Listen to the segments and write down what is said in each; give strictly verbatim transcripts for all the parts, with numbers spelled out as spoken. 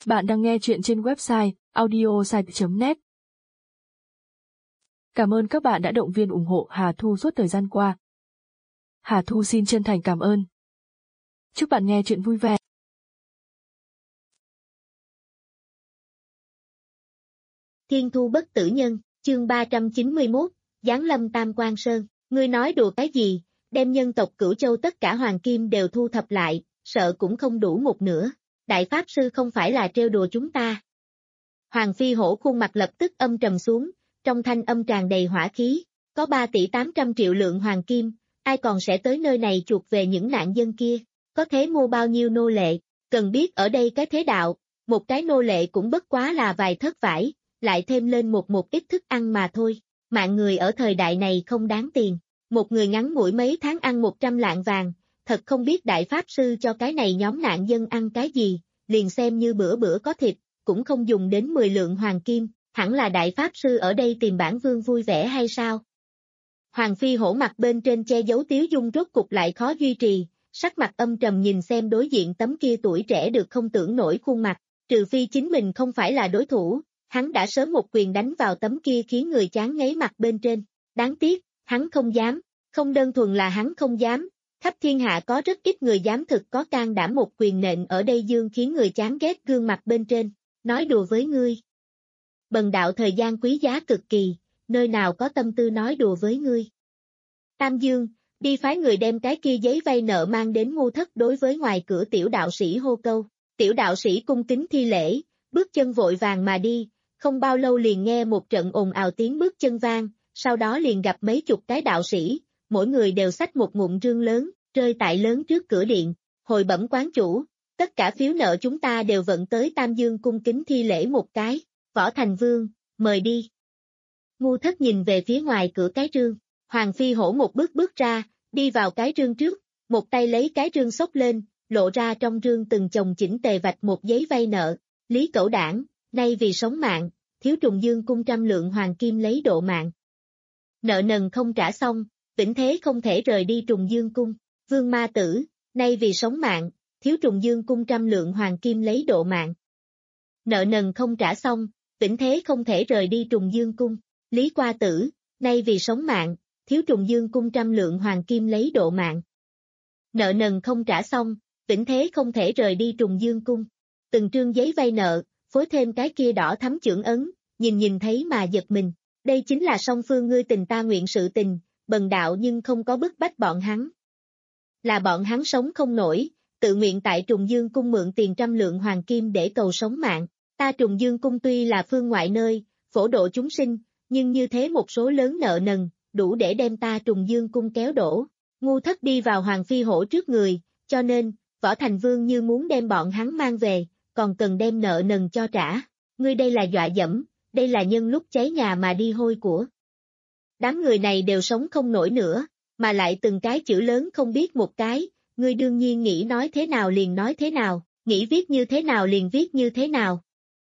Bạn đang nghe chuyện trên website audiosite chấm net. Cảm ơn các bạn đã động viên ủng hộ Hà Thu suốt thời gian qua. Hà Thu xin chân thành cảm ơn. Chúc bạn nghe chuyện vui vẻ. Thiên thu bất tử nhân, chương ba trăm chín mươi mốt, Giáng lâm Tam Quan Sơn. Ngươi nói đùa cái gì, đem nhân tộc Cửu Châu tất cả hoàng kim đều thu thập lại, sợ cũng không đủ một nửa. Đại Pháp Sư không phải là trêu đùa chúng ta. Hoàng Phi Hổ khuôn mặt lập tức âm trầm xuống, trong thanh âm tràn đầy hỏa khí, có ba tỷ tám trăm triệu lượng hoàng kim, ai còn sẽ tới nơi này chuộc về những nạn dân kia, có thế mua bao nhiêu nô lệ, cần biết ở đây cái thế đạo, một cái nô lệ cũng bất quá là vài thớt vải, lại thêm lên một một ít thức ăn mà thôi, mạng người ở thời đại này không đáng tiền, một người ngắn ngủi mấy tháng ăn một trăm lạng vàng, thật không biết Đại Pháp Sư cho cái này nhóm nạn dân ăn cái gì, liền xem như bữa bữa có thịt, cũng không dùng đến mười lượng hoàng kim, hẳn là Đại Pháp Sư ở đây tìm bản vương vui vẻ hay sao? Hoàng Phi Hổ mặt bên trên che giấu tiếu dung rốt cục lại khó duy trì, sắc mặt âm trầm nhìn xem đối diện tấm kia tuổi trẻ được không tưởng nổi khuôn mặt, trừ phi chính mình không phải là đối thủ, hắn đã sớm một quyền đánh vào tấm kia khiến người chán ngấy mặt bên trên, đáng tiếc, hắn không dám, không đơn thuần là hắn không dám, khắp thiên hạ có rất ít người dám thực có can đảm một quyền nện ở đây dương khiến người chán ghét gương mặt bên trên, nói đùa với ngươi. Bần đạo thời gian quý giá cực kỳ, nơi nào có tâm tư nói đùa với ngươi. Tam Dương, đi phái người đem cái kia giấy vay nợ mang đến Ngu Thất đối với ngoài cửa tiểu đạo sĩ hô câu, tiểu đạo sĩ cung kính thi lễ, bước chân vội vàng mà đi, không bao lâu liền nghe một trận ồn ào tiếng bước chân vang, sau đó liền gặp mấy chục cái đạo sĩ, mỗi người đều xách một ngụm rương lớn, rơi tại lớn trước cửa điện, hồi bẩm quán chủ, tất cả phiếu nợ chúng ta đều vận tới Tam Dương cung kính thi lễ một cái, Võ Thành Vương, mời đi. Ngu Thất nhìn về phía ngoài cửa cái rương, Hoàng Phi Hổ một bước bước ra, đi vào cái rương trước, một tay lấy cái rương xốc lên, lộ ra trong rương từng chồng chỉnh tề vạch một giấy vay nợ, Lý Cẩu Đảng, nay vì sống mạng, thiếu Trùng Dương cung trăm lượng hoàng kim lấy độ mạng. Nợ nần không trả xong, vĩnh thế không thể rời đi Trùng Dương cung, Vương Ma Tử, nay vì sống mạng, thiếu Trùng Dương cung trăm lượng hoàng kim lấy độ mạng. Nợ nần không trả xong, vĩnh thế không thể rời đi Trùng Dương cung, Lý Qua Tử, nay vì sống mạng, thiếu Trùng Dương cung trăm lượng hoàng kim lấy độ mạng. Nợ nần không trả xong, vĩnh thế không thể rời đi Trùng Dương cung. Từng trương giấy vay nợ, phối thêm cái kia đỏ thắm chưởng ấn, nhìn nhìn thấy mà giật mình. Đây chính là song phương ngươi tình ta nguyện sự tình, bần đạo nhưng không có bức bách bọn hắn. Là bọn hắn sống không nổi, tự nguyện tại Trùng Dương cung mượn tiền trăm lượng hoàng kim để cầu sống mạng. Ta Trùng Dương cung tuy là phương ngoại nơi, phổ độ chúng sinh, nhưng như thế một số lớn nợ nần, đủ để đem ta Trùng Dương cung kéo đổ. Ngu Thất đi vào Hoàng Phi Hổ trước người, cho nên, Võ Thành Vương như muốn đem bọn hắn mang về, còn cần đem nợ nần cho trả. Ngươi đây là dọa dẫm, đây là nhân lúc cháy nhà mà đi hôi của. Đám người này đều sống không nổi nữa, mà lại từng cái chữ lớn không biết một cái, ngươi đương nhiên nghĩ nói thế nào liền nói thế nào, nghĩ viết như thế nào liền viết như thế nào.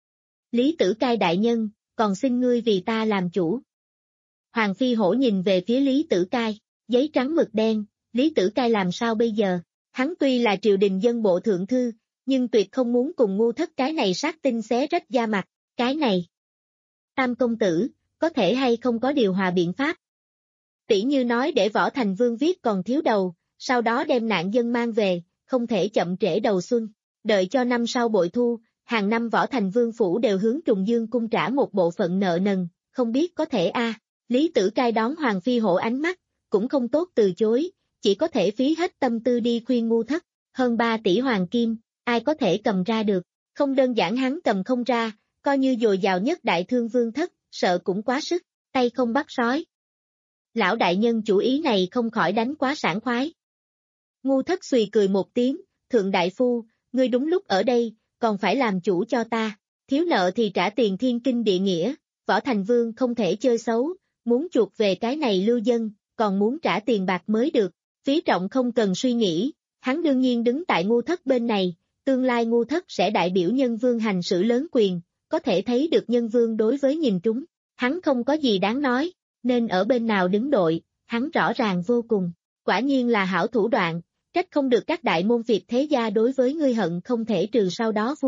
Lý Tử Cai đại nhân, còn xin ngươi vì ta làm chủ. Hoàng Phi Hổ nhìn về phía Lý Tử Cai, giấy trắng mực đen, Lý Tử Cai làm sao bây giờ, hắn tuy là triều đình dân bộ thượng thư, nhưng tuyệt không muốn cùng Ngu Thất cái này sát tinh xé rách da mặt, cái này. Tam công tử, có thể hay không có điều hòa biện pháp? Tỷ như nói để Võ Thành Vương viết còn thiếu đầu, sau đó đem nạn dân mang về, không thể chậm trễ đầu xuân, đợi cho năm sau bội thu, hàng năm Võ Thành Vương phủ đều hướng Trùng Dương cung trả một bộ phận nợ nần, không biết có thể a. À. Lý Tử Cai đón Hoàng Phi Hổ ánh mắt, cũng không tốt từ chối, chỉ có thể phí hết tâm tư đi khuyên Ngu Thất, hơn ba tỷ hoàng kim, ai có thể cầm ra được, không đơn giản hắn cầm không ra, coi như dồi dào nhất đại thương Vương Thất, sợ cũng quá sức, tay không bắt sói. Lão đại nhân chủ ý này không khỏi đánh quá sảng khoái. Ngu Thất xùy cười một tiếng, thượng đại phu, ngươi đúng lúc ở đây, còn phải làm chủ cho ta, thiếu nợ thì trả tiền thiên kinh địa nghĩa, Võ Thành Vương không thể chơi xấu, muốn chuộc về cái này lưu dân, còn muốn trả tiền bạc mới được, Phí Trọng không cần suy nghĩ, hắn đương nhiên đứng tại Ngu Thất bên này, tương lai Ngu Thất sẽ đại biểu Nhân Vương hành xử lớn quyền, có thể thấy được Nhân Vương đối với nhìn trúng, hắn không có gì đáng nói, nên ở bên nào đứng đội, hắn rõ ràng vô cùng, quả nhiên là hảo thủ đoạn, trách không được các đại môn Việt thế gia đối với ngươi hận không thể trừ sau đó vui,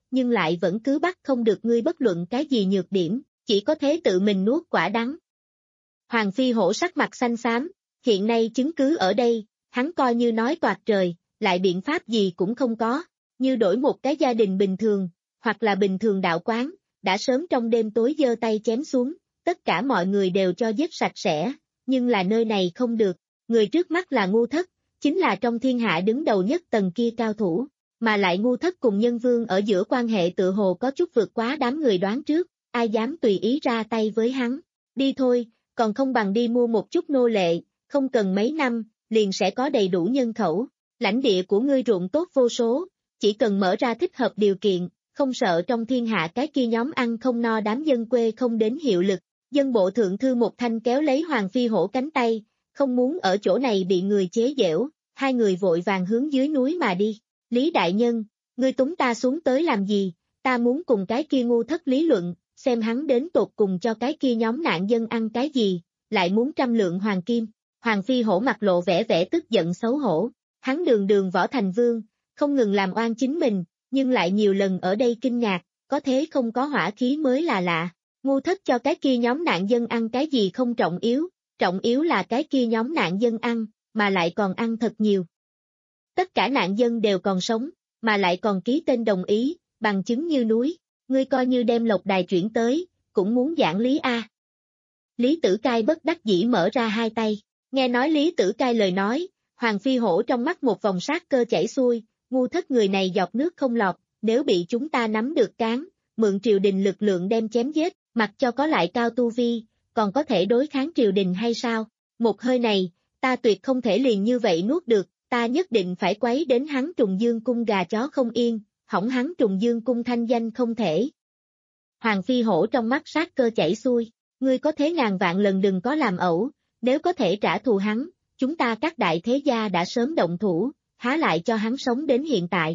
nhưng lại vẫn cứ bắt không được ngươi bất luận cái gì nhược điểm, chỉ có thế tự mình nuốt quả đắng. Hoàng Phi Hổ sắc mặt xanh xám, hiện nay chứng cứ ở đây, hắn coi như nói toạc trời, lại biện pháp gì cũng không có, như đổi một cái gia đình bình thường, hoặc là bình thường đạo quán, đã sớm trong đêm tối giơ tay chém xuống, tất cả mọi người đều cho giết sạch sẽ, nhưng là nơi này không được, người trước mắt là Ngu Thất, chính là trong thiên hạ đứng đầu nhất tầng kia cao thủ, mà lại Ngu Thất cùng Nhân Vương ở giữa quan hệ tự hồ có chút vượt quá đám người đoán trước, ai dám tùy ý ra tay với hắn, đi thôi, còn không bằng đi mua một chút nô lệ, không cần mấy năm, liền sẽ có đầy đủ nhân khẩu, lãnh địa của ngươi ruộng tốt vô số, chỉ cần mở ra thích hợp điều kiện, không sợ trong thiên hạ cái kia nhóm ăn không no đám dân quê không đến hiệu lực. Dân bộ thượng thư một thanh kéo lấy Hoàng Phi Hổ cánh tay, không muốn ở chỗ này bị người chế giễu, hai người vội vàng hướng dưới núi mà đi. Lý đại nhân, ngươi túng ta xuống tới làm gì, ta muốn cùng cái kia Ngu Thất lý luận, xem hắn đến tột cùng cho cái kia nhóm nạn dân ăn cái gì, lại muốn trăm lượng hoàng kim. Hoàng Phi Hổ mặt lộ vẻ vẻ tức giận xấu hổ, hắn đường đường võ thành vương, không ngừng làm oan chính mình, nhưng lại nhiều lần ở đây kinh ngạc, có thế không có hỏa khí mới là lạ. Ngu Thất cho cái kia nhóm nạn dân ăn cái gì không trọng yếu, trọng yếu là cái kia nhóm nạn dân ăn, mà lại còn ăn thật nhiều. Tất cả nạn dân đều còn sống, mà lại còn ký tên đồng ý, bằng chứng như núi, ngươi coi như đem lộc đài chuyển tới, cũng muốn giảng lý a. Lý Tử Cai bất đắc dĩ mở ra hai tay, nghe nói Lý Tử Cai lời nói, Hoàng Phi Hổ trong mắt một vòng sát cơ chảy xuôi, Ngu Thất người này giọt nước không lọt, nếu bị chúng ta nắm được cán, mượn triều đình lực lượng đem chém giết, mặc cho có lại cao tu vi, còn có thể đối kháng triều đình hay sao? Một hơi này, ta tuyệt không thể liền như vậy nuốt được, ta nhất định phải quấy đến hắn Trùng Dương cung gà chó không yên, hỏng hắn Trùng Dương cung thanh danh không thể. Hoàng Phi Hổ trong mắt sát cơ chảy xuôi, ngươi có thế ngàn vạn lần đừng có làm ẩu, nếu có thể trả thù hắn, chúng ta các đại thế gia đã sớm động thủ, há lại cho hắn sống đến hiện tại.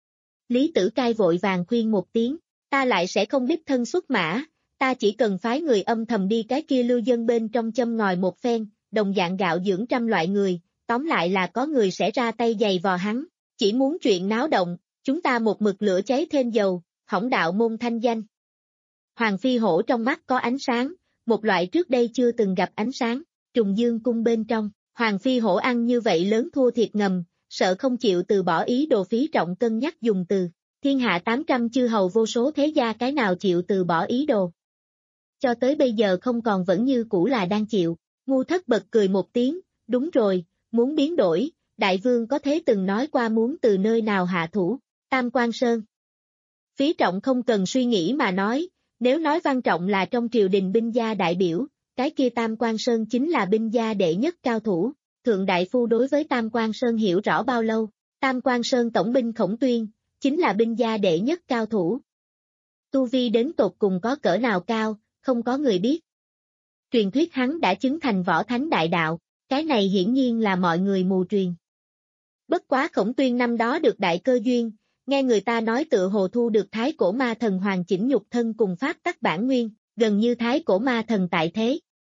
Lý Tử Cai vội vàng khuyên một tiếng, ta lại sẽ không đích thân xuất mã, ta chỉ cần phái người âm thầm đi cái kia lưu dân bên trong châm ngòi một phen, đồng dạng gạo dưỡng trăm loại người, tóm lại là có người sẽ ra tay giày vò hắn, chỉ muốn chuyện náo động, chúng ta một mực lửa cháy thêm dầu, hỏng đạo môn thanh danh. Hoàng Phi Hổ trong mắt có ánh sáng, một loại trước đây chưa từng gặp ánh sáng, Trùng Dương cung bên trong, Hoàng Phi Hổ ăn như vậy lớn thua thiệt ngầm, sợ không chịu từ bỏ ý đồ phí trọng cân nhắc dùng từ, thiên hạ tám trăm chư hầu vô số thế gia cái nào chịu từ bỏ ý đồ. Cho tới bây giờ không còn vẫn như cũ là đang chịu, Ngu Thất bật cười một tiếng, đúng rồi, muốn biến đổi, đại vương có thế từng nói qua muốn từ nơi nào hạ thủ, Tam Quan Sơn. Phí trọng không cần suy nghĩ mà nói, nếu nói Văn Trọng là trong triều đình binh gia đại biểu, cái kia Tam Quan Sơn chính là binh gia đệ nhất cao thủ. Thượng đại phu đối với Tam Quan Sơn hiểu rõ bao lâu, Tam Quan Sơn tổng binh Khổng Tuyên, chính là binh gia đệ nhất cao thủ. Tu vi đến tột cùng có cỡ nào cao, không có người biết. Truyền thuyết hắn đã chứng thành võ thánh đại đạo, cái này hiển nhiên là mọi người mù truyền. Bất quá Khổng Tuyên năm đó được đại cơ duyên, nghe người ta nói tựa hồ thu được Thái Cổ Ma Thần hoàn chỉnh nhục thân cùng pháp tắc bản nguyên, gần như Thái Cổ Ma Thần tại thế.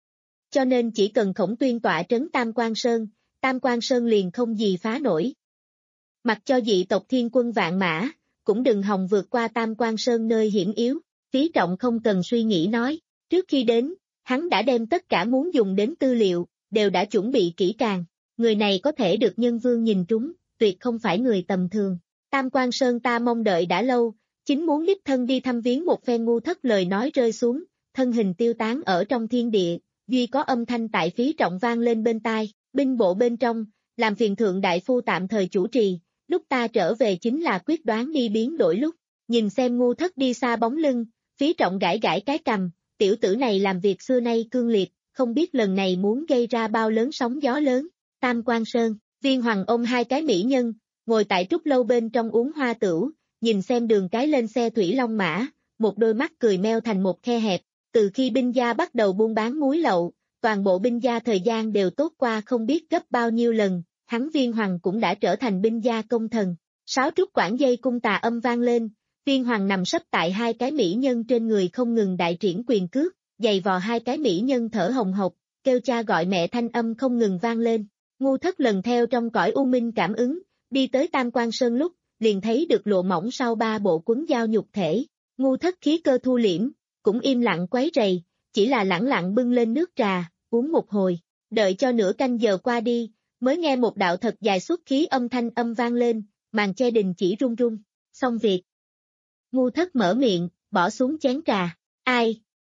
Cho nên chỉ cần Khổng Tuyên tọa trấn Tam Quan Sơn, Tam Quan Sơn liền không gì phá nổi. Mặc cho dị tộc thiên quân vạn mã, cũng đừng hòng vượt qua Tam Quan Sơn nơi hiểm yếu, Phí Trọng không cần suy nghĩ nói, trước khi đến, hắn đã đem tất cả muốn dùng đến tư liệu, đều đã chuẩn bị kỹ càng, người này có thể được Nhân Vương nhìn trúng, tuyệt không phải người tầm thường. Tam Quan Sơn ta mong đợi đã lâu, chính muốn đích thân đi thăm viếng một phen. Ngu Thất lời nói rơi xuống, thân hình tiêu tán ở trong thiên địa. Duy có âm thanh tại Phí Trọng vang lên bên tai, binh bộ bên trong, làm phiền thượng đại phu tạm thời chủ trì, lúc ta trở về chính là quyết đoán đi biến đổi lúc, nhìn xem Ngu Thất đi xa bóng lưng, Phí Trọng gãi gãi cái cằm, tiểu tử này làm việc xưa nay cương liệt, không biết lần này muốn gây ra bao lớn sóng gió lớn. Tam Quan Sơn, Viên Hoàng ôm hai cái mỹ nhân, ngồi tại trúc lâu bên trong uống hoa tửu, nhìn xem Đường Cái lên xe thủy long mã, một đôi mắt cười meo thành một khe hẹp. Từ khi binh gia bắt đầu buôn bán muối lậu, toàn bộ binh gia thời gian đều tốt qua không biết gấp bao nhiêu lần, hắn Viên Hoàng cũng đã trở thành binh gia công thần. Sáu trúc quản dây cung tà âm vang lên, Viên Hoàng nằm sấp tại hai cái mỹ nhân trên người không ngừng đại triển quyền cước, giày vò hai cái mỹ nhân thở hồng hộc, kêu cha gọi mẹ thanh âm không ngừng vang lên. Ngu Thất lần theo trong cõi u minh cảm ứng, đi tới Tam Quan Sơn lúc, liền thấy được lộ mỏng sau ba bộ quấn dao nhục thể. Ngu Thất khí cơ thu liễm, cũng im lặng quấy rầy, chỉ là lẳng lặng bưng lên nước trà, uống một hồi, đợi cho nửa canh giờ qua đi, mới nghe một đạo thật dài xuất khí âm thanh âm vang lên, màn che đình chỉ run run, xong việc. Ngu Thất mở miệng, bỏ xuống chén trà, ai?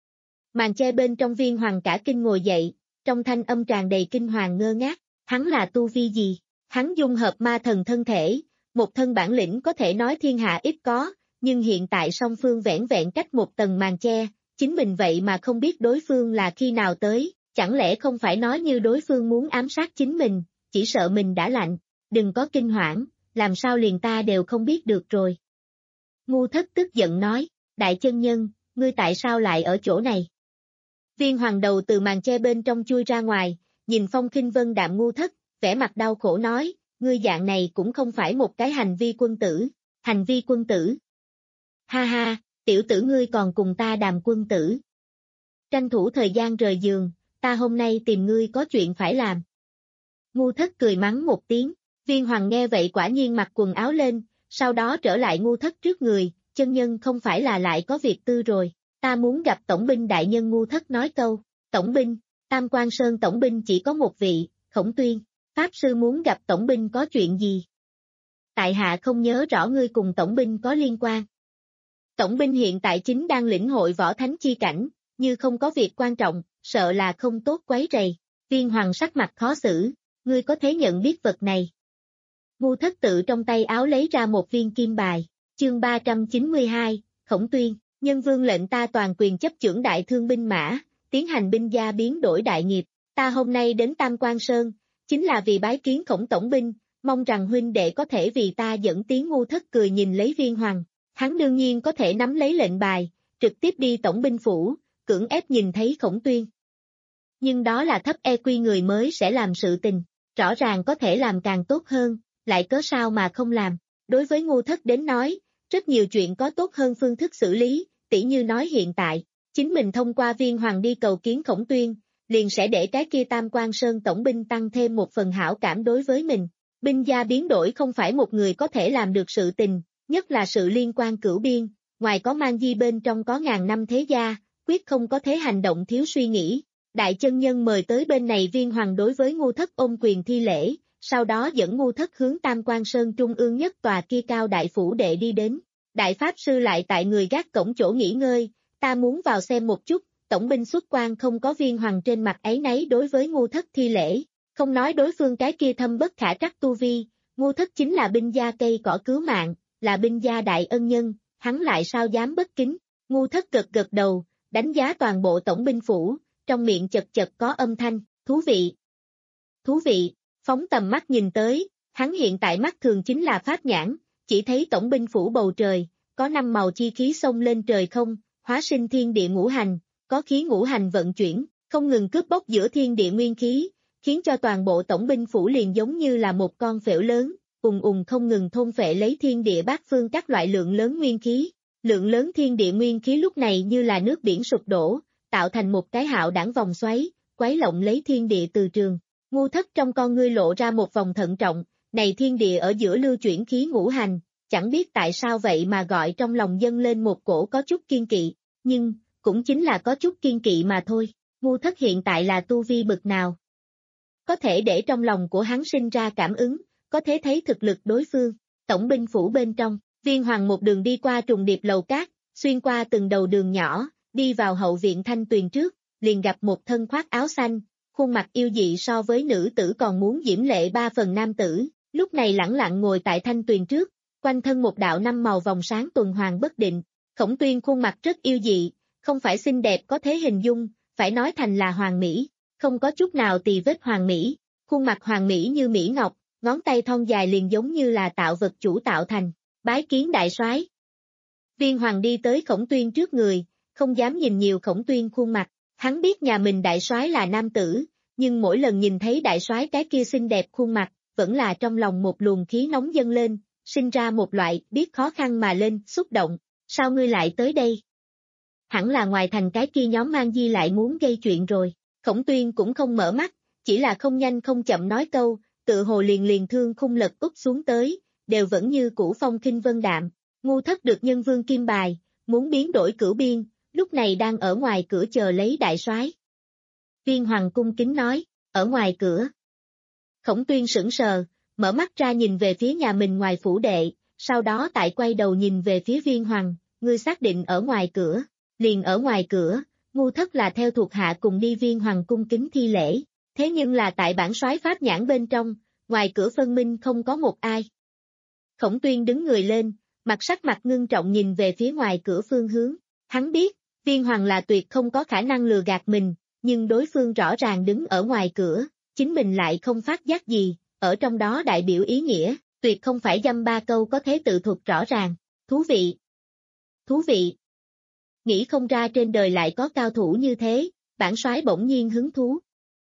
Màn che bên trong Viên Hoàng cả kinh ngồi dậy, trong thanh âm tràn đầy kinh hoàng ngơ ngác, hắn là tu vi gì? Hắn dung hợp ma thần thân thể, một thân bản lĩnh có thể nói thiên hạ ít có, nhưng hiện tại song phương vẻn vẹn cách một tầng màn che, chính mình vậy mà không biết đối phương là khi nào tới, chẳng lẽ không phải nói như đối phương muốn ám sát chính mình, chỉ sợ mình đã lạnh, đừng có kinh hoảng, làm sao liền ta đều không biết được rồi. Ngu Thất tức giận nói, đại chân nhân, ngươi tại sao lại ở chỗ này? Viên Hoàng đầu từ màn che bên trong chui ra ngoài, nhìn Phong Khinh Vân đạm Ngu Thất, vẻ mặt đau khổ nói, ngươi dạng này cũng không phải một cái hành vi quân tử, hành vi quân tử. Ha ha, tiểu tử ngươi còn cùng ta đàm quân tử. Tranh thủ thời gian rời giường, ta hôm nay tìm ngươi có chuyện phải làm. Ngu Thất cười mắng một tiếng, Viên Hoàng nghe vậy quả nhiên mặc quần áo lên, sau đó trở lại Ngu Thất trước người, chân nhân không phải là lại có việc tư rồi, ta muốn gặp tổng binh đại nhân. Ngu Thất nói câu, tổng binh, Tam Quan Sơn tổng binh chỉ có một vị, Khổng Tuyên, Pháp Sư muốn gặp tổng binh có chuyện gì? Tại hạ không nhớ rõ ngươi cùng tổng binh có liên quan. Tổng binh hiện tại chính đang lĩnh hội võ thánh chi cảnh, như không có việc quan trọng, sợ là không tốt quấy rầy. Viên Hoàng sắc mặt khó xử, ngươi có thể nhận biết vật này. Ngu Thất tự trong tay áo lấy ra một viên kim bài, chương ba trăm chín mươi hai, Khổng Tuyên, nhân vương lệnh ta toàn quyền chấp chưởng đại thương binh mã, tiến hành binh gia biến đổi đại nghiệp, ta hôm nay đến Tam Quan Sơn, chính là vì bái kiến Khổng tổng binh, mong rằng huynh đệ có thể vì ta dẫn tiến. Ngu Thất cười nhìn lấy Viên Hoàng, hắn đương nhiên có thể nắm lấy lệnh bài, trực tiếp đi tổng binh phủ, cưỡng ép nhìn thấy Khổng Tuyên. Nhưng đó là thấp e quy người mới sẽ làm sự tình, rõ ràng có thể làm càng tốt hơn, lại cớ sao mà không làm. Đối với Ngu Thất đến nói, rất nhiều chuyện có tốt hơn phương thức xử lý, tỉ như nói hiện tại, chính mình thông qua Viên Hoàng đi cầu kiến Khổng Tuyên, liền sẽ để cái kia Tam Quan Sơn tổng binh tăng thêm một phần hảo cảm đối với mình. Binh gia biến đổi không phải một người có thể làm được sự tình, nhất là sự liên quan cửu biên, ngoài có mang di bên trong có ngàn năm thế gia, quyết không có thế hành động thiếu suy nghĩ. Đại chân nhân mời tới bên này. Viên Hoàng đối với Ngu Thất ôm quyền thi lễ, sau đó dẫn Ngu Thất hướng Tam Quan Sơn trung ương nhất tòa kia cao đại phủ đệ đi đến. Đại Pháp Sư lại tại người gác cổng chỗ nghỉ ngơi, ta muốn vào xem một chút. Tổng binh xuất quan không có. Viên Hoàng trên mặt áy náy đối với Ngu Thất thi lễ, không nói đối phương cái kia thâm bất khả trắc tu vi, Ngu Thất chính là binh gia cây cỏ cứu mạng, là binh gia đại ân nhân, hắn lại sao dám bất kính. Ngu Thất gật gật đầu, đánh giá toàn bộ tổng binh phủ, trong miệng chật chật có âm thanh, thú vị. Thú vị, phóng tầm mắt nhìn tới, hắn hiện tại mắt thường chính là pháp nhãn, chỉ thấy tổng binh phủ bầu trời, có năm màu chi khí xông lên trời không, hóa sinh thiên địa ngũ hành, có khí ngũ hành vận chuyển, không ngừng cướp bóc giữa thiên địa nguyên khí, khiến cho toàn bộ tổng binh phủ liền giống như là một con phễu lớn, ùng ùng không ngừng thôn phệ lấy thiên địa bát phương các loại lượng lớn nguyên khí. Lượng lớn thiên địa nguyên khí lúc này như là nước biển sụp đổ, tạo thành một cái hạo đảng vòng xoáy, quấy lộng lấy thiên địa từ trường. Ngu Thất trong con ngươi lộ ra một vòng thận trọng, này thiên địa ở giữa lưu chuyển khí ngũ hành, chẳng biết tại sao vậy mà gọi trong lòng dâng lên một cổ có chút kiên kỵ, nhưng, cũng chính là có chút kiên kỵ mà thôi. Ngu Thất hiện tại là tu vi bực nào? Có thể để trong lòng của hắn sinh ra cảm ứng, có thể thấy thực lực đối phương. Tổng binh phủ bên trong, Viên Hoàng một đường đi qua trùng điệp lầu cát, xuyên qua từng đầu đường nhỏ, đi vào hậu viện Thanh Tuyền trước, liền gặp một thân khoác áo xanh, khuôn mặt yêu dị so với nữ tử còn muốn diễm lệ ba phần nam tử, lúc này lẳng lặng ngồi tại Thanh Tuyền trước, quanh thân một đạo năm màu vòng sáng tuần hoàn bất định. Khổng Tuyên khuôn mặt rất yêu dị, không phải xinh đẹp có thể hình dung, phải nói thành là hoàn mỹ, không có chút nào tì vết hoàn mỹ, khuôn mặt hoàn mỹ như mỹ ngọc, ngón tay thon dài liền giống như là tạo vật chủ tạo thành. Bái kiến đại soái. Viên Hoàng đi tới Khổng Tuyên trước người, không dám nhìn nhiều Khổng Tuyên khuôn mặt, hắn biết nhà mình đại soái là nam tử, nhưng mỗi lần nhìn thấy đại soái cái kia xinh đẹp khuôn mặt, vẫn là trong lòng một luồng khí nóng dâng lên, sinh ra một loại biết khó khăn mà lên, xúc động. Sao ngươi lại tới đây? Hẳn là ngoài thành cái kia nhóm mang di lại muốn gây chuyện rồi. Khổng Tuyên cũng không mở mắt, chỉ là không nhanh không chậm nói câu, tự hồ liền liền thương khung lật úp xuống tới, đều vẫn như cũ phong khinh vân đạm. Ngu Thất được nhân vương kim bài, muốn biến đổi cửu biên, lúc này đang ở ngoài cửa chờ lấy đại soái. Viên Hoàng cung kính nói, ở ngoài cửa. Khổng Tuyên sững sờ, mở mắt ra nhìn về phía nhà mình ngoài phủ đệ, sau đó tại quay đầu nhìn về phía Viên Hoàng, ngươi xác định ở ngoài cửa, liền ở ngoài cửa. Ngu Thất là theo thuộc hạ cùng đi Viên Hoàng cung kính thi lễ, thế nhưng là tại bản soái pháp nhãn bên trong, ngoài cửa phân minh không có một ai. Khổng Tuyên đứng người lên, mặt sắc mặt ngưng trọng nhìn về phía ngoài cửa phương hướng, hắn biết, Viên Hoàng là tuyệt không có khả năng lừa gạt mình, nhưng đối phương rõ ràng đứng ở ngoài cửa, chính mình lại không phát giác gì, ở trong đó đại biểu ý nghĩa, tuyệt không phải dăm ba câu có thể tự thuật rõ ràng, thú vị. Thú vị. Nghĩ không ra trên đời lại có cao thủ như thế, bản soái bỗng nhiên hứng thú.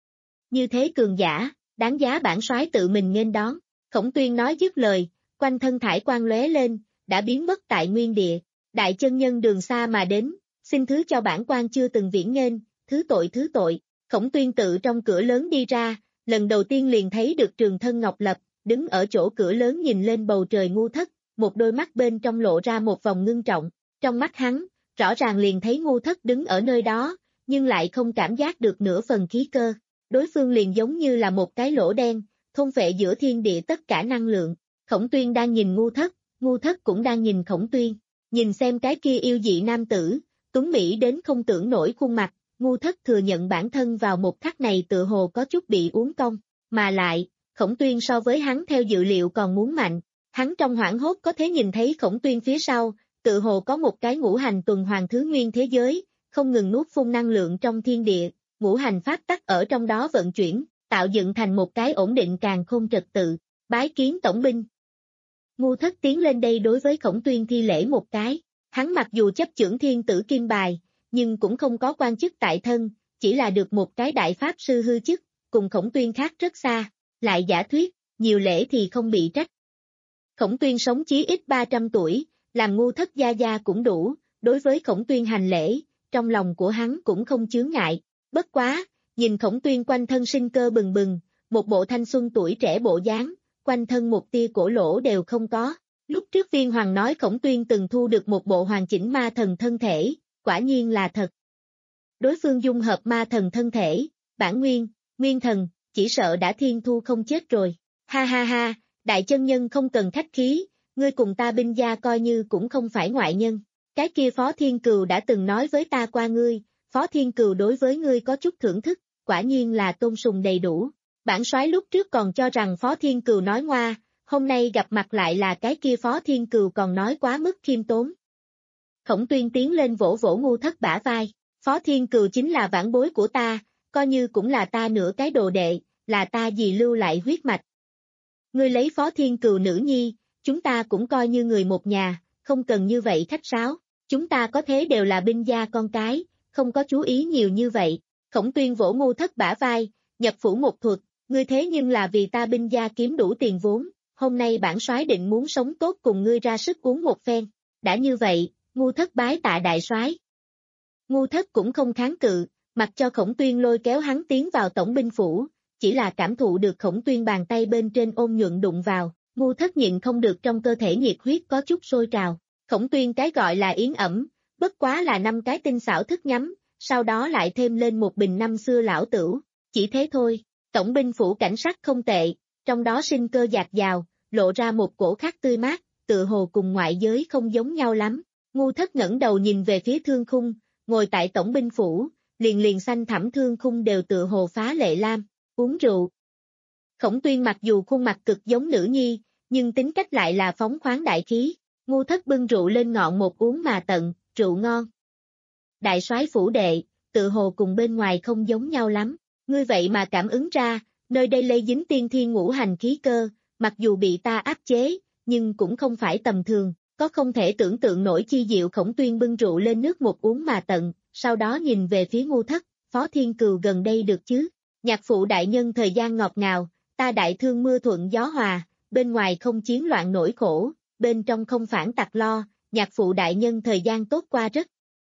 Như thế cường giả, đáng giá bản soái tự mình nghênh đón. Khổng Tuyên nói dứt lời, quanh thân thải quang lóe lên, đã biến mất tại nguyên địa. Đại chân nhân đường xa mà đến, xin thứ cho bản quan chưa từng viễn nghênh, thứ tội thứ tội. Khổng Tuyên tự trong cửa lớn đi ra, lần đầu tiên liền thấy được Trường Thân Ngọc Lập, đứng ở chỗ cửa lớn nhìn lên bầu trời Ngu Thất, một đôi mắt bên trong lộ ra một vòng ngưng trọng. Trong mắt hắn, rõ ràng liền thấy Ngu Thất đứng ở nơi đó, nhưng lại không cảm giác được nửa phần khí cơ. Đối phương liền giống như là một cái lỗ đen, thôn phệ giữa thiên địa tất cả năng lượng. Khổng Tuyên đang nhìn Ngu Thất, Ngu Thất cũng đang nhìn Khổng Tuyên, nhìn xem cái kia yêu dị nam tử, tuấn mỹ đến không tưởng nổi khuôn mặt. Ngu Thất thừa nhận bản thân vào một khắc này tự hồ có chút bị uốn cong, mà lại, Khổng Tuyên so với hắn theo dự liệu còn muốn mạnh. Hắn trong hoảng hốt có thể nhìn thấy Khổng Tuyên phía sau, tự hồ có một cái ngũ hành tuần hoàn thứ nguyên thế giới, không ngừng nuốt phun năng lượng trong thiên địa, ngũ hành pháp tắc ở trong đó vận chuyển, tạo dựng thành một cái ổn định càn khôn trật tự. Bái kiến tổng binh. Ngu Thất tiến lên đây đối với Khổng Tuyên thi lễ một cái, hắn mặc dù chấp chưởng thiên tử kim bài, nhưng cũng không có quan chức tại thân, chỉ là được một cái đại pháp sư hư chức, cùng Khổng Tuyên khác rất xa, lại giả thuyết, nhiều lễ thì không bị trách. Khổng Tuyên sống chí ít ba trăm tuổi, làm Ngu Thất gia gia cũng đủ, đối với Khổng Tuyên hành lễ, trong lòng của hắn cũng không chướng ngại, bất quá, nhìn Khổng Tuyên quanh thân sinh cơ bừng bừng, một bộ thanh xuân tuổi trẻ bộ dáng, quanh thân một tia cổ lỗ đều không có. Lúc trước Viên Hoàng nói Khổng Tuyên từng thu được một bộ hoàn chỉnh ma thần thân thể, quả nhiên là thật. Đối phương dung hợp ma thần thân thể, bản nguyên, nguyên thần, chỉ sợ đã thiên thu không chết rồi. Ha ha ha, đại chân nhân không cần khách khí, ngươi cùng ta binh gia coi như cũng không phải ngoại nhân. Cái kia Phó Thiên Cừu đã từng nói với ta qua ngươi, Phó Thiên Cừu đối với ngươi có chút thưởng thức, quả nhiên là tôn sùng đầy đủ. Bản soái lúc trước còn cho rằng Phó Thiên Cừu nói ngoa, hôm nay gặp mặt lại là cái kia Phó Thiên Cừu còn nói quá mức khiêm tốn. Khổng Tuyên tiến lên vỗ vỗ Ngu Thất bả vai, Phó Thiên Cừu chính là vãn bối của ta, coi như cũng là ta nửa cái đồ đệ, là ta dì lưu lại huyết mạch. Ngươi lấy Phó Thiên Cừu nữ nhi, chúng ta cũng coi như người một nhà, không cần như vậy khách sáo, chúng ta có thế đều là binh gia con cái, không có chú ý nhiều như vậy. Khổng Tuyên vỗ Ngu Thất bả vai, nhập phủ một thuật, ngươi thế nhưng là vì ta binh gia kiếm đủ tiền vốn, hôm nay bản soái định muốn sống tốt cùng ngươi ra sức uống một phen. Đã như vậy, Ngu Thất bái tạ đại soái. Ngu Thất cũng không kháng cự, mặc cho Khổng Tuyên lôi kéo hắn tiến vào tổng binh phủ, chỉ là cảm thụ được Khổng Tuyên bàn tay bên trên ôn nhuận đụng vào, Ngu Thất nhịn không được trong cơ thể nhiệt huyết có chút sôi trào. Khổng Tuyên cái gọi là yến ẩm, bất quá là năm cái tinh xảo thức nhắm, sau đó lại thêm lên một bình năm xưa lão tửu, chỉ thế thôi. Tổng binh phủ cảnh sắc không tệ, trong đó sinh cơ dạt dào, lộ ra một cổ khác tươi mát, tự hồ cùng ngoại giới không giống nhau lắm. Ngu Thất ngẩng đầu nhìn về phía thương khung, ngồi tại tổng binh phủ, liền liền xanh thẳm thương khung đều tự hồ phá lệ lam, uống rượu. Khổng Tuyên mặc dù khuôn mặt cực giống nữ nhi, nhưng tính cách lại là phóng khoáng đại khí. Ngu Thất bưng rượu lên ngọn một uống mà tận, rượu ngon. Đại soái phủ đệ, tự hồ cùng bên ngoài không giống nhau lắm, ngươi vậy mà cảm ứng ra, nơi đây lây dính tiên thiên ngũ hành khí cơ, mặc dù bị ta áp chế, nhưng cũng không phải tầm thường, có không thể tưởng tượng nổi chi diệu. Khổng Tuyên bưng rượu lên nước một uống mà tận, sau đó nhìn về phía Ngu Thất, Phó Thiên Cừu gần đây được chứ, nhạc phụ đại nhân thời gian ngọt ngào, ta đại thương mưa thuận gió hòa, bên ngoài không chiến loạn nổi khổ, bên trong không phản tặc lo, nhạc phụ đại nhân thời gian tốt qua rất.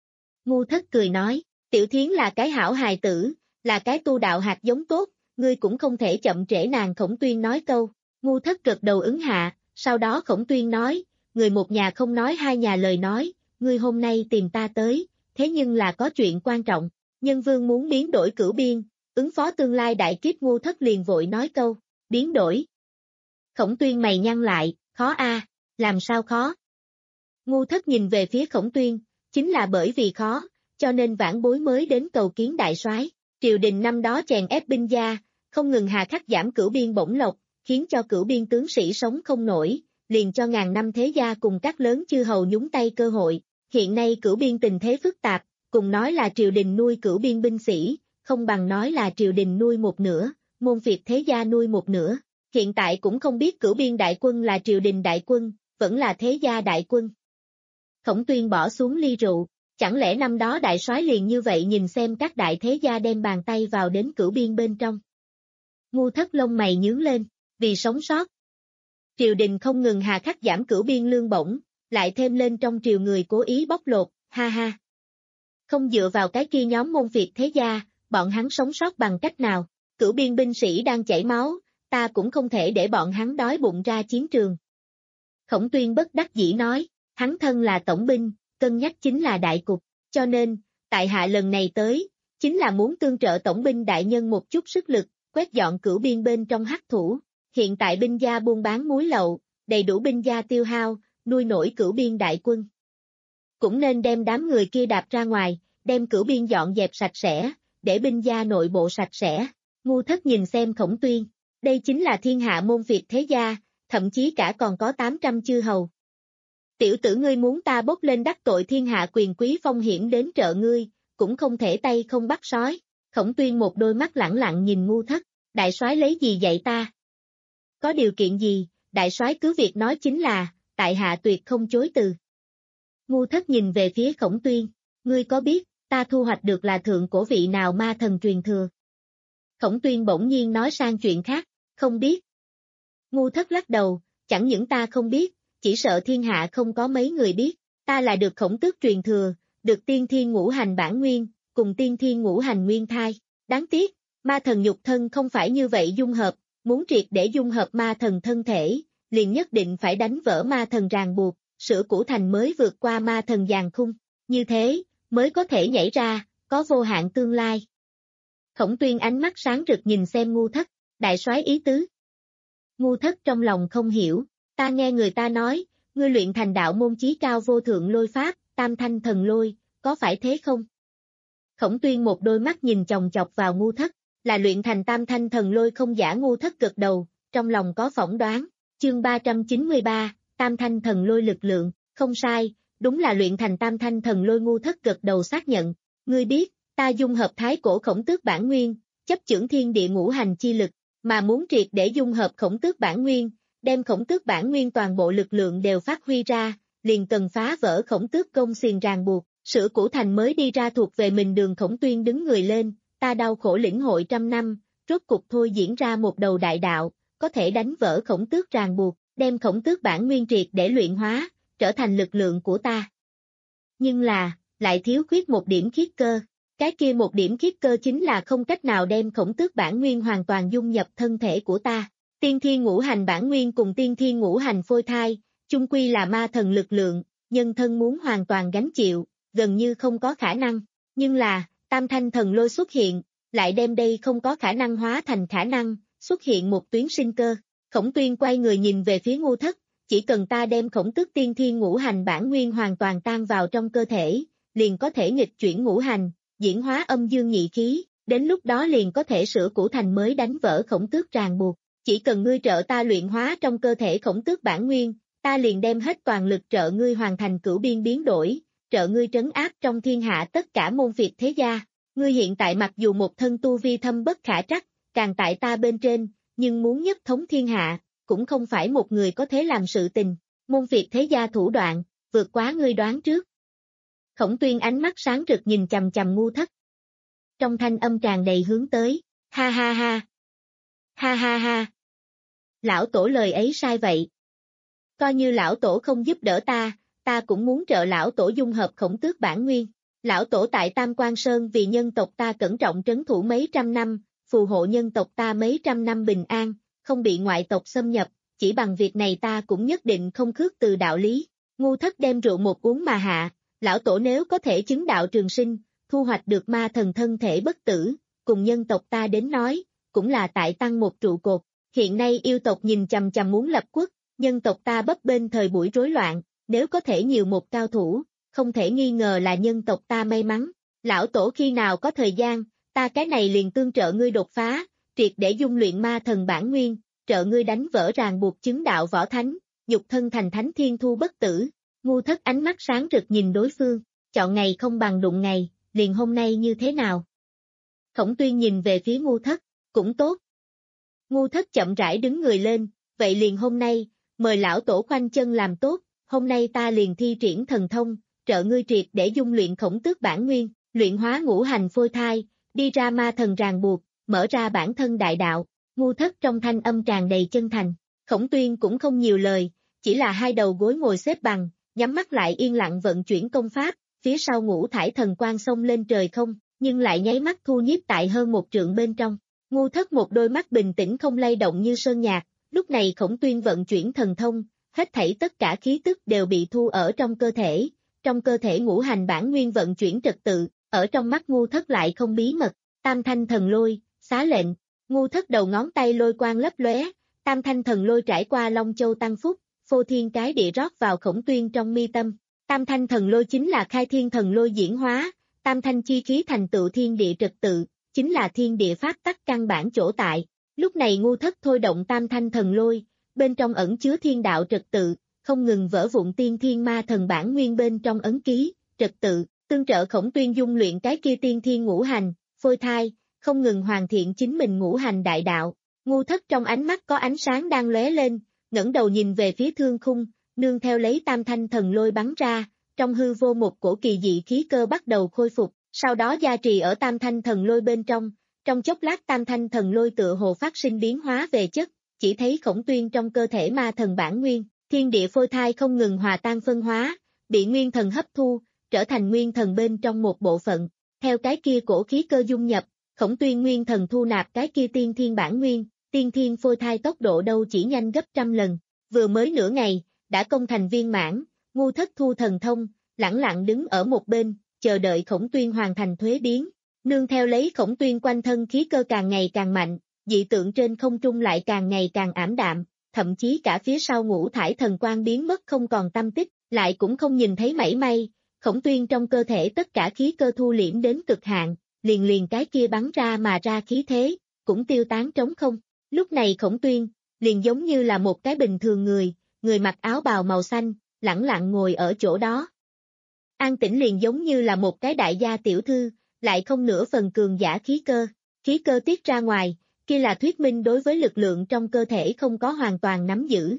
Ngu Thất cười nói, Tiểu Thiến là cái hảo hài tử, là cái tu đạo hạt giống tốt, ngươi cũng không thể chậm trễ nàng. Khổng Tuyên nói câu, Ngu Thất gật đầu ứng hạ, Sau đó Khổng Tuyên nói, người một nhà không nói hai nhà lời nói, ngươi hôm nay tìm ta tới, thế nhưng là có chuyện quan trọng, nhân vương muốn biến đổi cửu biên, ứng phó tương lai đại kiếp. Ngu Thất liền vội nói câu, biến đổi. Khổng Tuyên mày nhăn lại, khó a, làm sao khó? Ngu Thất nhìn về phía Khổng Tuyên, chính là bởi vì khó, cho nên vãn bối mới đến cầu kiến đại soái. Triều đình năm đó chèn ép binh gia, không ngừng hà khắc giảm cửu biên bổng lộc, khiến cho cửu biên tướng sĩ sống không nổi, liền cho ngàn năm thế gia cùng các lớn chư hầu nhúng tay cơ hội. Hiện nay cửu biên tình thế phức tạp, cùng nói là triều đình nuôi cửu biên binh sĩ, không bằng nói là triều đình nuôi một nửa, môn phiệt thế gia nuôi một nửa. Hiện tại cũng không biết cửu biên đại quân là triều đình đại quân, vẫn là thế gia đại quân. Khổng Tuyên bỏ xuống ly rượu, chẳng lẽ năm đó đại soái liền như vậy nhìn xem các đại thế gia đem bàn tay vào đến cửu biên bên trong? Ngu Thất lông mày nhướng lên, vì sống sót. Triều đình không ngừng hà khắc giảm cửu biên lương bổng, lại thêm lên trong triều người cố ý bóc lột, ha ha. Không dựa vào cái kia nhóm môn phiệt thế gia, bọn hắn sống sót bằng cách nào? Cửu biên binh sĩ đang chảy máu, ta cũng không thể để bọn hắn đói bụng ra chiến trường. Khổng Tuyên bất đắc dĩ nói, hắn thân là tổng binh, cân nhắc chính là đại cục, cho nên, tại hạ lần này tới, chính là muốn tương trợ tổng binh đại nhân một chút sức lực, quét dọn cửu biên bên trong hắc thủ. Hiện tại binh gia buôn bán muối lậu, đầy đủ binh gia tiêu hao, nuôi nổi cửu biên đại quân. Cũng nên đem đám người kia đạp ra ngoài, đem cửu biên dọn dẹp sạch sẽ, để binh gia nội bộ sạch sẽ. Ngu Thất nhìn xem Khổng Tuyên, đây chính là thiên hạ môn phiệt thế gia, thậm chí cả còn có tám trăm chư hầu. Tiểu tử ngươi muốn ta bốc lên đắc tội thiên hạ quyền quý phong hiểm đến trợ ngươi, cũng không thể tay không bắt sói. Khổng Tuyên một đôi mắt lẳng lặng nhìn Ngu Thất, đại soái lấy gì dạy ta? Có điều kiện gì, đại soái cứ việc nói chính là, tại hạ tuyệt không chối từ. Ngu Thất nhìn về phía Khổng Tuyên, ngươi có biết, ta thu hoạch được là thượng cổ vị nào ma thần truyền thừa? Khổng Tuyên bỗng nhiên nói sang chuyện khác, không biết. Ngu Thất lắc đầu, chẳng những ta không biết, chỉ sợ thiên hạ không có mấy người biết, ta là được Khổng Tước truyền thừa, được tiên thiên ngũ hành bản nguyên, cùng tiên thiên ngũ hành nguyên thai. Đáng tiếc, ma thần nhục thân không phải như vậy dung hợp, muốn triệt để dung hợp ma thần thân thể, liền nhất định phải đánh vỡ ma thần ràng buộc, sửa cũ thành mới vượt qua ma thần giàn khung, như thế, mới có thể nhảy ra, có vô hạn tương lai. Khổng Tuyên ánh mắt sáng rực nhìn xem Ngu Thất, đại soái ý tứ. Ngu Thất trong lòng không hiểu, ta nghe người ta nói, ngươi luyện thành đạo môn chí cao vô thượng lôi pháp, tam thanh thần lôi, có phải thế không? Khổng Tuyên một đôi mắt nhìn chòng chọc vào Ngu Thất, là luyện thành tam thanh thần lôi không giả. Ngu Thất gật đầu, trong lòng có phỏng đoán, chương ba trăm chín mươi ba, tam thanh thần lôi lực lượng, không sai, đúng là luyện thành tam thanh thần lôi. Ngu Thất gật đầu xác nhận, ngươi biết, ta dung hợp thái cổ Khổng Tước bản nguyên, chấp chưởng thiên địa ngũ hành chi lực, mà muốn triệt để dung hợp Khổng Tước bản nguyên, đem Khổng Tước bản nguyên toàn bộ lực lượng đều phát huy ra, liền cần phá vỡ Khổng Tước công xiềng ràng buộc, sửa cũ thành mới đi ra thuộc về mình đường. Khổng Tuyên đứng người lên, ta đau khổ lĩnh hội trăm năm, rốt cục thôi diễn ra một đầu đại đạo, có thể đánh vỡ Khổng Tước ràng buộc, đem Khổng Tước bản nguyên triệt để luyện hóa, trở thành lực lượng của ta. Nhưng là, lại thiếu khuyết một điểm khiết cơ. Cái kia một điểm khiết cơ chính là không cách nào đem Khổng Tước bản nguyên hoàn toàn dung nhập thân thể của ta. Tiên thiên ngũ hành bản nguyên cùng tiên thiên ngũ hành phôi thai, chung quy là ma thần lực lượng, nhân thân muốn hoàn toàn gánh chịu, gần như không có khả năng. Nhưng là, tam thanh thần lôi xuất hiện, lại đem đây không có khả năng hóa thành khả năng, xuất hiện một tuyến sinh cơ. Khổng Tuyên quay người nhìn về phía Ngu Thất, chỉ cần ta đem Khổng Tước tiên thiên ngũ hành bản nguyên hoàn toàn tan vào trong cơ thể, liền có thể nghịch chuyển ngũ hành, diễn hóa âm dương nhị khí, đến lúc đó liền có thể sửa cũ thành mới, đánh vỡ Khổng Tước ràng buộc. Chỉ cần ngươi trợ ta luyện hóa trong cơ thể Khổng Tước bản nguyên, ta liền đem hết toàn lực trợ ngươi hoàn thành cửu biên biến đổi, trợ ngươi trấn áp trong thiên hạ tất cả môn phiệt thế gia. Ngươi hiện tại mặc dù một thân tu vi thâm bất khả trắc, càng tại ta bên trên, nhưng muốn nhất thống thiên hạ, cũng không phải một người có thể làm sự tình. Môn phiệt thế gia thủ đoạn, vượt quá ngươi đoán trước. Khổng Tuyên ánh mắt sáng rực nhìn chằm chằm Ngu Thất. Trong thanh âm tràn đầy hướng tới, ha ha ha. Ha ha ha. Lão tổ lời ấy sai vậy. Coi như lão tổ không giúp đỡ ta, ta cũng muốn trợ lão tổ dung hợp Khổng Tước bản nguyên. Lão tổ tại Tam Quan Sơn vì nhân tộc ta cẩn trọng trấn thủ mấy trăm năm, phù hộ nhân tộc ta mấy trăm năm bình an, không bị ngoại tộc xâm nhập, chỉ bằng việc này ta cũng nhất định không khước từ đạo lý. Ngu Thất đem rượu một uống mà hạ, lão tổ nếu có thể chứng đạo trường sinh, thu hoạch được ma thần thân thể bất tử, cùng nhân tộc ta đến nói, cũng là tại tăng một trụ cột. Hiện nay yêu tộc nhìn chằm chằm muốn lập quốc, nhân tộc ta bấp bênh thời buổi rối loạn, nếu có thể nhiều một cao thủ, không thể nghi ngờ là nhân tộc ta may mắn. Lão tổ khi nào có thời gian, ta cái này liền tương trợ ngươi đột phá, triệt để dung luyện ma thần bản nguyên, trợ ngươi đánh vỡ ràng buộc chứng đạo võ thánh, nhục thân thành thánh thiên thu bất tử. Ngu Thất ánh mắt sáng rực nhìn đối phương, chọn ngày không bằng đụng ngày, liền hôm nay như thế nào? Khổng Tuyên nhìn về phía Ngu Thất, cũng tốt. Ngu Thất chậm rãi đứng người lên, vậy liền hôm nay, mời lão tổ khoanh chân làm tốt, hôm nay ta liền thi triển thần thông, trợ ngươi triệt để dung luyện khổng tước bản nguyên, luyện hóa ngũ hành phôi thai, đi ra ma thần ràng buộc, mở ra bản thân đại đạo. Ngu Thất trong thanh âm tràn đầy chân thành. Khổng Tuyên cũng không nhiều lời, chỉ là hai đầu gối ngồi xếp bằng, nhắm mắt lại yên lặng vận chuyển công pháp, phía sau ngũ thải thần quang xông lên trời không, nhưng lại nháy mắt thu nhiếp tại hơn một trượng bên trong. Ngu Thất một đôi mắt bình tĩnh không lay động như sơn nhạc, lúc này Khổng Tuyên vận chuyển thần thông, hết thảy tất cả khí tức đều bị thu ở trong cơ thể, trong cơ thể ngũ hành bản nguyên vận chuyển trật tự, ở trong mắt Ngu Thất lại không bí mật. Tam thanh thần lôi, xá lệnh. Ngu Thất đầu ngón tay lôi quang lấp lóe, tam thanh thần lôi trải qua Long Châu tăng phúc, phô thiên cái địa rót vào Khổng Tuyên trong mi tâm. Tam thanh thần lôi chính là khai thiên thần lôi diễn hóa, tam thanh chi khí thành tựu thiên địa trật tự, chính là thiên địa pháp tắc căn bản chỗ tại. Lúc này Ngu Thất thôi động tam thanh thần lôi, bên trong ẩn chứa thiên đạo trật tự, không ngừng vỡ vụn tiên thiên ma thần bản nguyên bên trong ấn ký, trật tự, tương trợ Khổng Tuyên dung luyện cái kia tiên thiên ngũ hành, phôi thai, không ngừng hoàn thiện chính mình ngũ hành đại đạo. Ngu Thất trong ánh mắt có ánh sáng đang lóe lên, ngẩng đầu nhìn về phía thương khung, nương theo lấy tam thanh thần lôi bắn ra, trong hư vô một cổ kỳ dị khí cơ bắt đầu khôi phục, sau đó gia trì ở tam thanh thần lôi bên trong, trong chốc lát tam thanh thần lôi tựa hồ phát sinh biến hóa về chất, chỉ thấy Khổng Tuyên trong cơ thể ma thần bản nguyên, thiên địa phôi thai không ngừng hòa tan phân hóa, bị nguyên thần hấp thu, trở thành nguyên thần bên trong một bộ phận, theo cái kia cổ khí cơ dung nhập, Khổng Tuyên nguyên thần thu nạp cái kia tiên thiên bản nguyên, tiên thiên phôi thai tốc độ đâu chỉ nhanh gấp trăm lần, vừa mới nửa ngày, đã công thành viên mãn. Ngu Thất thu thần thông, lẳng lặng đứng ở một bên, chờ đợi Khổng Tuyên hoàn thành thuế biến, nương theo lấy Khổng Tuyên quanh thân khí cơ càng ngày càng mạnh, dị tượng trên không trung lại càng ngày càng ảm đạm, thậm chí cả phía sau ngũ thải thần quang biến mất không còn tăm tích, lại cũng không nhìn thấy mảy may. Khổng Tuyên trong cơ thể tất cả khí cơ thu liễm đến cực hạn, liền liền cái kia bắn ra mà ra khí thế, cũng tiêu tán trống không. Lúc này Khổng Tuyên, liền giống như là một cái bình thường người, người mặc áo bào màu xanh, lẳng lặng ngồi ở chỗ đó. An tĩnh liền giống như là một cái đại gia tiểu thư, lại không nửa phần cường giả khí cơ. Khí cơ tiết ra ngoài, kia là thuyết minh đối với lực lượng trong cơ thể không có hoàn toàn nắm giữ.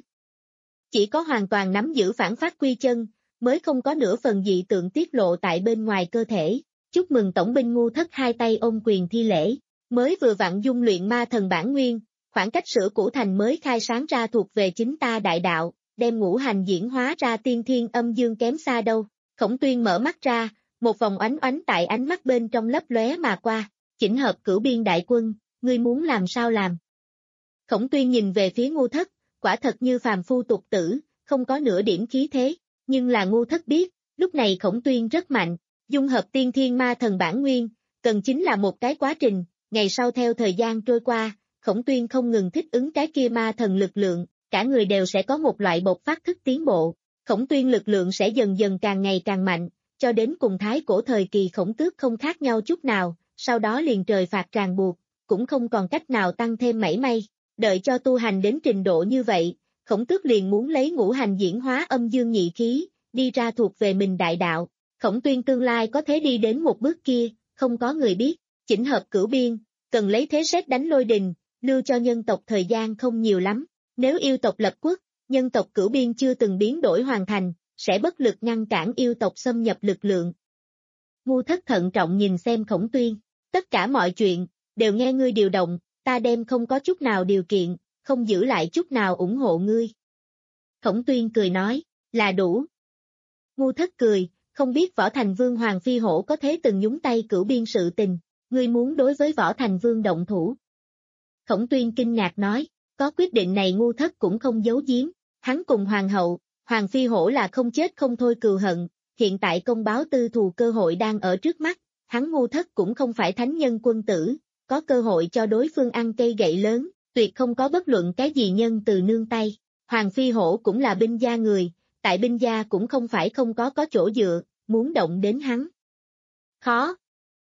Chỉ có hoàn toàn nắm giữ phản phát quy chân, mới không có nửa phần dị tượng tiết lộ tại bên ngoài cơ thể. Chúc mừng tổng binh Ngu Thất hai tay ôm quyền thi lễ, mới vừa vặn dung luyện ma thần bản nguyên, khoảng cách sửa cũ thành mới khai sáng ra thuộc về chính ta đại đạo, đem ngũ hành diễn hóa ra tiên thiên âm dương kém xa đâu. Khổng Tuyên mở mắt ra, một vòng oánh oánh tại ánh mắt bên trong lấp lóe mà qua, chỉnh hợp cửu biên đại quân, ngươi muốn làm sao làm? Khổng Tuyên nhìn về phía Ngu Thất, quả thật như phàm phu tục tử, không có nửa điểm khí thế, nhưng là Ngu Thất biết, lúc này Khổng Tuyên rất mạnh, dung hợp tiên thiên ma thần bản nguyên, cần chính là một cái quá trình, ngày sau theo thời gian trôi qua, Khổng Tuyên không ngừng thích ứng cái kia ma thần lực lượng, cả người đều sẽ có một loại bộc phát thức tiến bộ. Khổng Tuyên lực lượng sẽ dần dần càng ngày càng mạnh, cho đến cùng thái cổ thời kỳ Khổng Tước không khác nhau chút nào, sau đó liền trời phạt ràng buộc, cũng không còn cách nào tăng thêm mảy may. Đợi cho tu hành đến trình độ như vậy, Khổng Tước liền muốn lấy ngũ hành diễn hóa âm dương nhị khí, đi ra thuộc về mình đại đạo. Khổng Tuyên tương lai có thể đi đến một bước kia, không có người biết. Chỉnh hợp cửu biên, cần lấy thế sét đánh lôi đình, lưu cho nhân tộc thời gian không nhiều lắm. Nếu yêu tộc lập quốc, nhân tộc cửu biên chưa từng biến đổi hoàn thành, sẽ bất lực ngăn cản yêu tộc xâm nhập lực lượng. Ngu Thất thận trọng nhìn xem Khổng Tuyên, tất cả mọi chuyện, đều nghe ngươi điều động, ta đem không có chút nào điều kiện, không giữ lại chút nào ủng hộ ngươi. Khổng Tuyên cười nói, là đủ. Ngu Thất cười, không biết Võ Thành Vương Hoàng Phi Hổ có thế từng nhúng tay cửu biên sự tình, ngươi muốn đối với Võ Thành Vương động thủ. Khổng Tuyên kinh ngạc nói, Có quyết định này Ngu Thất cũng không giấu giếm, hắn cùng hoàng hậu, Hoàng Phi Hổ là không chết không thôi cừu hận, hiện tại công báo tư thù cơ hội đang ở trước mắt, hắn Ngu Thất cũng không phải thánh nhân quân tử, có cơ hội cho đối phương ăn cây gậy lớn, tuyệt không có bất luận cái gì nhân từ nương tay. Hoàng Phi Hổ cũng là binh gia người, tại binh gia cũng không phải không có có chỗ dựa, muốn động đến hắn. Khó.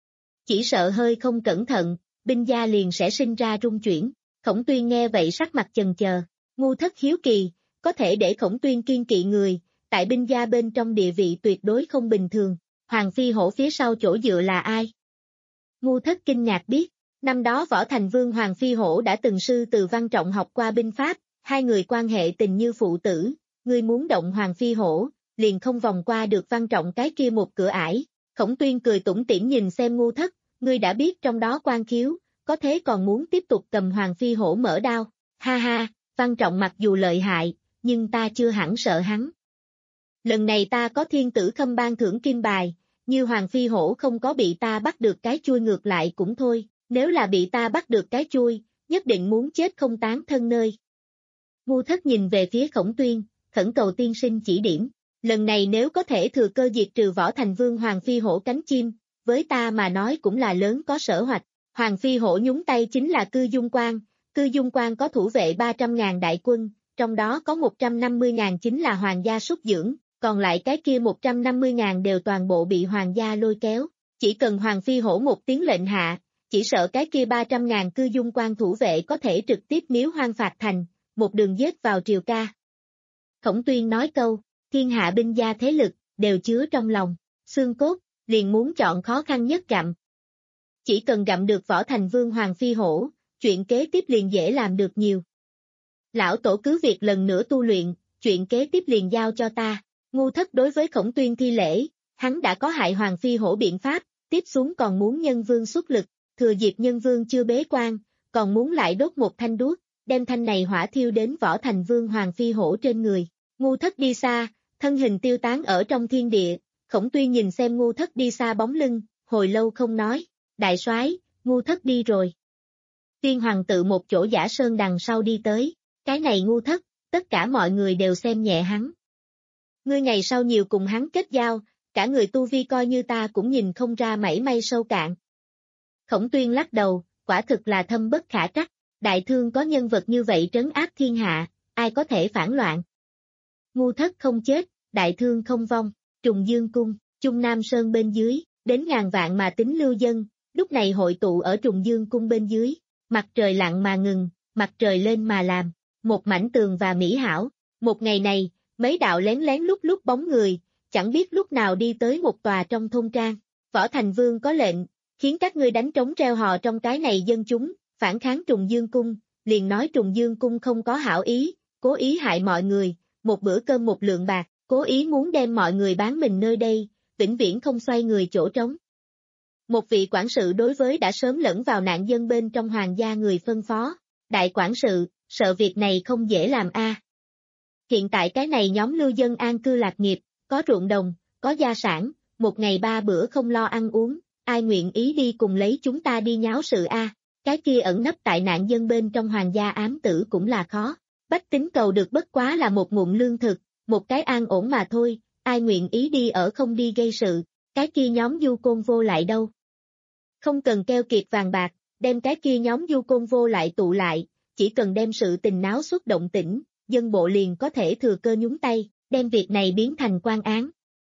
Chỉ sợ hơi không cẩn thận, binh gia liền sẽ sinh ra rung chuyển. Khổng Tuyên nghe vậy sắc mặt chần chờ, Ngu Thất hiếu kỳ, có thể để Khổng Tuyên kiên kỵ người, tại binh gia bên trong địa vị tuyệt đối không bình thường. Hoàng Phi Hổ phía sau chỗ dựa là ai? Ngu Thất kinh ngạc biết, năm đó Võ Thành Vương Hoàng Phi Hổ đã từng sư từ Văn Trọng học qua binh pháp, hai người quan hệ tình như phụ tử, ngươi muốn động Hoàng Phi Hổ, liền không vòng qua được Văn Trọng cái kia một cửa ải. Khổng Tuyên cười tủm tỉm nhìn xem Ngu Thất, ngươi đã biết trong đó quan khiếu, có thế còn muốn tiếp tục cầm Hoàng Phi Hổ mở đao, ha ha, Văn Trọng mặc dù lợi hại, nhưng ta chưa hẳn sợ hắn. Lần này ta có thiên tử khâm ban thưởng kim bài, như Hoàng Phi Hổ không có bị ta bắt được cái chui ngược lại cũng thôi, nếu là bị ta bắt được cái chui, nhất định muốn chết không tán thân nơi. Ngu Thất nhìn về phía Khổng Tuyên, khẩn cầu tiên sinh chỉ điểm, lần này nếu có thể thừa cơ diệt trừ Võ Thành Vương Hoàng Phi Hổ cánh chim, với ta mà nói cũng là lớn có sở hoạch. Hoàng Phi Hổ nhúng tay chính là Cư Dung Quan, Cư Dung Quan có thủ vệ ba trăm ngàn đại quân, trong đó có một trăm năm mươi ngàn chính là hoàng gia súc dưỡng, còn lại cái kia một trăm năm mươi ngàn đều toàn bộ bị hoàng gia lôi kéo, chỉ cần Hoàng Phi Hổ một tiếng lệnh hạ, chỉ sợ cái kia ba trăm ngàn Cư Dung Quan thủ vệ có thể trực tiếp miếu hoang phạt thành, một đường giết vào triều ca. Khổng Tuyên nói câu, thiên hạ binh gia thế lực, đều chứa trong lòng, xương cốt, liền muốn chọn khó khăn nhất gặm. Chỉ cần gặm được Võ Thành Vương Hoàng Phi Hổ, chuyện kế tiếp liền dễ làm được nhiều. Lão tổ cứ việc lần nữa tu luyện, chuyện kế tiếp liền giao cho ta. Ngu Thất đối với Khổng Tuyên thi lễ, hắn đã có hại Hoàng Phi Hổ biện pháp, tiếp xuống còn muốn Nhân Vương xuất lực, thừa dịp Nhân Vương chưa bế quan, còn muốn lại đốt một thanh đuốc, đem thanh này hỏa thiêu đến Võ Thành Vương Hoàng Phi Hổ trên người. Ngu Thất đi xa, thân hình tiêu tán ở trong thiên địa, Khổng Tuyên nhìn xem Ngu Thất đi xa bóng lưng, hồi lâu không nói, đại soái, Ngu Thất đi rồi. Tiên hoàng tự một chỗ giả sơn đằng sau đi tới, cái này Ngu Thất, tất cả mọi người đều xem nhẹ hắn. Ngươi ngày sau nhiều cùng hắn kết giao, cả người tu vi coi như ta cũng nhìn không ra mảy may sâu cạn. Khổng Tuyên lắc đầu, quả thực là thâm bất khả trắc, đại thương có nhân vật như vậy trấn áp thiên hạ, ai có thể phản loạn. Ngu Thất không chết, đại thương không vong, Trùng Dương Cung, Trung Nam Sơn bên dưới, đến ngàn vạn mà tính lưu dân, lúc này hội tụ ở Trùng Dương Cung bên dưới, mặt trời lặn mà ngừng, mặt trời lên mà làm, một mảnh tường và mỹ hảo. Một ngày này, mấy đạo lén lén lúc lúc bóng người, chẳng biết lúc nào đi tới một tòa trong thôn trang. Võ Thành Vương có lệnh, khiến các ngươi đánh trống treo hò trong cái này dân chúng, phản kháng Trùng Dương Cung, liền nói Trùng Dương Cung không có hảo ý, cố ý hại mọi người, một bữa cơm một lượng bạc, cố ý muốn đem mọi người bán mình nơi đây, vĩnh viễn không xoay người chỗ trống. Một vị quản sự đối với đã sớm lẫn vào nạn dân bên trong hoàng gia người phân phó, đại quản sự, sợ việc này không dễ làm a. Hiện tại cái này nhóm lưu dân an cư lạc nghiệp, có ruộng đồng, có gia sản, một ngày ba bữa không lo ăn uống, ai nguyện ý đi cùng lấy chúng ta đi nháo sự a? Cái kia ẩn nấp tại nạn dân bên trong hoàng gia ám tử cũng là khó, bách tính cầu được bất quá là một ngụm lương thực, một cái an ổn mà thôi, ai nguyện ý đi ở không đi gây sự, cái kia nhóm du côn vô lại đâu. Không cần keo kiệt vàng bạc, đem cái kia nhóm du côn vô lại tụ lại, chỉ cần đem sự tình náo xuất động tĩnh, dân bộ liền có thể thừa cơ nhúng tay, đem việc này biến thành quan án.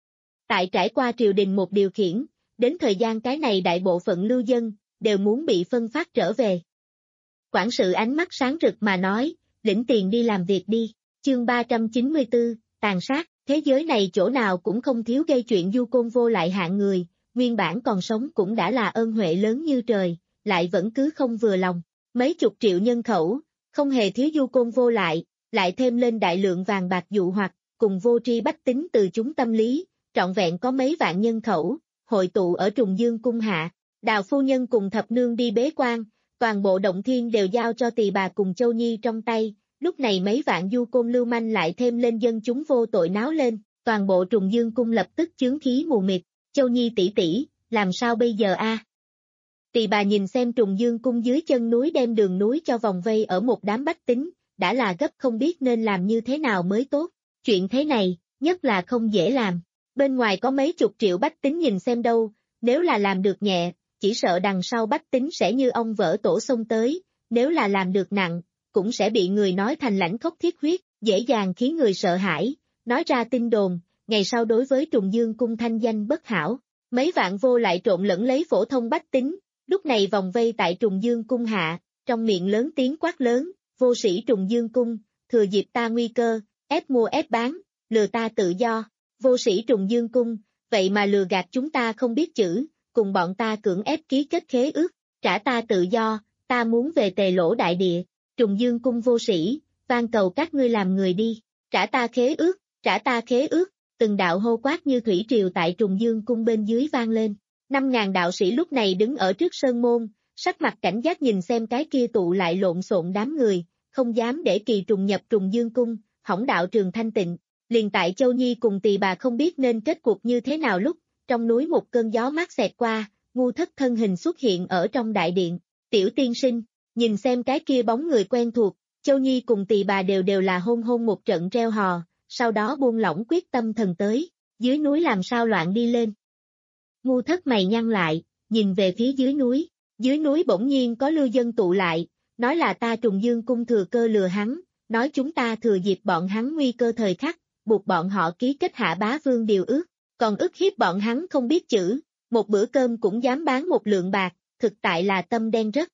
Tại trải qua triều đình một điều khiển, đến thời gian cái này đại bộ phận lưu dân, đều muốn bị phân phát trở về. Quản sự ánh mắt sáng rực mà nói, lĩnh tiền đi làm việc đi, chương ba trăm chín mươi tư, tàn sát, thế giới này chỗ nào cũng không thiếu gây chuyện du côn vô lại hạng người, nguyên bản còn sống cũng đã là ơn huệ lớn như trời, lại vẫn cứ không vừa lòng, mấy chục triệu nhân khẩu, không hề thiếu du côn vô lại, lại thêm lên đại lượng vàng bạc dụ hoặc, cùng vô tri bách tính từ chúng tâm lý, trọn vẹn có mấy vạn nhân khẩu, hội tụ ở Trùng Dương Cung hạ, Đào phu nhân cùng thập nương đi bế quan, toàn bộ động thiên đều giao cho tỳ bà cùng Châu Nhi trong tay, lúc này mấy vạn du côn lưu manh lại thêm lên dân chúng vô tội náo lên, toàn bộ Trùng Dương Cung lập tức chướng khí mù mịt, Châu Nhi tỷ tỷ, làm sao bây giờ a? Tỳ bà nhìn xem Trùng Dương cung dưới chân núi đem đường núi cho vòng vây ở một đám bách tính, đã là gấp không biết nên làm như thế nào mới tốt. Chuyện thế này, nhất là không dễ làm. Bên ngoài có mấy chục triệu bách tính nhìn xem đâu, nếu là làm được nhẹ, chỉ sợ đằng sau bách tính sẽ như ong vỡ tổ xông tới, nếu là làm được nặng, cũng sẽ bị người nói thành lãnh khốc thiết huyết, dễ dàng khiến người sợ hãi, nói ra tin đồn, ngày sau đối với Trùng Dương cung thanh danh bất hảo. Mấy vạn vô lại trộn lẫn lấy phổ thông bách tính, lúc này vòng vây tại Trùng Dương cung hạ, trong miệng lớn tiếng quát lớn, vô sĩ Trùng Dương cung, thừa dịp ta nguy cơ, ép mua ép bán, lừa ta tự do, vô sĩ Trùng Dương cung, vậy mà lừa gạt chúng ta không biết chữ, cùng bọn ta cưỡng ép ký kết khế ước, trả ta tự do, ta muốn về Tề Lỗ đại địa, Trùng Dương cung vô sĩ, van cầu các ngươi làm người đi, trả ta khế ước, trả ta khế ước, từng đạo hô quát như thủy triều tại Trùng Dương cung bên dưới vang lên. Năm ngàn đạo sĩ lúc này đứng ở trước sơn môn, sắc mặt cảnh giác nhìn xem cái kia tụ lại lộn xộn đám người, không dám để Kỳ Trùng nhập Trùng Dương cung, hỏng đạo trường thanh tịnh. Liền tại Châu Nhi cùng Tỳ bà không biết nên kết cuộc như thế nào lúc, trong núi một cơn gió mát xẹt qua, Ngu Thất thân hình xuất hiện ở trong đại điện. Tiểu tiên sinh, nhìn xem cái kia bóng người quen thuộc, Châu Nhi cùng Tỳ bà đều đều là hôn hôn một trận reo hò, sau đó buông lỏng quyết tâm thần tới, dưới núi làm sao loạn đi lên. Ngu Thất mày nhăn lại, nhìn về phía dưới núi, dưới núi bỗng nhiên có lưu dân tụ lại, nói là ta Trùng Dương cung thừa cơ lừa hắn, nói chúng ta thừa dịp bọn hắn nguy cơ thời khắc, buộc bọn họ ký kết Hạ Bá Vương điều ước, còn ức hiếp bọn hắn không biết chữ, một bữa cơm cũng dám bán một lượng bạc, thực tại là tâm đen rất.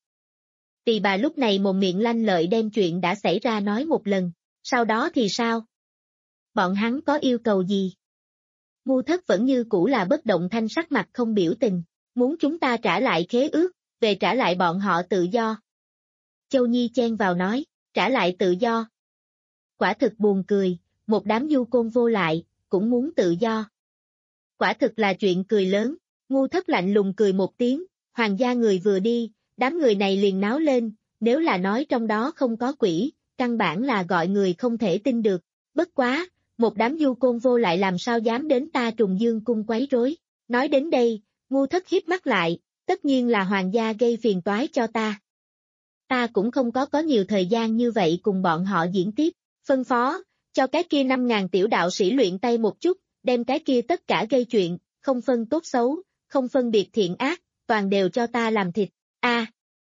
Tỳ bà lúc này mồm miệng lanh lợi đem chuyện đã xảy ra nói một lần, sau đó thì sao? Bọn hắn có yêu cầu gì? Ngu Thất vẫn như cũ là bất động thanh sắc mặt không biểu tình, muốn chúng ta trả lại khế ước, về trả lại bọn họ tự do. Châu Nhi chen vào nói, trả lại tự do. Quả thực buồn cười, một đám du côn vô lại, cũng muốn tự do. Quả thực là chuyện cười lớn, Ngu Thất lạnh lùng cười một tiếng, hoàng gia người vừa đi, đám người này liền náo lên, nếu là nói trong đó không có quỷ, căn bản là gọi người không thể tin được, bất quá, một đám du côn vô lại làm sao dám đến ta Trùng Dương cung quấy rối. Nói đến đây, Ngu Thất hiếp mắt lại, tất nhiên là hoàng gia gây phiền toái cho ta. Ta cũng không có có nhiều thời gian như vậy cùng bọn họ diễn tiếp, phân phó, cho cái kia năm ngàn tiểu đạo sĩ luyện tay một chút, đem cái kia tất cả gây chuyện, không phân tốt xấu, không phân biệt thiện ác, toàn đều cho ta làm thịt, a, à,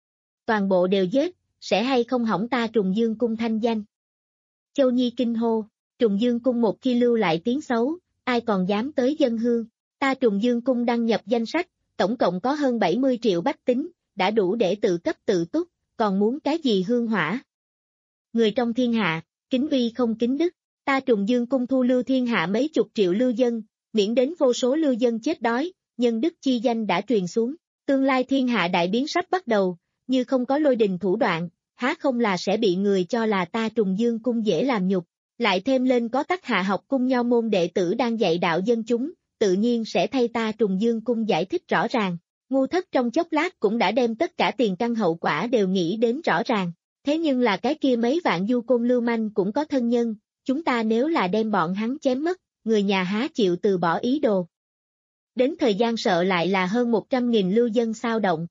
toàn bộ đều giết, sẽ hay không hỏng ta Trùng Dương cung thanh danh. Châu Nhi kinh hô, Trùng Dương cung một khi lưu lại tiếng xấu, ai còn dám tới dân hương, ta Trùng Dương cung đăng nhập danh sách, tổng cộng có hơn bảy mươi triệu bách tính, đã đủ để tự cấp tự túc, còn muốn cái gì hương hỏa. Người trong thiên hạ, kính uy không kính đức, ta Trùng Dương cung thu lưu thiên hạ mấy chục triệu lưu dân, miễn đến vô số lưu dân chết đói, nhân đức chi danh đã truyền xuống, tương lai thiên hạ đại biến sắp bắt đầu, như không có lôi đình thủ đoạn, há không là sẽ bị người cho là ta Trùng Dương cung dễ làm nhục, lại thêm lên có Tắc Hạ học cung nho môn đệ tử đang dạy đạo dân chúng, tự nhiên sẽ thay ta Trùng Dương cung giải thích rõ ràng. Ngu Thất trong chốc lát cũng đã đem tất cả tiền căn hậu quả đều nghĩ đến rõ ràng, thế nhưng là cái kia mấy vạn du côn lưu manh cũng có thân nhân, chúng ta nếu là đem bọn hắn chém mất, người nhà há chịu từ bỏ ý đồ. Đến thời gian sợ lại là hơn một trăm nghìn lưu dân sao động.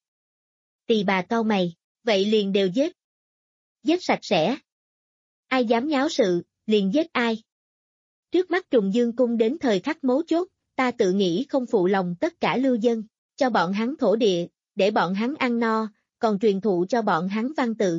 Tỳ bà cau mày, vậy liền đều giết. Giết sạch sẽ. Ai dám nháo sự, liền giết ai. Trước mắt Trùng Dương cung đến thời khắc mấu chốt, ta tự nghĩ không phụ lòng tất cả lưu dân, cho bọn hắn thổ địa, để bọn hắn ăn no, còn truyền thụ cho bọn hắn văn tự.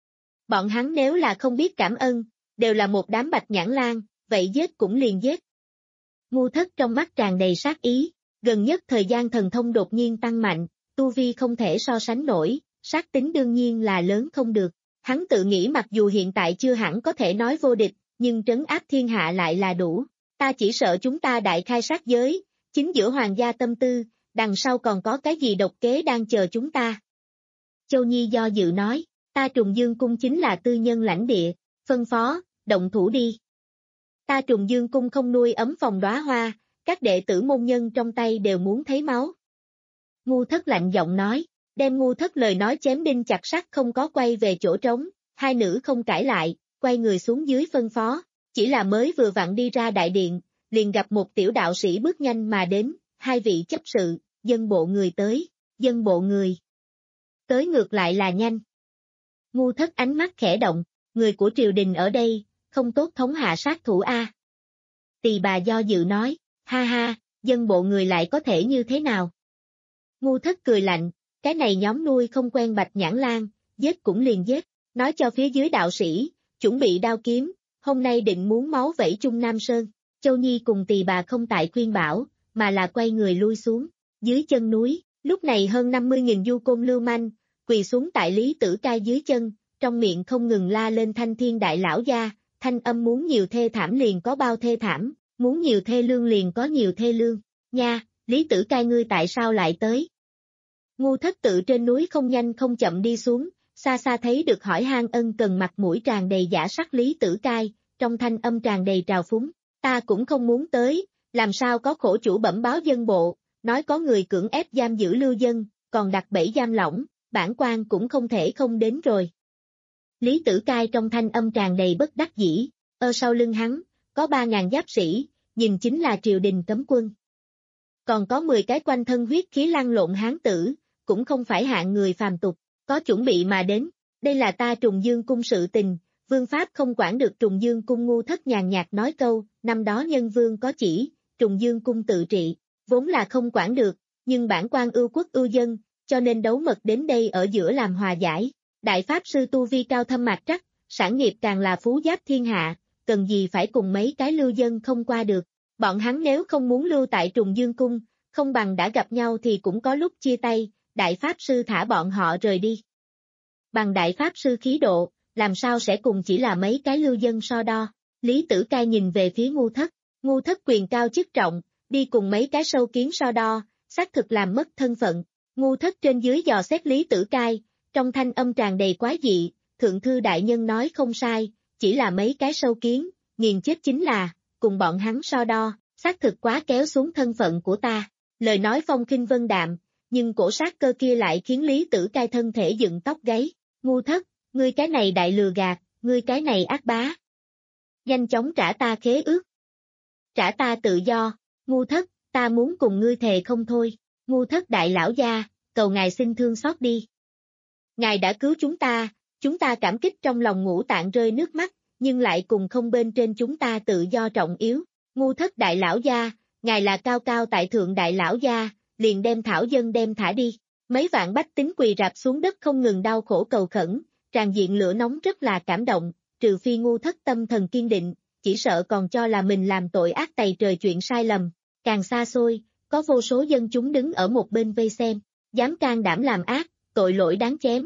Bọn hắn nếu là không biết cảm ơn, đều là một đám bạch nhãn lang, vậy giết cũng liền giết. Ngu Thất trong mắt tràn đầy sát ý, gần nhất thời gian thần thông đột nhiên tăng mạnh, tu vi không thể so sánh nổi, sát tính đương nhiên là lớn không được. Hắn tự nghĩ mặc dù hiện tại chưa hẳn có thể nói vô địch, nhưng trấn áp thiên hạ lại là đủ. Ta chỉ sợ chúng ta đại khai sát giới, chính giữa hoàng gia tâm tư, đằng sau còn có cái gì độc kế đang chờ chúng ta. Châu Nhi do dự nói, ta Trùng Dương cung chính là tư nhân lãnh địa, phân phó, động thủ đi. Ta Trùng Dương cung không nuôi ấm phòng đóa hoa, các đệ tử môn nhân trong tay đều muốn thấy máu. Ngu Thất lạnh giọng nói, đem Ngu Thất lời nói chém đinh chặt sắt không có quay về chỗ trống, hai nữ không cãi lại, quay người xuống dưới phân phó, chỉ là mới vừa vặn đi ra đại điện, liền gặp một tiểu đạo sĩ bước nhanh mà đến, hai vị chấp sự, dân bộ người tới, dân bộ người. tới ngược lại là nhanh. Ngu Thất ánh mắt khẽ động, người của triều đình ở đây, không tốt thống hạ sát thủ a. Tỳ bà do dự nói, ha ha, dân bộ người lại có thể như thế nào? Ngu Thất cười lạnh, cái này nhóm nuôi không quen Bạch Nhãn Lang, giết cũng liền giết, nói cho phía dưới đạo sĩ, chuẩn bị đao kiếm, hôm nay định muốn máu vẩy chung Nam Sơn. Châu Nhi cùng tỳ bà không tại khuyên bảo, mà là quay người lui xuống, dưới chân núi, lúc này hơn năm mươi nghìn du côn lưu manh, quỳ xuống tại Lý Tử Cai dưới chân, trong miệng không ngừng la lên thanh thiên đại lão gia, thanh âm muốn nhiều thê thảm liền có bao thê thảm, muốn nhiều thê lương liền có nhiều thê lương, nha, Lý Tử Cai ngươi tại sao lại tới? Ngu Thất tự trên núi không nhanh không chậm đi xuống, xa xa thấy được hỏi han ân cần mặt mũi tràn đầy giả sắc Lý Tử Cai, trong thanh âm tràn đầy trào phúng, ta cũng không muốn tới, làm sao có khổ chủ bẩm báo dân bộ, nói có người cưỡng ép giam giữ lưu dân, còn đặt bẫy giam lỏng, bản quan cũng không thể không đến rồi. Lý Tử Cai trong thanh âm tràn đầy bất đắc dĩ, ở sau lưng hắn, có ba ngàn giáp sĩ, nhìn chính là triều đình cấm quân. Còn có mười cái quanh thân huyết khí lăn lộn hán tử, cũng không phải hạng người phàm tục, có chuẩn bị mà đến, đây là ta Trùng Dương cung sự tình, vương pháp không quản được Trùng Dương cung. Ngu Thất nhàn nhạt nói câu, năm đó nhân vương có chỉ, Trùng Dương cung tự trị, vốn là không quản được, nhưng bản quan ưu quốc ưu dân, cho nên đấu mật đến đây ở giữa làm hòa giải. Đại pháp sư tu vi cao thâm mạc trắc, sản nghiệp càng là phú giáp thiên hạ, cần gì phải cùng mấy cái lưu dân không qua được. Bọn hắn nếu không muốn lưu tại Trùng Dương cung, không bằng đã gặp nhau thì cũng có lúc chia tay, đại pháp sư thả bọn họ rời đi. Bằng đại pháp sư khí độ, làm sao sẽ cùng chỉ là mấy cái lưu dân so đo. Lý Tử Cai nhìn về phía Ngu Thất, Ngu Thất quyền cao chức trọng, đi cùng mấy cái sâu kiến so đo, xác thực làm mất thân phận. Ngu Thất trên dưới dò xét Lý Tử Cai, trong thanh âm tràn đầy quái dị, thượng thư đại nhân nói không sai, chỉ là mấy cái sâu kiến, nghiền chết chính là, cùng bọn hắn so đo, xác thực quá kéo xuống thân phận của ta. Lời nói phong khinh vân đạm, nhưng cổ sát cơ kia lại khiến Lý Tử Cai thân thể dựng tóc gáy. Ngu Thất, ngươi cái này đại lừa gạt, ngươi cái này ác bá. Nhanh chóng trả ta khế ước. Trả ta tự do, Ngu Thất, ta muốn cùng ngươi thề không thôi. Ngu Thất đại lão gia, cầu ngài xin thương xót đi. Ngài đã cứu chúng ta, chúng ta cảm kích trong lòng ngũ tạng rơi nước mắt, nhưng lại cùng không bên trên chúng ta tự do trọng yếu. Ngu Thất đại lão gia, ngài là cao cao tại thượng đại lão gia, liền đem thảo dân đem thả đi. Mấy vạn bách tính quỳ rạp xuống đất không ngừng đau khổ cầu khẩn, tràn diện lửa nóng rất là cảm động, trừ phi Ngu Thất tâm thần kiên định, chỉ sợ còn cho là mình làm tội ác tày trời chuyện sai lầm. Càng xa xôi, có vô số dân chúng đứng ở một bên vây xem, dám can đảm làm ác, tội lỗi đáng chém.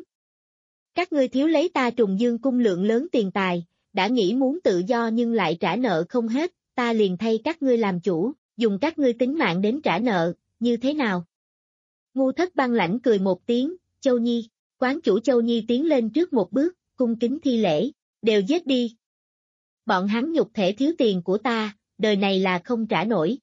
Các ngươi thiếu lấy ta Trùng Dương cung lượng lớn tiền tài, đã nghĩ muốn tự do nhưng lại trả nợ không hết, ta liền thay các ngươi làm chủ, dùng các ngươi tính mạng đến trả nợ, như thế nào? Ngu Thất băng lãnh cười một tiếng, Châu Nhi, quán chủ Châu Nhi tiến lên trước một bước, cung kính thi lễ, đều giết đi. Bọn hắn nhục thể thiếu tiền của ta, đời này là không trả nổi.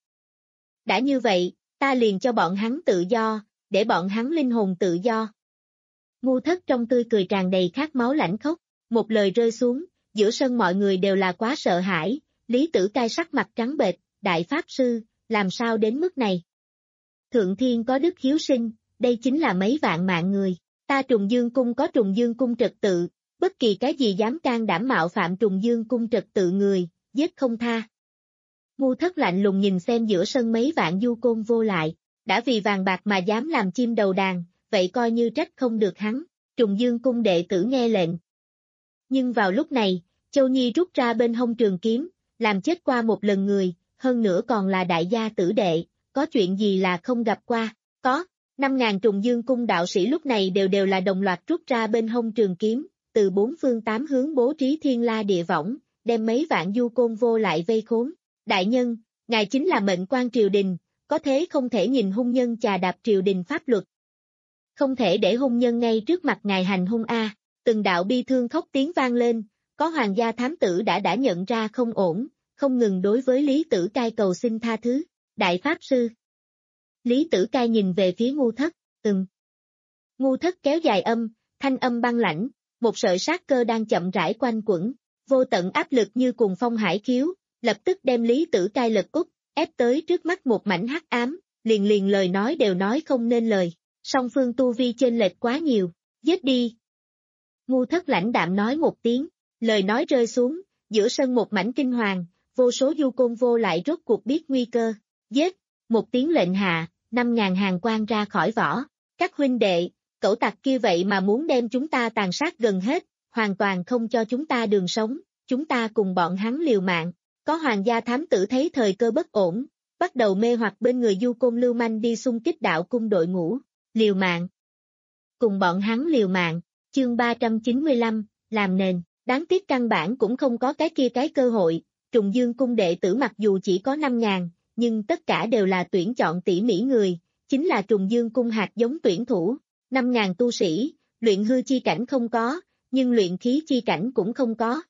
Đã như vậy, ta liền cho bọn hắn tự do, để bọn hắn linh hồn tự do. Ngu Thất trong tươi cười tràn đầy khát máu lãnh khốc, một lời rơi xuống, giữa sân mọi người đều là quá sợ hãi, Lý Tử Cai sắc mặt trắng bệch, đại pháp sư, làm sao đến mức này? Thượng thiên có đức hiếu sinh, đây chính là mấy vạn mạng người, ta Trùng Dương cung có Trùng Dương cung trật tự, bất kỳ cái gì dám can đảm mạo phạm Trùng Dương cung trật tự người, giết không tha. Ngu Thất lạnh lùng nhìn xem giữa sân mấy vạn du côn vô lại, đã vì vàng bạc mà dám làm chim đầu đàn, vậy coi như trách không được hắn, Trùng Dương cung đệ tử nghe lệnh. Nhưng vào lúc này, Châu Nhi rút ra bên hông trường kiếm, làm chết qua một lần người, hơn nữa còn là đại gia tử đệ, có chuyện gì là không gặp qua, có, năm ngàn Trùng Dương cung đạo sĩ lúc này đều đều là đồng loạt rút ra bên hông trường kiếm, từ bốn phương tám hướng bố trí thiên la địa võng, đem mấy vạn du côn vô lại vây khốn. Đại nhân, ngài chính là mệnh quan triều đình, có thế không thể nhìn hung nhân chà đạp triều đình pháp luật. Không thể để hung nhân ngay trước mặt ngài hành hung a. Từng đạo bi thương khóc tiếng vang lên, có hoàng gia thám tử đã đã nhận ra không ổn, không ngừng đối với Lý Tử Cai cầu xin tha thứ. Đại pháp sư. Lý Tử Cai nhìn về phía Ngu Thất, ừm. Ngu Thất kéo dài âm, thanh âm băng lãnh, một sợi sát cơ đang chậm rãi quanh quẩn, vô tận áp lực như cùng phong hải khiếu, lập tức đem Lý Tử Cai lật úp, ép tới trước mắt một mảnh hắc ám, liền liền lời nói đều nói không nên lời, song phương tu vi chênh lệch quá nhiều, Giết đi. Ngu thất lãnh đạm nói một tiếng, lời nói rơi xuống, giữa sân một mảnh kinh hoàng, vô số du côn vô lại rốt cuộc biết nguy cơ, giết, một tiếng lệnh hạ, năm ngàn hàng quan ra khỏi vỏ, các huynh đệ, cẩu tặc kia vậy mà muốn đem chúng ta tàn sát gần hết, hoàn toàn không cho chúng ta đường sống, chúng ta cùng bọn hắn liều mạng, có hoàng gia thám tử thấy thời cơ bất ổn, bắt đầu mê hoặc bên người du côn lưu manh đi xung kích đạo cung đội ngũ, liều mạng, cùng bọn hắn liều mạng, chương ba trăm chín mươi lăm, làm nền, đáng tiếc căn bản cũng không có cái kia cái cơ hội, Trùng Dương cung đệ tử mặc dù chỉ có năm ngàn, nhưng tất cả đều là tuyển chọn tỉ mỉ người, chính là Trùng Dương cung hạt giống tuyển thủ, năm ngàn tu sĩ, luyện hư chi cảnh không có, nhưng luyện khí chi cảnh cũng không có.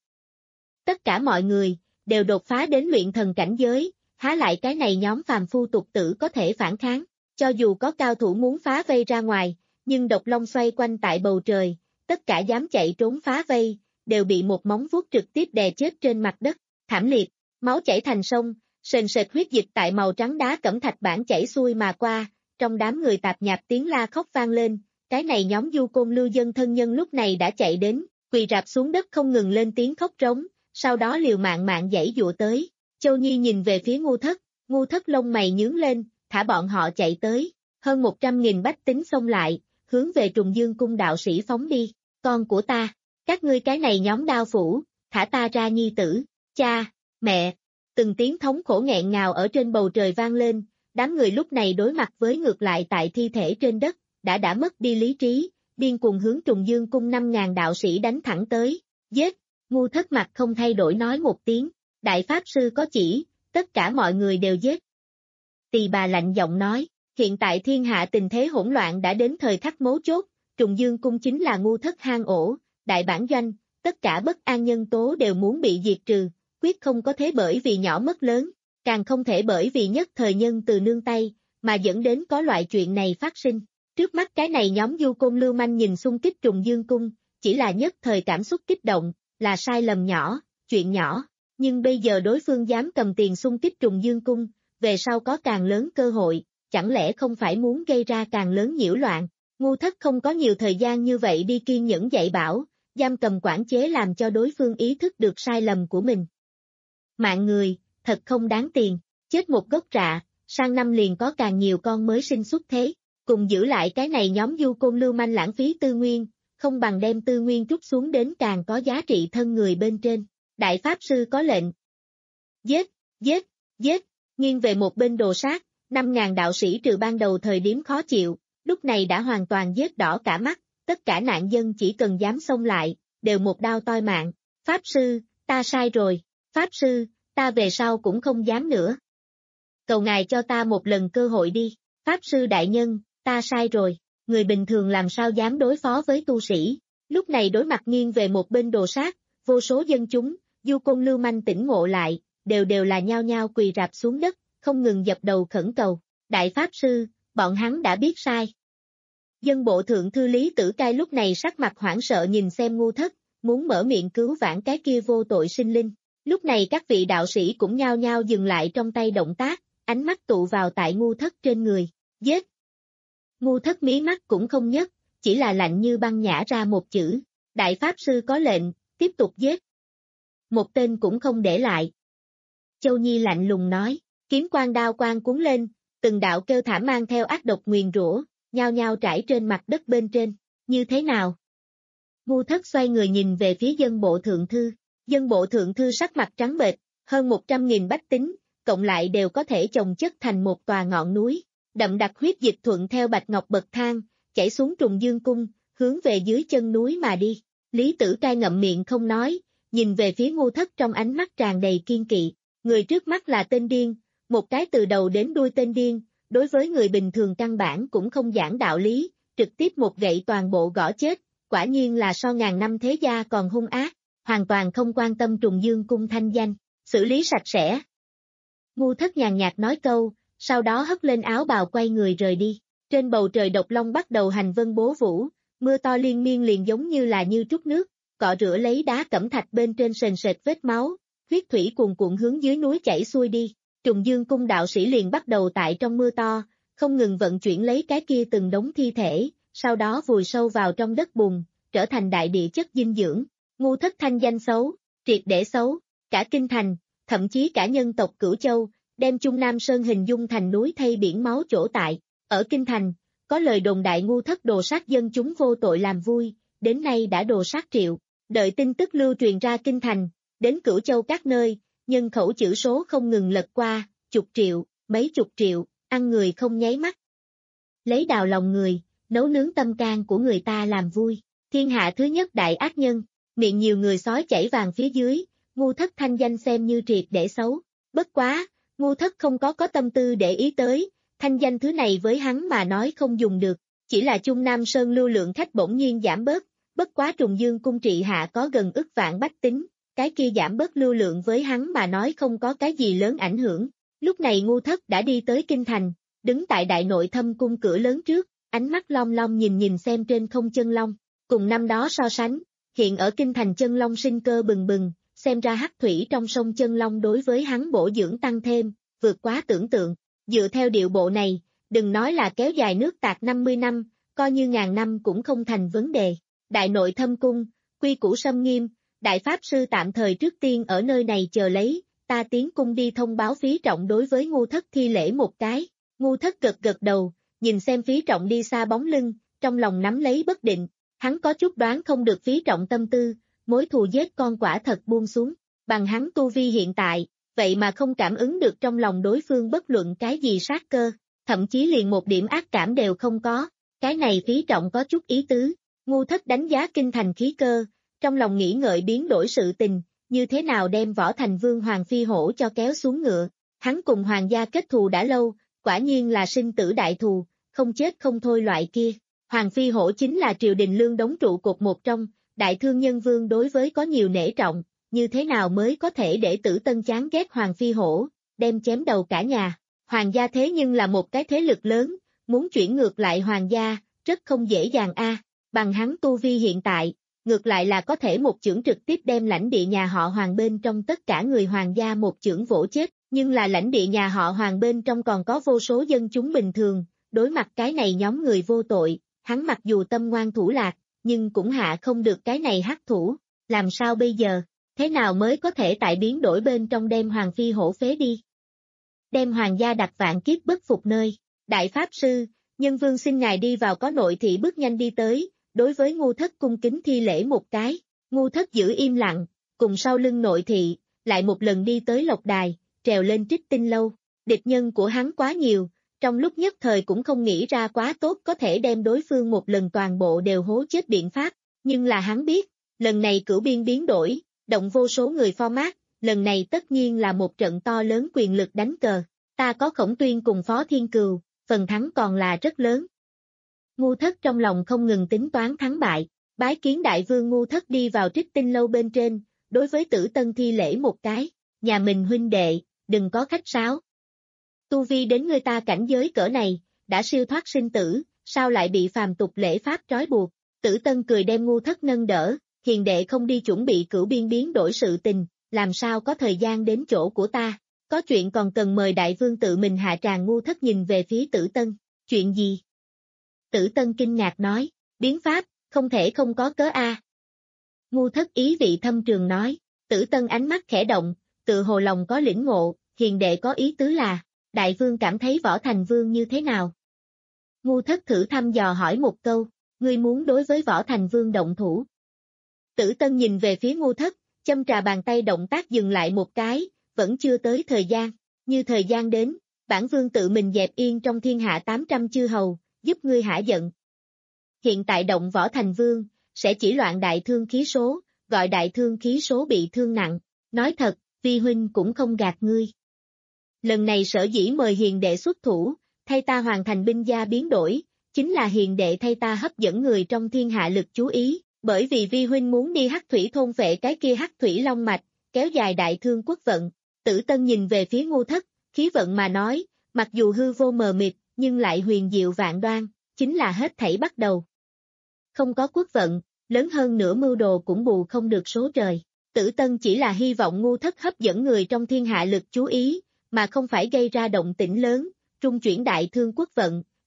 Tất cả mọi người, đều đột phá đến luyện thần cảnh giới, há lại cái này nhóm phàm phu tục tử có thể phản kháng, cho dù có cao thủ muốn phá vây ra ngoài, nhưng độc long xoay quanh tại bầu trời, tất cả dám chạy trốn phá vây, đều bị một móng vuốt trực tiếp đè chết trên mặt đất, thảm liệt, máu chảy thành sông, sền sệt huyết dịch tại màu trắng đá cẩm thạch bản chảy xuôi mà qua, trong đám người tạp nhạp tiếng la khóc vang lên, cái này nhóm du côn lưu dân thân nhân lúc này đã chạy đến, quỳ rạp xuống đất không ngừng lên tiếng khóc trống, sau đó liều mạng mạng giãy dụa tới, Châu Nhi nhìn về phía Ngu Thất, Ngu Thất lông mày nhướng lên, thả bọn họ chạy tới, hơn một trăm nghìn bách tính xông lại, hướng về Trùng Dương cung đạo sĩ phóng đi, con của ta, các ngươi cái này nhóm đao phủ, thả ta ra nhi tử, cha, mẹ, từng tiếng thống khổ nghẹn ngào ở trên bầu trời vang lên, đám người lúc này đối mặt với ngược lại tại thi thể trên đất, đã đã mất đi lý trí, điên cuồng hướng Trùng Dương cung năm ngàn đạo sĩ đánh thẳng tới, giết, Ngu Thất mặt không thay đổi nói một tiếng, đại pháp sư có chỉ, tất cả mọi người đều giết. Tỳ bà lạnh giọng nói, hiện tại thiên hạ tình thế hỗn loạn đã đến thời khắc mấu chốt, Trùng Dương cung chính là Ngu Thất hang ổ, đại bản doanh, tất cả bất an nhân tố đều muốn bị diệt trừ, quyết không có thế bởi vì nhỏ mất lớn, càng không thể bởi vì nhất thời nhân từ nương tay, mà dẫn đến có loại chuyện này phát sinh. Trước mắt cái này nhóm du côn lưu manh nhìn xung kích Trùng Dương cung, chỉ là nhất thời cảm xúc kích động, là sai lầm nhỏ, chuyện nhỏ, nhưng bây giờ đối phương dám cầm tiền xung kích Trùng Dương cung, về sau có càng lớn cơ hội, chẳng lẽ không phải muốn gây ra càng lớn nhiễu loạn. Ngu Thất không có nhiều thời gian như vậy đi kiên nhẫn dạy bảo, giam cầm quản chế làm cho đối phương ý thức được sai lầm của mình. Mạng người, thật không đáng tiền, chết một gốc rạ, sang năm liền có càng nhiều con mới sinh xuất thế, cùng giữ lại cái này nhóm du côn lưu manh lãng phí tư nguyên, không bằng đem tư nguyên trút xuống đến càng có giá trị thân người bên trên. Đại pháp sư có lệnh. Giết, giết, giết, nghiêng về một bên đồ sát, năm ngàn đạo sĩ trừ ban đầu thời điểm khó chịu, lúc này đã hoàn toàn giết đỏ cả mắt, tất cả nạn dân chỉ cần dám xông lại, đều một đao toi mạng. Pháp sư, ta sai rồi, Pháp sư, ta về sau cũng không dám nữa. Cầu ngài cho ta một lần cơ hội đi, Pháp sư đại nhân, ta sai rồi, người bình thường làm sao dám đối phó với tu sĩ. Lúc này đối mặt nghiêng về một bên đồ sát, vô số dân chúng, du côn lưu manh tỉnh ngộ lại, đều đều là nhao nhao quỳ rạp xuống đất, không ngừng dập đầu khẩn cầu. Đại Pháp sư, bọn hắn đã biết sai. Dân bộ thượng thư Lý Tử Cai lúc này sắc mặt hoảng sợ nhìn xem Ngu Thất, muốn mở miệng cứu vãn cái kia vô tội sinh linh. Lúc này các vị đạo sĩ cũng nhao nhao dừng lại trong tay động tác, ánh mắt tụ vào tại Ngu Thất trên người, giết. Ngu Thất mí mắt cũng không nhấc, chỉ là lạnh như băng nhả ra một chữ, Đại Pháp sư có lệnh, tiếp tục giết. Một tên cũng không để lại. Châu Nhi lạnh lùng nói, kiếm quang đao quang cuốn lên, từng đạo kêu thảm mang theo ác độc nguyền rủa, nhao nhao trải trên mặt đất bên trên, như thế nào? Ngu Thất xoay người nhìn về phía dân bộ thượng thư, dân bộ thượng thư sắc mặt trắng bệch, hơn một trăm nghìn bách tính, cộng lại đều có thể chồng chất thành một tòa ngọn núi, đậm đặc huyết dịch thuận theo bạch ngọc bậc thang, chảy xuống Trùng Dương cung, hướng về dưới chân núi mà đi. Lý Tử Cai ngậm miệng không nói, nhìn về phía Ngu Thất trong ánh mắt tràn đầy kiên kỵ, người trước mắt là tên điên, một cái từ đầu đến đuôi tên điên, đối với người bình thường căn bản cũng không giảng đạo lý, trực tiếp một gậy toàn bộ gõ chết, quả nhiên là so ngàn năm thế gia còn hung ác, hoàn toàn không quan tâm Trùng Dương cung thanh danh, xử lý sạch sẽ. Ngu Thất nhàn nhạt nói câu, sau đó hất lên áo bào quay người rời đi, trên bầu trời độc long bắt đầu hành vân bố vũ, mưa to liên miên liền giống như là như trút nước, cọ rửa lấy đá cẩm thạch bên trên sền sệt vết máu, huyết thủy cuồn cuộn hướng dưới núi chảy xuôi đi. Trùng Dương cung đạo sĩ liền bắt đầu tại trong mưa to, không ngừng vận chuyển lấy cái kia từng đống thi thể, sau đó vùi sâu vào trong đất bùn, trở thành đại địa chất dinh dưỡng. Ngu Thất thanh danh xấu, triệt để xấu, cả kinh thành, thậm chí cả nhân tộc Cửu Châu, đem Trung Nam Sơn hình dung thành núi thay biển máu chỗ tại. Ở kinh thành, có lời đồn đại Ngu Thất đồ sát dân chúng vô tội làm vui, đến nay đã đồ sát triệu. Đợi tin tức lưu truyền ra kinh thành, đến Cửu Châu các nơi, nhân khẩu chữ số không ngừng lật qua, chục triệu, mấy chục triệu, ăn người không nháy mắt. Lấy đào lòng người, nấu nướng tâm can của người ta làm vui. Thiên hạ thứ nhất đại ác nhân, miệng nhiều người sói chảy vàng phía dưới, Ngu Thất thanh danh xem như triệt để xấu. Bất quá, Ngu Thất không có có tâm tư để ý tới, thanh danh thứ này với hắn mà nói không dùng được, chỉ là Trung Nam Sơn lưu lượng khách bỗng nhiên giảm bớt, bất quá Trùng Dương cung trị hạ có gần ức vạn bách tính, cái kia giảm bớt lưu lượng với hắn mà nói không có cái gì lớn ảnh hưởng. Lúc này Ngu Thất đã đi tới kinh thành, đứng tại đại nội thâm cung cửa lớn trước, ánh mắt long long nhìn nhìn xem trên không chân long, cùng năm đó so sánh, hiện ở kinh thành chân long sinh cơ bừng bừng, xem ra hắc thủy trong sông chân long đối với hắn bổ dưỡng tăng thêm, vượt quá tưởng tượng. Dựa theo điệu bộ này, đừng nói là kéo dài nước tạc năm mươi năm, coi như ngàn năm cũng không thành vấn đề. Đại nội thâm cung, quy củ xâm nghiêm, đại pháp sư tạm thời trước tiên ở nơi này chờ lấy, ta tiến cung đi thông báo Phí Trọng đối với Ngu Thất thi lễ một cái. Ngu Thất gật gật đầu, nhìn xem Phí Trọng đi xa bóng lưng, trong lòng nắm lấy bất định, hắn có chút đoán không được Phí Trọng tâm tư, mối thù giết con quả thật buông xuống, bằng hắn tu vi hiện tại, vậy mà không cảm ứng được trong lòng đối phương bất luận cái gì sát cơ, thậm chí liền một điểm ác cảm đều không có, cái này Phí Trọng có chút ý tứ. Ngu Thất đánh giá kinh thành khí cơ, trong lòng nghĩ ngợi biến đổi sự tình, như thế nào đem Võ Thành Vương Hoàng Phi Hổ cho kéo xuống ngựa, hắn cùng Hoàng gia kết thù đã lâu, quả nhiên là sinh tử đại thù, không chết không thôi loại kia. Hoàng Phi Hổ chính là triều đình lương đống trụ cột một trong, đại thương nhân vương đối với có nhiều nể trọng, như thế nào mới có thể để Tử Tân chán ghét Hoàng Phi Hổ, đem chém đầu cả nhà. Hoàng gia thế nhưng là một cái thế lực lớn, muốn chuyển ngược lại Hoàng gia, rất không dễ dàng a. Bằng hắn tu vi hiện tại, ngược lại là có thể một chưởng trực tiếp đem lãnh địa nhà họ Hoàng bên trong tất cả người Hoàng gia một chưởng vỗ chết, nhưng là lãnh địa nhà họ Hoàng bên trong còn có vô số dân chúng bình thường, đối mặt cái này nhóm người vô tội, hắn mặc dù tâm ngoan thủ lạc, nhưng cũng hạ không được cái này hắc thủ, làm sao bây giờ, thế nào mới có thể tại biến đổi bên trong đem Hoàng Phi Hổ phế đi. Đem Hoàng gia đặt vạn kiếp bất phục nơi, đại pháp sư, nhân vương xin ngài đi vào có nội thị bước nhanh đi tới, đối với Ngu Thất cung kính thi lễ một cái, Ngu Thất giữ im lặng, cùng sau lưng nội thị, lại một lần đi tới lộc đài, trèo lên Trích Tinh lâu, địch nhân của hắn quá nhiều, trong lúc nhất thời cũng không nghĩ ra quá tốt có thể đem đối phương một lần toàn bộ đều hố chết biện pháp, nhưng là hắn biết, lần này cửu biên biến đổi, động vô số người format, lần này tất nhiên là một trận to lớn quyền lực đánh cờ, ta có Khổng Tuyên cùng Phó Thiên Cừu, phần thắng còn là rất lớn. Ngu Thất trong lòng không ngừng tính toán thắng bại, bái kiến đại vương. Ngu Thất đi vào Trích Tinh lâu bên trên, đối với Tử Tân thi lễ một cái, nhà mình huynh đệ, đừng có khách sáo. Tu vi đến người ta cảnh giới cỡ này, đã siêu thoát sinh tử, sao lại bị phàm tục lễ pháp trói buộc. Tử Tân cười đem Ngu Thất nâng đỡ, hiền đệ không đi chuẩn bị cửu biên biến đổi sự tình, làm sao có thời gian đến chỗ của ta, có chuyện còn cần mời đại vương tự mình hạ tràng. Ngu Thất nhìn về phía Tử Tân, chuyện gì? Tử Tân kinh ngạc nói, biến pháp, không thể không có cớ a. Ngu Thất ý vị thâm trường nói, Tử Tân ánh mắt khẽ động, tự hồ lòng có lĩnh ngộ, hiền đệ có ý tứ là, đại vương cảm thấy Võ Thành Vương như thế nào? Ngu Thất thử thăm dò hỏi một câu, ngươi muốn đối với Võ Thành Vương động thủ. Tử Tân nhìn về phía Ngu Thất, châm trà bàn tay động tác dừng lại một cái, vẫn chưa tới thời gian, như thời gian đến, bản vương tự mình dẹp yên trong thiên hạ tám trăm chư hầu, giúp ngươi hả giận. Hiện tại động Võ Thành Vương, sẽ chỉ loạn đại thương khí số, gọi đại thương khí số bị thương nặng, nói thật, vi huynh cũng không gạt ngươi. Lần này sở dĩ mời hiền đệ xuất thủ, thay ta hoàn thành binh gia biến đổi, chính là hiền đệ thay ta hấp dẫn người trong thiên hạ lực chú ý, bởi vì vi huynh muốn đi hắc thủy thôn phệ cái kia hắc thủy long mạch, kéo dài đại thương quốc vận. Tử Tân nhìn về phía Ngu Thất, khí vận mà nói, mặc dù hư vô mờ mịt, nhưng lại huyền diệu vạn đoan, chính là hết thảy bắt đầu. Không có quốc vận, lớn hơn nửa mưu đồ cũng bù không được số trời. Tử Tân chỉ là hy vọng Ngu Thất hấp dẫn người trong thiên hạ lực chú ý, mà không phải gây ra động tĩnh lớn, trung chuyển đại thương quốc vận,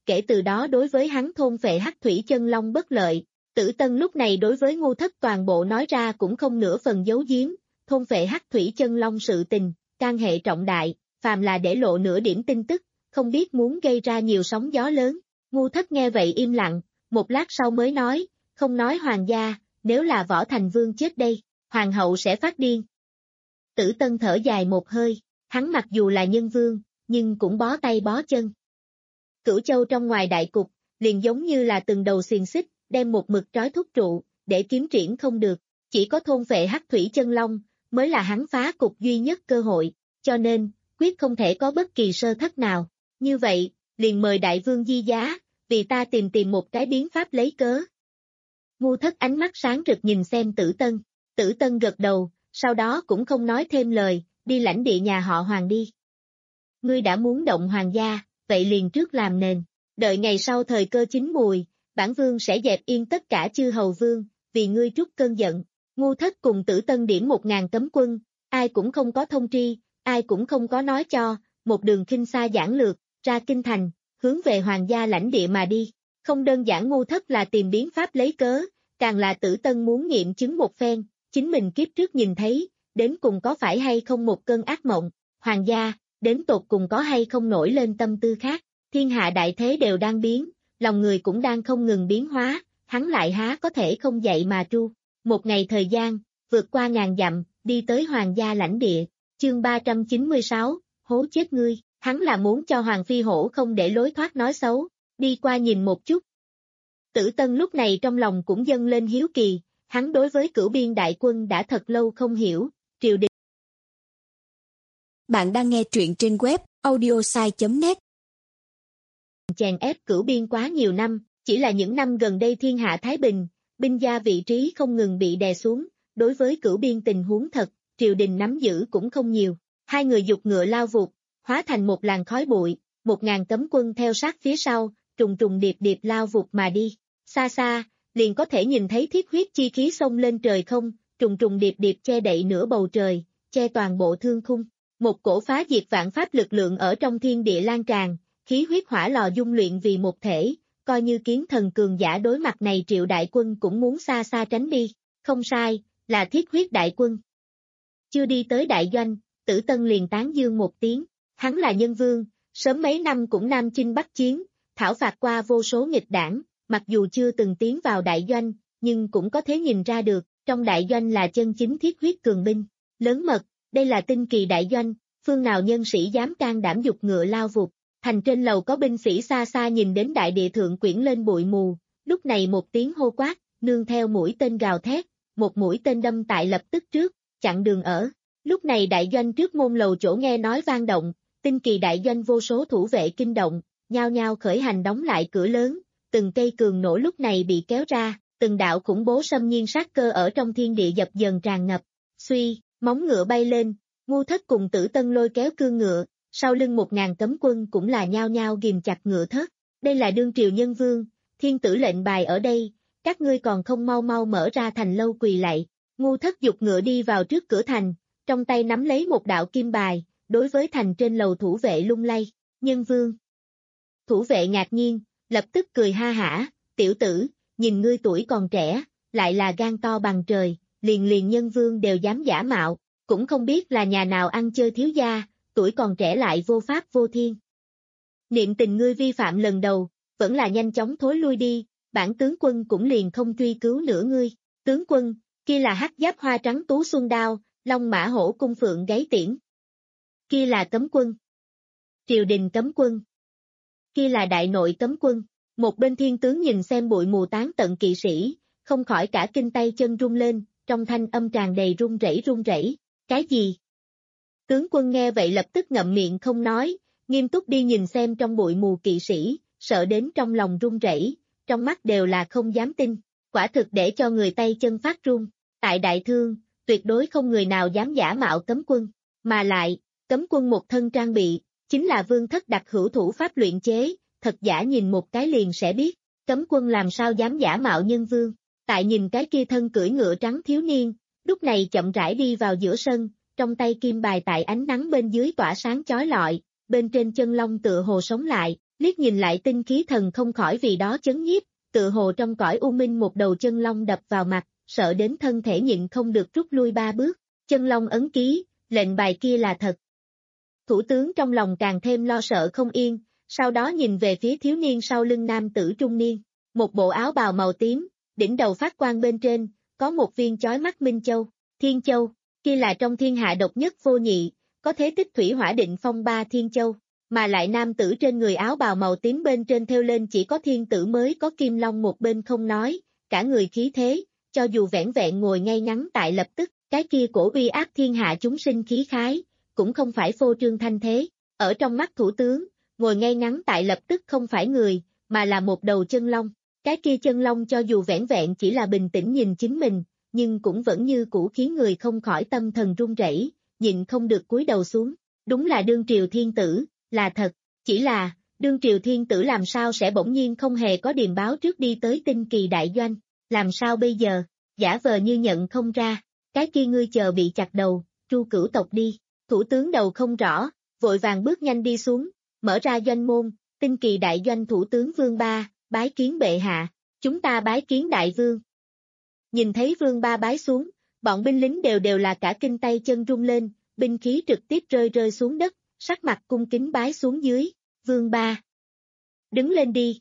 kể từ đó đối với hắn thôn phệ hắc thủy chân long bất lợi. Tử Tân lúc này đối với Ngô Thất toàn bộ nói ra cũng không nửa phần giấu giếm, thôn phệ hắc thủy chân long sự tình, can hệ trọng đại, phàm là để lộ nửa điểm tin tức, không biết muốn gây ra nhiều sóng gió lớn. Ngô Thất nghe vậy im lặng, một lát sau mới nói, không nói hoàng gia, nếu là Võ Thành Vương chết đây, hoàng hậu sẽ phát điên. Tử Tân thở dài một hơi, hắn mặc dù là nhân vương, nhưng cũng bó tay bó chân. Cửu Châu trong ngoài đại cục, liền giống như là từng đầu xiềng xích, đem một mực trói thúc trụ, để kiếm triển không được, chỉ có thôn phệ hắc thủy chân long, mới là hắn phá cục duy nhất cơ hội, cho nên, quyết không thể có bất kỳ sơ thất nào. Như vậy, liền mời đại vương di giá, vì ta tìm tìm một cái biến pháp lấy cớ. Ngô Thất ánh mắt sáng rực nhìn xem Tử Tân, Tử Tân gật đầu, sau đó cũng không nói thêm lời, đi lãnh địa nhà họ Hoàng đi. Ngươi đã muốn động hoàng gia, vậy liền trước làm nền, đợi ngày sau thời cơ chín mùi, bản vương sẽ dẹp yên tất cả chư hầu vương, vì ngươi trút cơn giận. Ngô Thất cùng Tử Tân điểm một ngàn cấm quân, ai cũng không có thông tri, ai cũng không có nói cho, một đường khinh xa giản lược, ra kinh thành, hướng về hoàng gia lãnh địa mà đi. Không đơn giản Ngô Thất là tìm biến pháp lấy cớ, càng là Tử Tân muốn nghiệm chứng một phen, chính mình kiếp trước nhìn thấy, đến cùng có phải hay không một cơn ác mộng, hoàng gia, đến tột cùng có hay không nổi lên tâm tư khác, thiên hạ đại thế đều đang biến, lòng người cũng đang không ngừng biến hóa, hắn lại há có thể không dậy mà tru. Một ngày thời gian, vượt qua ngàn dặm, đi tới hoàng gia lãnh địa, chương ba trăm chín mươi sáu, hố chết ngươi, hắn là muốn cho Hoàng Phi Hổ không để lối thoát nói xấu, đi qua nhìn một chút. Tử Tân lúc này trong lòng cũng dâng lên hiếu kỳ, hắn đối với Cửu Biên đại quân đã thật lâu không hiểu, triều đình. Bạn đang nghe truyện trên web audiosai chấm net. Chèn ép Cửu Biên quá nhiều năm, chỉ là những năm gần đây thiên hạ thái bình, binh gia vị trí không ngừng bị đè xuống, đối với Cửu Biên tình huống thật, triều đình nắm giữ cũng không nhiều. Hai người dục ngựa lao vụt, hóa thành một làn khói bụi, một ngàn cấm quân theo sát phía sau, trùng trùng điệp điệp lao vụt mà đi. Xa xa, liền có thể nhìn thấy thiết huyết chi khí xông lên trời không, trùng trùng điệp điệp che đậy nửa bầu trời, che toàn bộ thương khung. Một cổ phá diệt vạn pháp lực lượng ở trong thiên địa lan tràn, khí huyết hỏa lò dung luyện vì một thể, coi như kiến thần cường giả đối mặt này triệu đại quân cũng muốn xa xa tránh đi. Không sai, là thiết huyết đại quân. Chưa đi tới đại doanh, Tử Tân liền tán dương một tiếng, hắn là nhân vương, sớm mấy năm cũng nam chinh bắc chiến, thảo phạt qua vô số nghịch đảng, mặc dù chưa từng tiến vào đại doanh, nhưng cũng có thể nhìn ra được, trong đại doanh là chân chính thiết huyết cường binh. Lớn mật, đây là tinh kỳ đại doanh, phương nào nhân sĩ dám can đảm dục ngựa lao vụt. Thành trên lầu có binh sĩ xa xa nhìn đến đại địa thượng quyển lên bụi mù, lúc này một tiếng hô quát, nương theo mũi tên gào thét, một mũi tên đâm tại lập tức trước, chặn đường ở. Lúc này đại doanh trước môn lầu chỗ nghe nói vang động, tinh kỳ đại doanh vô số thủ vệ kinh động, nhao nhao khởi hành đóng lại cửa lớn, từng cây cường nổ lúc này bị kéo ra, từng đạo khủng bố xâm nhiên sát cơ ở trong thiên địa dập dần tràn ngập. Suy, móng ngựa bay lên, Ngô Thất cùng Tử Tân lôi kéo cương ngựa, sau lưng một ngàn cấm quân cũng là nhao nhao ghim chặt ngựa thất. Đây là đương triều nhân vương, thiên tử lệnh bài ở đây, các ngươi còn không mau mau mở ra thành lâu quỳ lạy. Ngô Thất dục ngựa đi vào trước cửa thành, trong tay nắm lấy một đạo kim bài, đối với thành trên lầu thủ vệ lung lay, nhân vương. Thủ vệ ngạc nhiên, lập tức cười ha hả, tiểu tử, nhìn ngươi tuổi còn trẻ, lại là gan to bằng trời, liền liền nhân vương đều dám giả mạo, cũng không biết là nhà nào ăn chơi thiếu gia, tuổi còn trẻ lại vô pháp vô thiên. Niệm tình ngươi vi phạm lần đầu, vẫn là nhanh chóng thối lui đi, bản tướng quân cũng liền không truy cứu nữa ngươi. Tướng quân, kia là hắc giáp hoa trắng tú xuân đao, long mã hổ cung phượng gáy tiễn. Kia là cấm quân. Triều đình cấm quân. Kia là đại nội cấm quân. Một bên thiên tướng nhìn xem bụi mù tán tận kỵ sĩ, không khỏi cả kinh tay chân rung lên, trong thanh âm tràn đầy run rẩy run rẩy. Cái gì? Tướng quân nghe vậy lập tức ngậm miệng không nói, nghiêm túc đi nhìn xem trong bụi mù kỵ sĩ, sợ đến trong lòng run rẩy, trong mắt đều là không dám tin, quả thực để cho người tay chân phát run. Tại đại thương, tuyệt đối không người nào dám giả mạo cấm quân, mà lại, cấm quân một thân trang bị, chính là vương thất đặc hữu thủ pháp luyện chế, thật giả nhìn một cái liền sẽ biết, cấm quân làm sao dám giả mạo nhân vương. Tại nhìn cái kia thân cưỡi ngựa trắng thiếu niên, lúc này chậm rãi đi vào giữa sân, trong tay kim bài tại ánh nắng bên dưới tỏa sáng chói lọi, bên trên chân long tựa hồ sống lại, liếc nhìn lại tinh khí thần không khỏi vì đó chấn nhiếp, tựa hồ trong cõi u minh một đầu chân long đập vào mặt, sợ đến thân thể nhịn không được rút lui ba bước, chân long ấn ký, lệnh bài kia là thật. Thủ tướng trong lòng càng thêm lo sợ không yên, sau đó nhìn về phía thiếu niên sau lưng nam tử trung niên, một bộ áo bào màu tím, đỉnh đầu phát quang bên trên, có một viên chói mắt minh châu, thiên châu, kia là trong thiên hạ độc nhất vô nhị, có thế tích thủy hỏa định phong ba thiên châu, mà lại nam tử trên người áo bào màu tím bên trên thêu lên chỉ có thiên tử mới có kim long một bên không nói, cả người khí thế, cho dù vẻn vẹn ngồi ngay ngắn tại lập tức, cái kia cổ uy áp thiên hạ chúng sinh khí khái, cũng không phải phô trương thanh thế, ở trong mắt thủ tướng, ngồi ngay ngắn tại lập tức không phải người, mà là một đầu chân long, cái kia chân long cho dù vẻn vẹn chỉ là bình tĩnh nhìn chính mình, nhưng cũng vẫn như cũ khiến người không khỏi tâm thần run rẩy, nhịn không được cúi đầu xuống, đúng là đương triều thiên tử, là thật, chỉ là, đương triều thiên tử làm sao sẽ bỗng nhiên không hề có điềm báo trước đi tới Tinh Kỳ đại doanh, làm sao bây giờ, giả vờ như nhận không ra, cái kia ngươi chờ bị chặt đầu, tru cửu tộc đi, thủ tướng đầu không rõ, vội vàng bước nhanh đi xuống, mở ra doanh môn, Tinh Kỳ đại doanh thủ tướng Vương Ba, bái kiến bệ hạ, chúng ta bái kiến đại vương. Nhìn thấy Vương Ba bái xuống, bọn binh lính đều đều là cả kinh tay chân rung lên, binh khí trực tiếp rơi rơi xuống đất, sắc mặt cung kính bái xuống dưới, Vương Ba. Đứng lên đi.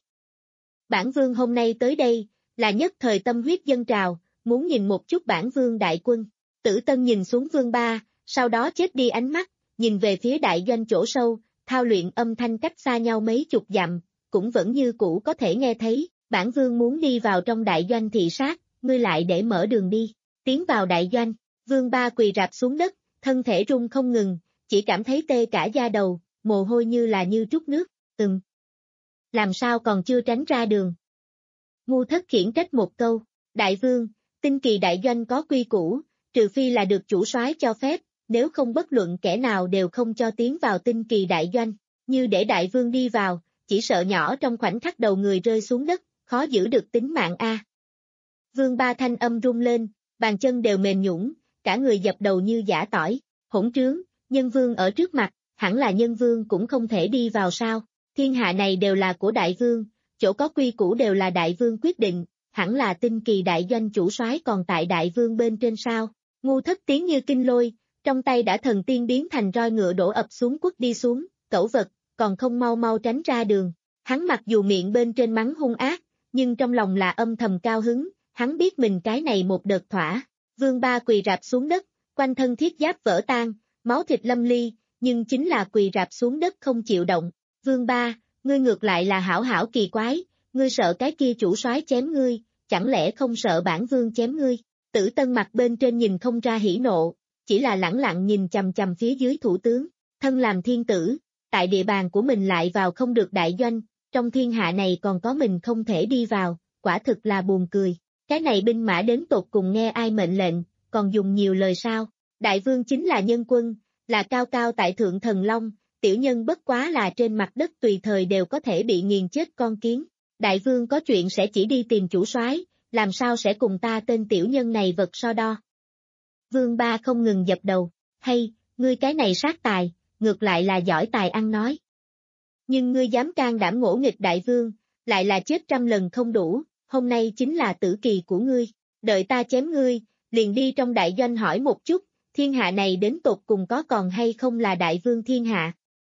Bản vương hôm nay tới đây, là nhất thời tâm huyết dân trào, muốn nhìn một chút bản vương đại quân. Tử Tân nhìn xuống Vương Ba, sau đó chết đi ánh mắt, nhìn về phía đại doanh chỗ sâu, thao luyện âm thanh cách xa nhau mấy chục dặm, cũng vẫn như cũ có thể nghe thấy, bản vương muốn đi vào trong đại doanh thị sát, ngươi lại để mở đường đi, tiến vào đại doanh, Vương Ba quỳ rạp xuống đất, thân thể rung không ngừng, chỉ cảm thấy tê cả da đầu, mồ hôi như là như trút nước, ừm. Làm sao còn chưa tránh ra đường? Ngu Thất khiển trách một câu, đại vương, Tinh Kỳ đại doanh có quy củ, trừ phi là được chủ soái cho phép, nếu không bất luận kẻ nào đều không cho tiến vào Tinh Kỳ đại doanh, như để đại vương đi vào, chỉ sợ nhỏ trong khoảnh khắc đầu người rơi xuống đất, khó giữ được tính mạng a. Vương Ba thanh âm rung lên, bàn chân đều mềm nhũn, cả người dập đầu như giã tỏi, hỗn trướng, nhân vương ở trước mặt, hẳn là nhân vương cũng không thể đi vào sao, thiên hạ này đều là của đại vương, chỗ có quy củ đều là đại vương quyết định, hẳn là Tinh Kỳ đại doanh chủ soái còn tại đại vương bên trên sao, Ngu Thất tiếng như kinh lôi, trong tay đã thần tiên biến thành roi ngựa đổ ập xuống quất đi xuống, cẩu vật, còn không mau mau tránh ra đường, hắn mặc dù miệng bên trên mắng hung ác, nhưng trong lòng là âm thầm cao hứng, hắn biết mình cái này một đợt thỏa, Vương Ba quỳ rạp xuống đất, quanh thân thiết giáp vỡ tan, máu thịt lâm ly, nhưng chính là quỳ rạp xuống đất không chịu động, Vương Ba, ngươi ngược lại là hảo hảo kỳ quái, ngươi sợ cái kia chủ soái chém ngươi, chẳng lẽ không sợ bản vương chém ngươi, Tử Tân mặt bên trên nhìn không ra hỉ nộ, chỉ là lẳng lặng nhìn chằm chằm phía dưới thủ tướng, thân làm thiên tử, tại địa bàn của mình lại vào không được đại doanh, trong thiên hạ này còn có mình không thể đi vào, quả thực là buồn cười, cái này binh mã đến tột cùng nghe ai mệnh lệnh, còn dùng nhiều lời sao, đại vương chính là nhân quân, là cao cao tại thượng thần long, tiểu nhân bất quá là trên mặt đất tùy thời đều có thể bị nghiền chết con kiến, đại vương có chuyện sẽ chỉ đi tìm chủ soái, làm sao sẽ cùng ta tên tiểu nhân này vật so đo. Vương Ba không ngừng dập đầu, hay, ngươi cái này sát tài, ngược lại là giỏi tài ăn nói. Nhưng ngươi dám can đảm ngỗ nghịch đại vương, lại là chết trăm lần không đủ, hôm nay chính là tử kỳ của ngươi, đợi ta chém ngươi, liền đi trong đại doanh hỏi một chút, thiên hạ này đến tột cùng có còn hay không là đại vương thiên hạ.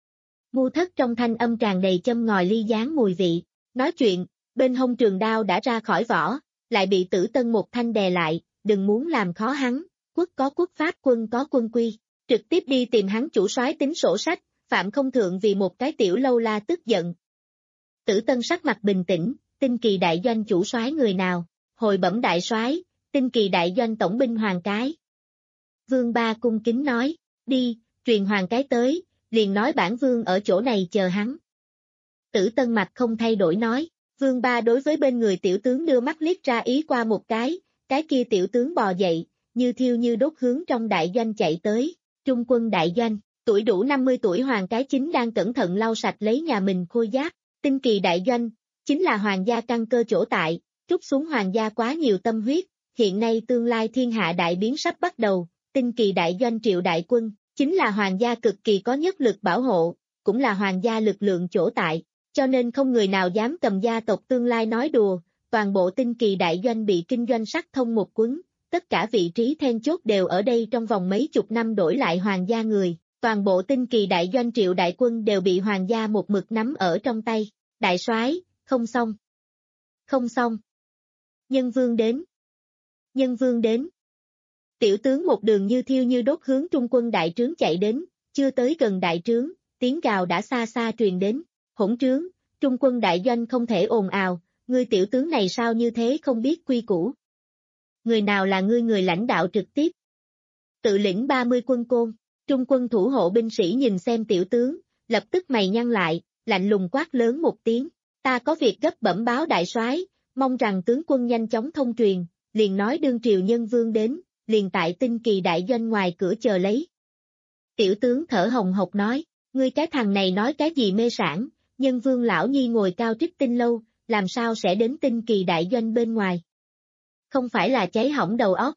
Ngu Thất trong thanh âm tràn đầy châm ngòi ly gián mùi vị, nói chuyện, bên hông trường đao đã ra khỏi vỏ, lại bị Tử Tân một thanh đè lại, đừng muốn làm khó hắn, quốc có quốc pháp quân có quân quy, trực tiếp đi tìm hắn chủ soái tính sổ sách, phạm không thượng vì một cái tiểu lâu la tức giận. Tử Tân sắc mặt bình tĩnh, Tinh Kỳ đại doanh chủ soái người nào, hồi bẩm đại soái, Tinh Kỳ đại doanh tổng binh Hoàng Cái. Vương Ba cung kính nói, đi, truyền Hoàng Cái tới, liền nói bản vương ở chỗ này chờ hắn. Tử Tân mặt không thay đổi nói, Vương Ba đối với bên người tiểu tướng đưa mắt liếc ra ý qua một cái, cái kia tiểu tướng bò dậy, như thiêu như đốt hướng trong đại doanh chạy tới, trung quân đại doanh, tuổi đủ năm mươi tuổi Hoàng Cái chính đang cẩn thận lau sạch lấy nhà mình khôi giáp, Tinh Kỳ đại doanh, chính là hoàng gia căn cơ chỗ tại, trút xuống hoàng gia quá nhiều tâm huyết, hiện nay tương lai thiên hạ đại biến sắp bắt đầu, Tinh Kỳ đại doanh triệu đại quân, chính là hoàng gia cực kỳ có nhất lực bảo hộ, cũng là hoàng gia lực lượng chỗ tại, cho nên không người nào dám cầm gia tộc tương lai nói đùa, toàn bộ Tinh Kỳ đại doanh bị kinh doanh sắc thông một quấn, tất cả vị trí then chốt đều ở đây trong vòng mấy chục năm đổi lại hoàng gia người, toàn bộ Tinh Kỳ đại doanh triệu đại quân đều bị hoàng gia một mực nắm ở trong tay, đại soái, không xong, không xong, nhân vương đến, nhân vương đến. Tiểu tướng một đường như thiêu như đốt hướng trung quân đại trướng chạy đến, chưa tới gần đại trướng, tiếng gào đã xa xa truyền đến, hỗn trướng, trung quân đại doanh không thể ồn ào, ngươi tiểu tướng này sao như thế không biết quy củ. Người nào là ngươi người lãnh đạo trực tiếp? Tự lĩnh ba mươi quân côn, trung quân thủ hộ binh sĩ nhìn xem tiểu tướng, lập tức mày nhăn lại, lạnh lùng quát lớn một tiếng, ta có việc gấp bẩm báo đại soái, mong rằng tướng quân nhanh chóng thông truyền, liền nói đương triều nhân vương đến, liền tại Tinh Kỳ đại doanh ngoài cửa chờ lấy. Tiểu tướng thở hồng hộc nói, ngươi cái thằng này nói cái gì mê sản, nhân vương lão nhi ngồi cao trích tinh lâu, làm sao sẽ đến Tinh Kỳ đại doanh bên ngoài? Không phải là cháy hỏng đầu óc.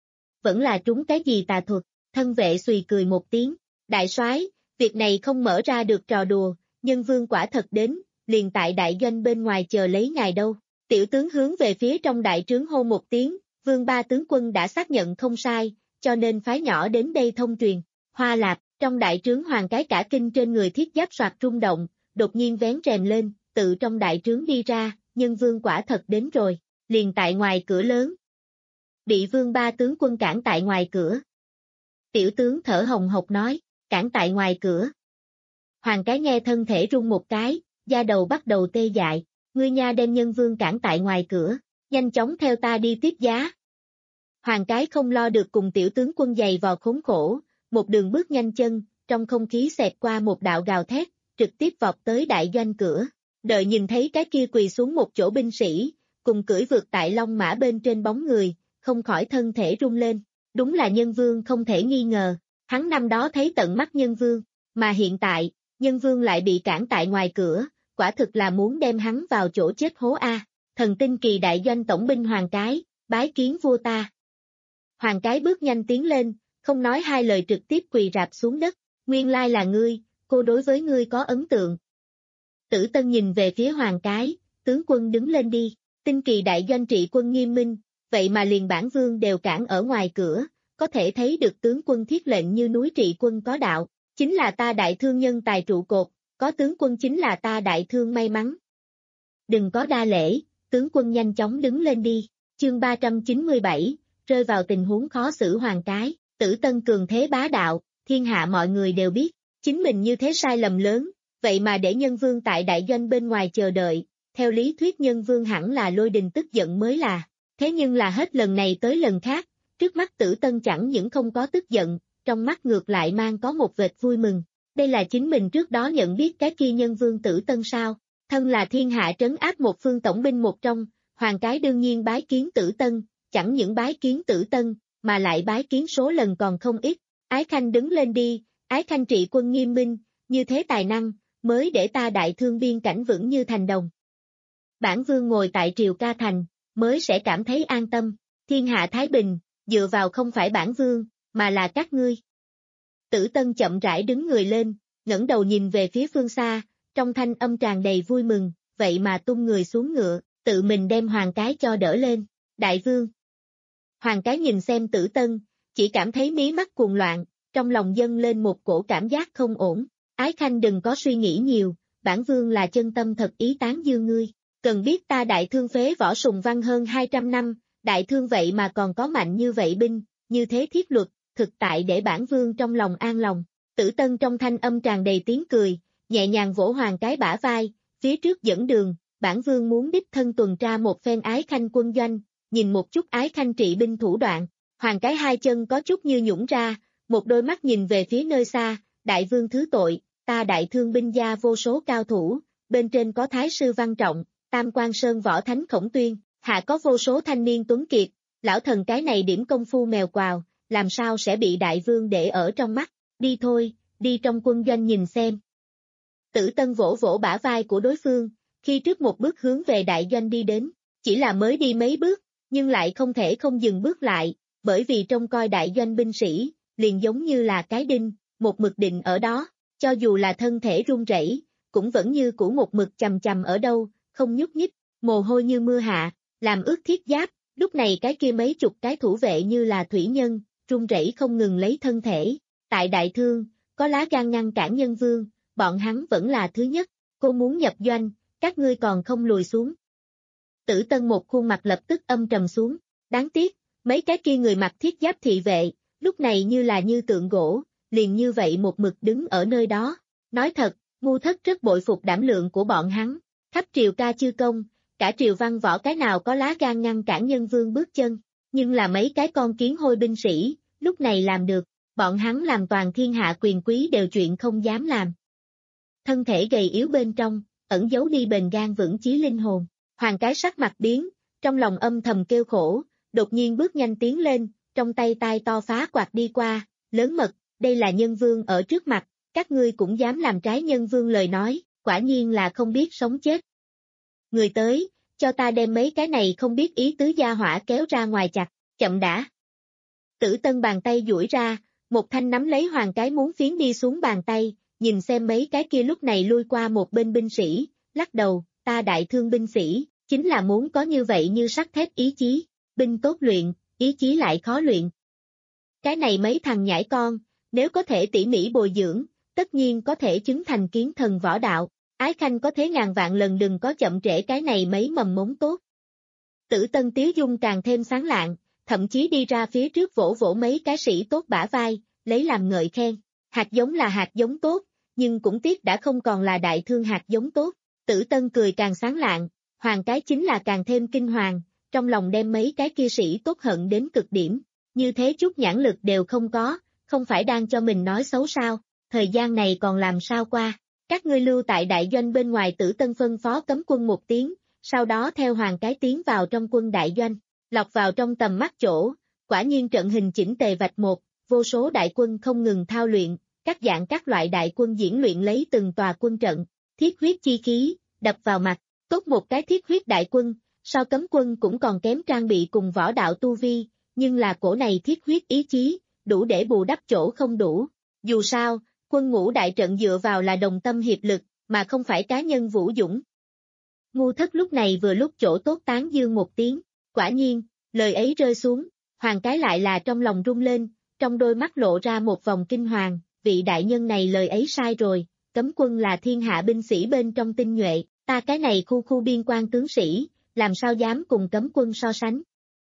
Vẫn là trúng cái gì tà thuật, thân vệ xùy cười một tiếng, đại soái, việc này không mở ra được trò đùa, nhân vương quả thật đến, liền tại đại doanh bên ngoài chờ lấy ngài đâu. Tiểu tướng hướng về phía trong đại trướng hô một tiếng, vương ba tướng quân đã xác nhận không sai, cho nên phái nhỏ đến đây thông truyền. Hoa Lạp, trong đại trướng hoàng cái cả kinh trên người thiết giáp soạt rung động, đột nhiên vén rèm lên, tự trong đại trướng đi ra, nhân vương quả thật đến rồi, liền tại ngoài cửa lớn. Bị vương ba tướng quân cản tại ngoài cửa. Tiểu tướng thở hồng hộc nói, cản tại ngoài cửa. Hoàng cái nghe thân thể rung một cái, da đầu bắt đầu tê dại, ngươi nha đem nhân vương cản tại ngoài cửa, nhanh chóng theo ta đi tiếp giá. Hoàng cái không lo được cùng tiểu tướng quân giày vò khốn khổ, một đường bước nhanh chân, trong không khí xẹt qua một đạo gào thét, trực tiếp vọt tới đại doanh cửa, đợi nhìn thấy cái kia quỳ xuống một chỗ binh sĩ, cùng cưỡi vượt tại long mã bên trên bóng người, không khỏi thân thể rung lên, đúng là nhân vương không thể nghi ngờ, hắn năm đó thấy tận mắt nhân vương, mà hiện tại, nhân vương lại bị cản tại ngoài cửa, quả thực là muốn đem hắn vào chỗ chết hố a. Thần Tinh Kỳ đại doanh tổng binh Hoàng cái, bái kiến vua ta. Hoàng cái bước nhanh tiến lên, không nói hai lời trực tiếp quỳ rạp xuống đất, nguyên lai là ngươi, cô đối với ngươi có ấn tượng. Tử Tân nhìn về phía Hoàng cái, tướng quân đứng lên đi, Tinh Kỳ đại doanh trị quân nghiêm minh, vậy mà liền bản vương đều cản ở ngoài cửa, có thể thấy được tướng quân thiết lệnh như núi trị quân có đạo, chính là ta đại thương nhân tài trụ cột, có tướng quân chính là ta đại thương may mắn. Đừng có đa lễ, tướng quân nhanh chóng đứng lên đi, chương ba trăm chín mươi bảy, rơi vào tình huống khó xử Hoàng cái, Tử Tân cường thế bá đạo, thiên hạ mọi người đều biết, chính mình như thế sai lầm lớn, vậy mà để nhân vương tại đại doanh bên ngoài chờ đợi, theo lý thuyết nhân vương hẳn là lôi đình tức giận mới là, thế nhưng là hết lần này tới lần khác, trước mắt Tử Tân chẳng những không có tức giận, trong mắt ngược lại mang có một vệt vui mừng, đây là chính mình trước đó nhận biết cái kia nhân vương Tử Tân sao, thân là thiên hạ trấn áp một phương tổng binh một trong, Hoàng cái đương nhiên bái kiến Tử Tân, chẳng những bái kiến Tử Tân, mà lại bái kiến số lần còn không ít, Ái Khanh đứng lên đi, Ái Khanh trị quân nghiêm minh, như thế tài năng, mới để ta đại thương biên cảnh vững như thành đồng. Bản vương ngồi tại triều ca thành, mới sẽ cảm thấy an tâm, thiên hạ thái bình, dựa vào không phải bản vương, mà là các ngươi. Tử Tân chậm rãi đứng người lên, ngẩng đầu nhìn về phía phương xa, trong thanh âm tràn đầy vui mừng, vậy mà tung người xuống ngựa, tự mình đem Hoàng cái cho đỡ lên, đại vương. Hoàng cái nhìn xem Tử Tân, chỉ cảm thấy mí mắt cuồng loạn, trong lòng dâng lên một cổ cảm giác không ổn, Ái Khanh đừng có suy nghĩ nhiều, bản vương là chân tâm thật ý tán dương ngươi, cần biết ta đại thương phế võ sùng văn hơn hai trăm năm, đại thương vậy mà còn có mạnh như vậy binh, như thế thiết luật, thực tại để bản vương trong lòng an lòng. Tử Tân trong thanh âm tràn đầy tiếng cười, nhẹ nhàng vỗ Hoàng cái bả vai, phía trước dẫn đường, bản vương muốn đích thân tuần tra một phen Ái Khanh quân doanh, nhìn một chút Ái Khanh trị binh thủ đoạn. Hoàng cái hai chân có chút như nhũng ra, một đôi mắt nhìn về phía nơi xa, đại vương thứ tội, ta đại thương binh gia vô số cao thủ, bên trên có thái sư Văn Trọng, Tam Quan Sơn võ thánh Khổng Tuyên, hạ có vô số thanh niên tuấn kiệt, lão thần cái này điểm công phu mèo quào, làm sao sẽ bị đại vương để ở trong mắt, đi thôi, đi trong quân doanh nhìn xem. Tử Tân vỗ vỗ bả vai của đối phương, khi trước một bước hướng về đại doanh đi đến, chỉ là mới đi mấy bước, nhưng lại không thể không dừng bước lại, bởi vì trông coi đại doanh binh sĩ, liền giống như là cái đinh, một mực định ở đó, cho dù là thân thể run rẩy, cũng vẫn như cũ một mực chằm chằm ở đâu, không nhúc nhích, mồ hôi như mưa hạ, làm ướt thiết giáp, lúc này cái kia mấy chục cái thủ vệ như là thủy nhân, run rẩy không ngừng lấy thân thể. Tại đại thương, có lá gan ngăn cản nhân vương, bọn hắn vẫn là thứ nhất, cô muốn nhập doanh, các ngươi còn không lùi xuống. Tử Tân một khuôn mặt lập tức âm trầm xuống, đáng tiếc, mấy cái kia người mặc thiết giáp thị vệ, lúc này như là như tượng gỗ, liền như vậy một mực đứng ở nơi đó. Nói thật, ngu thất rất bội phục đảm lượng của bọn hắn, khắp triều ca chư công, cả triều văn võ cái nào có lá gan ngăn cản nhân vương bước chân, nhưng là mấy cái con kiến hôi binh sĩ, lúc này làm được, bọn hắn làm toàn thiên hạ quyền quý đều chuyện không dám làm. Thân thể gầy yếu bên trong, ẩn giấu đi bền gan vững chí linh hồn, Hoàng cái sắc mặt biến, trong lòng âm thầm kêu khổ, đột nhiên bước nhanh tiến lên, trong tay tai to phá quạt đi qua, lớn mật, đây là nhân vương ở trước mặt, các ngươi cũng dám làm trái nhân vương lời nói, quả nhiên là không biết sống chết. Người tới, cho ta đem mấy cái này không biết ý tứ gia hỏa kéo ra ngoài chặt, chậm đã. Tử Tân bàn tay duỗi ra, một thanh nắm lấy Hoàng cái muốn phiến đi xuống bàn tay, nhìn xem mấy cái kia lúc này lui qua một bên binh sĩ, lắc đầu, ta đại thương binh sĩ, chính là muốn có như vậy như sắt thép ý chí, binh tốt luyện, ý chí lại khó luyện. Cái này mấy thằng nhãi con, nếu có thể tỉ mỉ bồi dưỡng, tất nhiên có thể chứng thành kiến thần võ đạo, ái khanh có thế ngàn vạn lần đừng có chậm trễ cái này mấy mầm mống tốt. Tử Tân tiếu dung càng thêm sáng lạng, thậm chí đi ra phía trước vỗ vỗ mấy cái sĩ tốt bả vai, lấy làm ngợi khen, hạt giống là hạt giống tốt, nhưng cũng tiếc đã không còn là đại thương hạt giống tốt. Tử Tân cười càng sáng lạng, Hoàng cái chính là càng thêm kinh hoàng, trong lòng đem mấy cái kia sĩ tốt hận đến cực điểm, như thế chút nhãn lực đều không có, không phải đang cho mình nói xấu sao, thời gian này còn làm sao qua, các ngươi lưu tại đại doanh bên ngoài. Tử Tân phân phó cấm quân một tiếng, sau đó theo Hoàng cái tiến vào trong quân đại doanh, lọc vào trong tầm mắt chỗ, quả nhiên trận hình chỉnh tề vạch một, vô số đại quân không ngừng thao luyện, các dạng các loại đại quân diễn luyện lấy từng tòa quân trận, thiết huyết chi khí, đập vào mặt, tốt một cái thiết huyết đại quân, so cấm quân cũng còn kém trang bị cùng võ đạo tu vi, nhưng là cổ này thiết huyết ý chí, đủ để bù đắp chỗ không đủ. Dù sao, quân ngũ đại trận dựa vào là đồng tâm hiệp lực, mà không phải cá nhân vũ dũng. Ngu thất lúc này vừa lúc chỗ tốt tán dương một tiếng, quả nhiên, lời ấy rơi xuống, Hoàng cái lại là trong lòng rung lên, trong đôi mắt lộ ra một vòng kinh hoàng, vị đại nhân này lời ấy sai rồi, cấm quân là thiên hạ binh sĩ bên trong tinh nhuệ, ta cái này khu khu biên quan tướng sĩ, làm sao dám cùng cấm quân so sánh.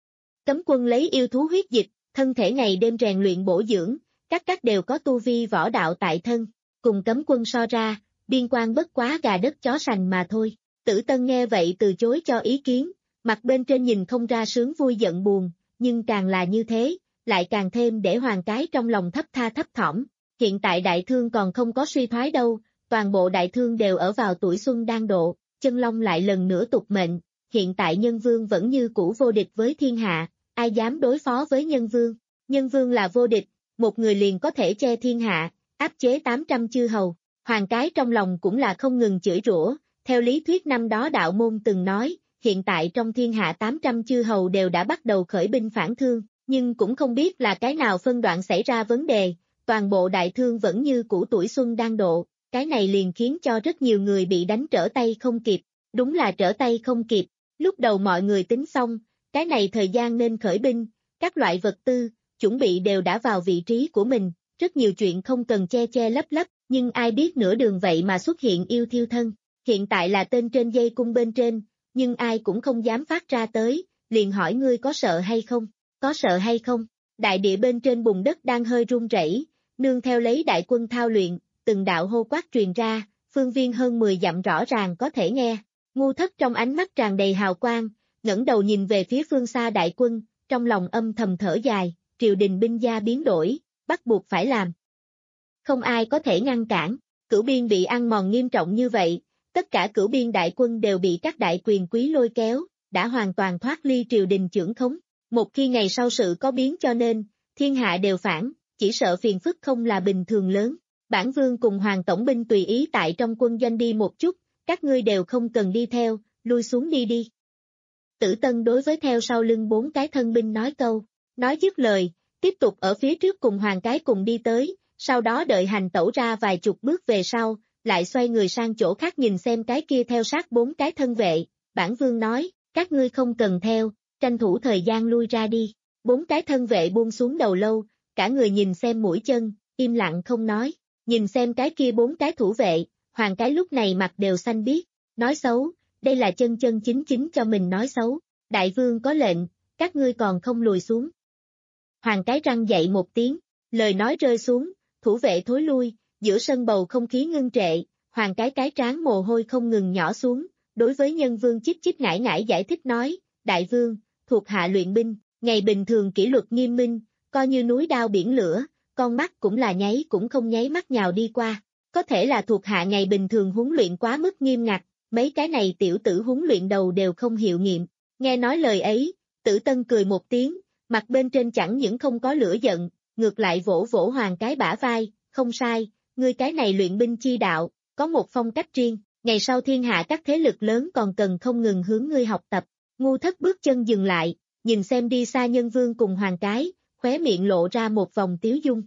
Cấm quân lấy yêu thú huyết dịch, thân thể ngày đêm rèn luyện bổ dưỡng, các các đều có tu vi võ đạo tại thân, cùng cấm quân so ra, biên quan bất quá gà đất chó sành mà thôi. Tử Tân nghe vậy từ chối cho ý kiến, mặt bên trên nhìn không ra sướng vui giận buồn, nhưng càng là như thế, lại càng thêm để Hoàng cái trong lòng thấp tha thấp thỏm. Hiện tại đại thương còn không có suy thoái đâu, toàn bộ đại thương đều ở vào tuổi xuân đang độ, chân long lại lần nữa tục mệnh, hiện tại nhân vương vẫn như cũ vô địch với thiên hạ, ai dám đối phó với nhân vương, nhân vương là vô địch, một người liền có thể che thiên hạ, áp chế tám trăm chư hầu, Hoàng cái trong lòng cũng là không ngừng chửi rủa, theo lý thuyết năm đó đạo môn từng nói, hiện tại trong thiên hạ tám trăm chư hầu đều đã bắt đầu khởi binh phản thương, nhưng cũng không biết là cái nào phân đoạn xảy ra vấn đề. Toàn bộ đại thương vẫn như cũ tuổi xuân đang độ, cái này liền khiến cho rất nhiều người bị đánh trở tay không kịp, đúng là trở tay không kịp, lúc đầu mọi người tính xong, cái này thời gian nên khởi binh, các loại vật tư, chuẩn bị đều đã vào vị trí của mình, rất nhiều chuyện không cần che che lấp lấp, nhưng ai biết nửa đường vậy mà xuất hiện yêu thiêu thân, hiện tại là tên trên dây cung bên trên, nhưng ai cũng không dám phát ra tới, liền hỏi ngươi có sợ hay không, có sợ hay không, đại địa bên trên bùn đất đang hơi rung rẩy. Nương theo lấy đại quân thao luyện, từng đạo hô quát truyền ra, phương viên hơn mười dặm rõ ràng có thể nghe. Ngu thất trong ánh mắt tràn đầy hào quang, ngẩng đầu nhìn về phía phương xa đại quân, trong lòng âm thầm thở dài, triều đình binh gia biến đổi, bắt buộc phải làm. Không ai có thể ngăn cản, cửu biên bị ăn mòn nghiêm trọng như vậy, tất cả cửu biên đại quân đều bị các đại quyền quý lôi kéo, đã hoàn toàn thoát ly triều đình chưởng khống. Một khi ngày sau sự có biến cho nên, thiên hạ đều phản. Chỉ sợ phiền phức không là bình thường lớn, bản vương cùng hoàng tổng binh tùy ý tại trong quân doanh đi một chút, các ngươi đều không cần đi theo, lui xuống đi đi. Tử Tân đối với theo sau lưng bốn cái thân binh nói câu, nói dứt lời, tiếp tục ở phía trước cùng Hoàng cái cùng đi tới, sau đó đợi hành tẩu ra vài chục bước về sau, lại xoay người sang chỗ khác nhìn xem cái kia theo sát bốn cái thân vệ, bản vương nói, các ngươi không cần theo, tranh thủ thời gian lui ra đi. Bốn cái thân vệ buông xuống đầu lâu, cả người nhìn xem mũi chân, im lặng không nói, nhìn xem cái kia bốn cái thủ vệ, Hoàng cái lúc này mặt đều xanh biếc, nói xấu, đây là chân chân chính chính cho mình nói xấu, đại vương có lệnh, các ngươi còn không lùi xuống. Hoàng cái răng dậy một tiếng, lời nói rơi xuống, thủ vệ thối lui, giữa sân bầu không khí ngưng trệ, Hoàng cái cái trán mồ hôi không ngừng nhỏ xuống, đối với nhân vương chích chích ngải ngải giải thích nói, đại vương, thuộc hạ luyện binh, ngày bình thường kỷ luật nghiêm minh, coi như núi đao biển lửa, con mắt cũng là nháy cũng không nháy mắt nhào đi qua, có thể là thuộc hạ ngày bình thường huấn luyện quá mức nghiêm ngặt, mấy cái này tiểu tử huấn luyện đầu đều không hiệu nghiệm, nghe nói lời ấy, Tử Tân cười một tiếng, mặt bên trên chẳng những không có lửa giận, ngược lại vỗ vỗ Hoàng cái bả vai, không sai, ngươi cái này luyện binh chi đạo, có một phong cách riêng, ngày sau thiên hạ các thế lực lớn còn cần không ngừng hướng ngươi học tập. Ngu Thất bước chân dừng lại, nhìn xem đi xa nhân vương cùng Hoàng cái, khóe miệng lộ ra một vòng tiếu dung.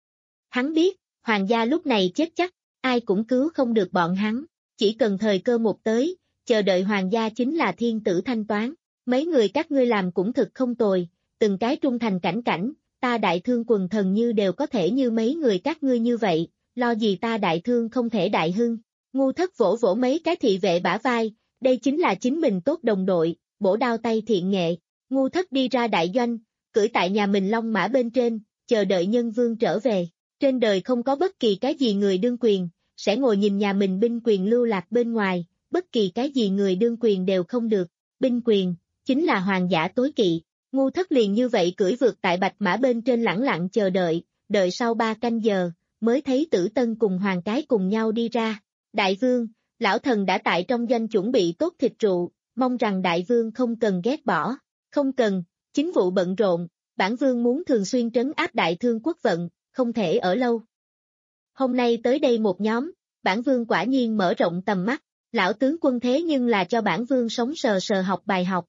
Hắn biết, Hoàng gia lúc này chết chắc, ai cũng cứu không được bọn hắn, chỉ cần thời cơ một tới, chờ đợi Hoàng gia chính là thiên tử thanh toán, mấy người các ngươi làm cũng thực không tồi, từng cái trung thành cảnh cảnh, ta đại thương quần thần như đều có thể như mấy người các ngươi như vậy, lo gì ta đại thương không thể đại hưng. Ngu Thất vỗ vỗ mấy cái thị vệ bả vai, đây chính là chính mình tốt đồng đội, bổ đao tay thiện nghệ. Ngu Thất đi ra đại doanh, cưỡi tại nhà mình long mã bên trên, chờ đợi nhân vương trở về. Trên đời không có bất kỳ cái gì người đương quyền, sẽ ngồi nhìn nhà mình binh quyền lưu lạc bên ngoài, bất kỳ cái gì người đương quyền đều không được. Binh quyền, chính là hoàng giả tối kỵ. Ngu Thất liền như vậy cưỡi vượt tại bạch mã bên trên lẳng lặng chờ đợi, đợi sau ba canh giờ, mới thấy Tử Tân cùng Hoàng cái cùng nhau đi ra. Đại vương, lão thần đã tại trong doanh chuẩn bị tốt thịt rượu, mong rằng đại vương không cần ghét bỏ. Không cần, chính vụ bận rộn, bản vương muốn thường xuyên trấn áp đại thương quốc vận, không thể ở lâu. Hôm nay tới đây một nhóm, bản vương quả nhiên mở rộng tầm mắt, lão tướng quân thế nhưng là cho bản vương sống sờ sờ học bài học.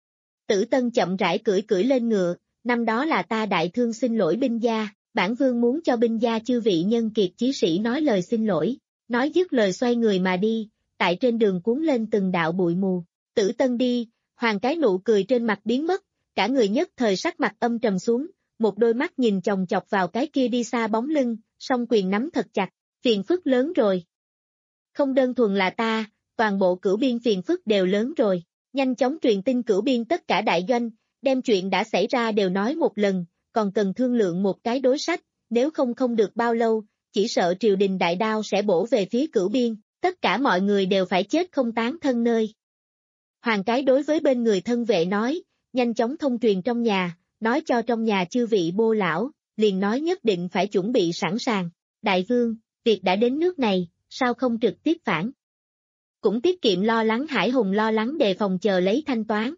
Tử Tân chậm rãi cưỡi cưỡi lên ngựa, năm đó là ta đại thương xin lỗi binh gia, bản vương muốn cho binh gia chư vị nhân kiệt chí sĩ nói lời xin lỗi, nói dứt lời xoay người mà đi, tại trên đường cuốn lên từng đạo bụi mù. Tử Tân đi, Hoàng cái nụ cười trên mặt biến mất, cả người nhất thời sắc mặt âm trầm xuống, một đôi mắt nhìn chòng chọc vào cái kia đi xa bóng lưng, song quyền nắm thật chặt, phiền phức lớn rồi. Không đơn thuần là ta, toàn bộ cửu biên phiền phức đều lớn rồi, nhanh chóng truyền tin cửu biên tất cả đại doanh, đem chuyện đã xảy ra đều nói một lần, còn cần thương lượng một cái đối sách, nếu không không được bao lâu, chỉ sợ triều đình đại đao sẽ bổ về phía cửu biên, tất cả mọi người đều phải chết không tán thân nơi. Hoàng cái đối với bên người thân vệ nói, nhanh chóng thông truyền trong nhà, nói cho trong nhà chư vị bô lão, liền nói nhất định phải chuẩn bị sẵn sàng. Đại vương, việc đã đến nước này, sao không trực tiếp phản? Cũng tiết kiệm lo lắng Hải Hùng lo lắng đề phòng chờ lấy thanh toán.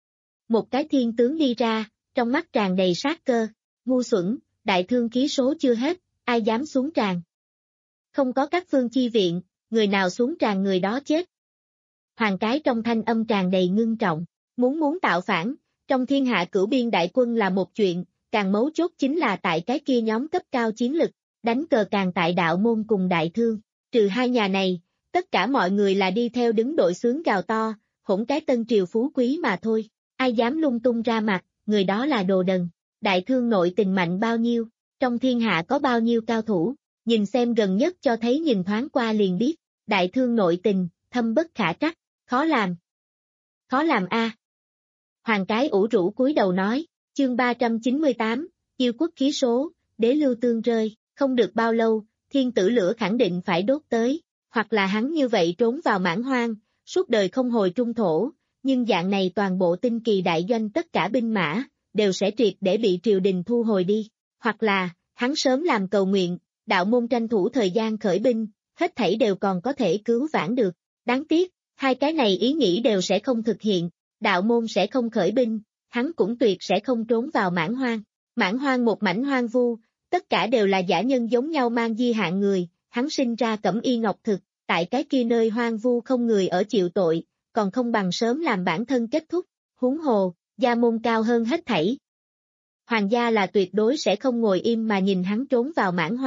Một cái thiên tướng đi ra, trong mắt tràn đầy sát cơ, ngu xuẩn, đại thương ký số chưa hết, ai dám xuống tràng. Không có các phương chi viện, người nào xuống tràng người đó chết. Hoàng cái trong thanh âm tràn đầy ngưng trọng, muốn muốn tạo phản, trong thiên hạ cửu biên đại quân là một chuyện, càng mấu chốt chính là tại cái kia nhóm cấp cao chiến lực, đánh cờ càng tại đạo môn cùng đại thương, trừ hai nhà này, tất cả mọi người là đi theo đứng đội xướng gào to, hỗn cái tân triều phú quý mà thôi, ai dám lung tung ra mặt, người đó là đồ đần. Đại thương nội tình mạnh bao nhiêu, trong thiên hạ có bao nhiêu cao thủ, nhìn xem gần nhất cho thấy nhìn thoáng qua liền biết, đại thương nội tình, thâm bất khả trắc, khó làm. Khó làm a. À. Hoàng cái ủ rũ cúi đầu nói, chương ba trăm chín mươi tám, yêu quốc khí số, đế lưu tương rơi, không được bao lâu, thiên tử lửa khẳng định phải đốt tới, hoặc là hắn như vậy trốn vào mãn hoang, suốt đời không hồi trung thổ, nhưng dạng này toàn bộ tinh kỳ đại doanh tất cả binh mã, đều sẽ triệt để bị triều đình thu hồi đi, hoặc là, hắn sớm làm cầu nguyện, đạo môn tranh thủ thời gian khởi binh, hết thảy đều còn có thể cứu vãn được, đáng tiếc, hai cái này ý nghĩ đều sẽ không thực hiện, đạo môn sẽ không khởi binh, hắn cũng tuyệt sẽ không trốn vào mãn hoang, mãn hoang một mảnh hoang vu, tất cả đều là giả nhân giống nhau mang di hạng người, hắn sinh ra cẩm y ngọc thực, tại cái kia nơi hoang vu không người ở chịu tội, còn không bằng sớm làm bản thân kết thúc, huống hồ, gia môn cao hơn hết thảy. Hoàng gia là tuyệt đối sẽ không ngồi im mà nhìn hắn trốn vào mãn hoang,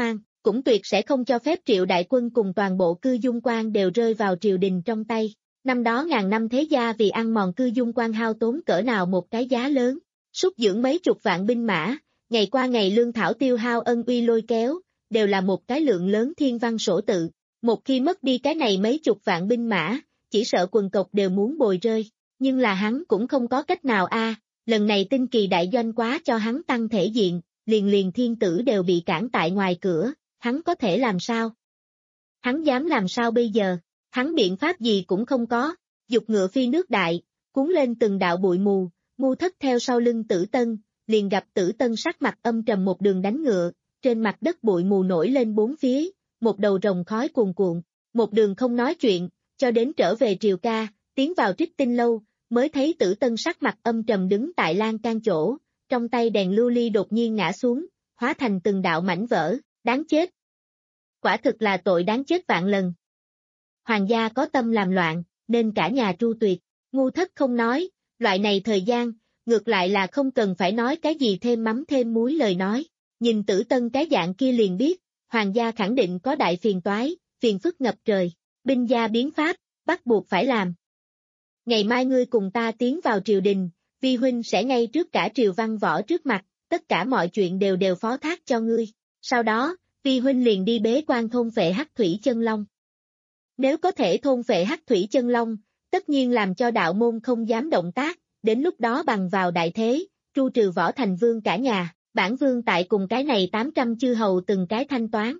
cũng tuyệt sẽ không cho phép Triệu đại quân cùng toàn bộ cư dung quan đều rơi vào triều đình trong tay. Năm đó ngàn năm thế gia vì ăn mòn cư dung quan hao tốn cỡ nào một cái giá lớn, súc dưỡng mấy chục vạn binh mã, ngày qua ngày lương thảo tiêu hao ân uy lôi kéo, đều là một cái lượng lớn thiên văn sổ tự. Một khi mất đi cái này mấy chục vạn binh mã, chỉ sợ quần tộc đều muốn bồi rơi. Nhưng là hắn cũng không có cách nào a. Lần này tinh kỳ đại doanh quá cho hắn tăng thể diện, liền liền thiên tử đều bị cản tại ngoài cửa, hắn có thể làm sao? Hắn dám làm sao bây giờ? Hắn biện pháp gì cũng không có, dục ngựa phi nước đại, cuốn lên từng đạo bụi mù, Ngu Thất theo sau lưng Tử Tân, liền gặp Tử Tân sắc mặt âm trầm một đường đánh ngựa, trên mặt đất bụi mù nổi lên bốn phía, một đầu rồng khói cuồn cuộn, một đường không nói chuyện, cho đến trở về Triều Ca, tiến vào Trích Tinh lâu, mới thấy Tử Tân sắc mặt âm trầm đứng tại lan can chỗ, trong tay đèn lưu ly đột nhiên ngã xuống, hóa thành từng đạo mảnh vỡ, đáng chết. Quả thực là tội đáng chết vạn lần. Hoàng gia có tâm làm loạn, nên cả nhà tru tuyệt. Ngu Thất không nói, loại này thời gian, ngược lại là không cần phải nói cái gì thêm mắm thêm muối lời nói. Nhìn Tử Tân cái dạng kia liền biết, hoàng gia khẳng định có đại phiền toái, phiền phức ngập trời, binh gia biến pháp, bắt buộc phải làm. Ngày mai ngươi cùng ta tiến vào triều đình, vi huynh sẽ ngay trước cả triều văn võ trước mặt, tất cả mọi chuyện đều đều phó thác cho ngươi. Sau đó, vi huynh liền đi bế quan thôn phệ hắc thủy chân long. Nếu có thể thôn phệ hắc thủy chân long, tất nhiên làm cho đạo môn không dám động tác, đến lúc đó bằng vào đại thế, tru trừ Võ Thành Vương cả nhà, bản vương tại cùng cái này tám trăm chư hầu từng cái thanh toán.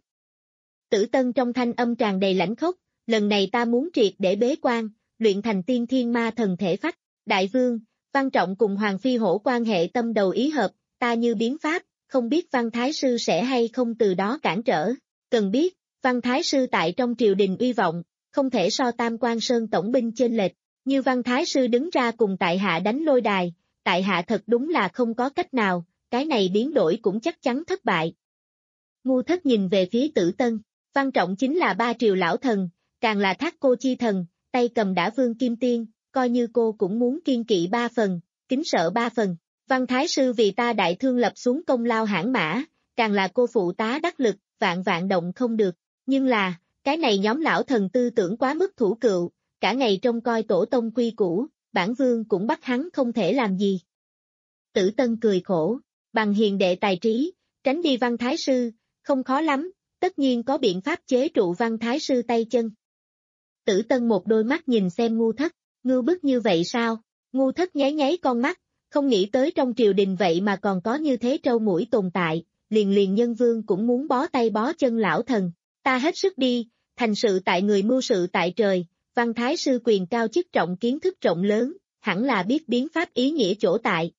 Tử Tân trong thanh âm tràn đầy lãnh khốc, lần này ta muốn triệt để bế quan, luyện thành tiên thiên ma thần thể phách, đại vương, Văn Trọng cùng Hoàng Phi Hổ quan hệ tâm đầu ý hợp, ta như biến pháp, không biết Văn Thái Sư sẽ hay không từ đó cản trở, cần biết, Văn Thái Sư tại trong triều đình uy vọng, không thể so Tam Quan Sơn tổng binh chênh lệch, như Văn Thái Sư đứng ra cùng tại hạ đánh lôi đài, tại hạ thật đúng là không có cách nào, cái này biến đổi cũng chắc chắn thất bại. Ngu Thất nhìn về phía Tử Tân, Văn Trọng chính là ba triều lão thần, càng là Thác Cô chi thần, tay cầm đã vương kim tiên, coi như cô cũng muốn kiên kỵ ba phần, kính sợ ba phần. Văn Thái Sư vì ta đại thương lập xuống công lao hãn mã, càng là cô phụ tá đắc lực, vạn vạn động không được. Nhưng là, cái này nhóm lão thần tư tưởng quá mức thủ cựu, cả ngày trông coi tổ tông quy củ, bản vương cũng bắt hắn không thể làm gì. Tử Tân cười khổ, bằng hiền đệ tài trí, tránh đi Văn Thái Sư, không khó lắm, tất nhiên có biện pháp chế trụ Văn Thái Sư tay chân. Tử Tân một đôi mắt nhìn xem Ngu Thất, ngưu bức như vậy sao? Ngu Thất nháy nháy con mắt, không nghĩ tới trong triều đình vậy mà còn có như thế trâu mũi tồn tại, liền liền nhân vương cũng muốn bó tay bó chân lão thần. Ta hết sức đi, thành sự tại người mưu sự tại trời, Văn Thái Sư quyền cao chức trọng kiến thức rộng lớn, hẳn là biết biến pháp ý nghĩa chỗ tại.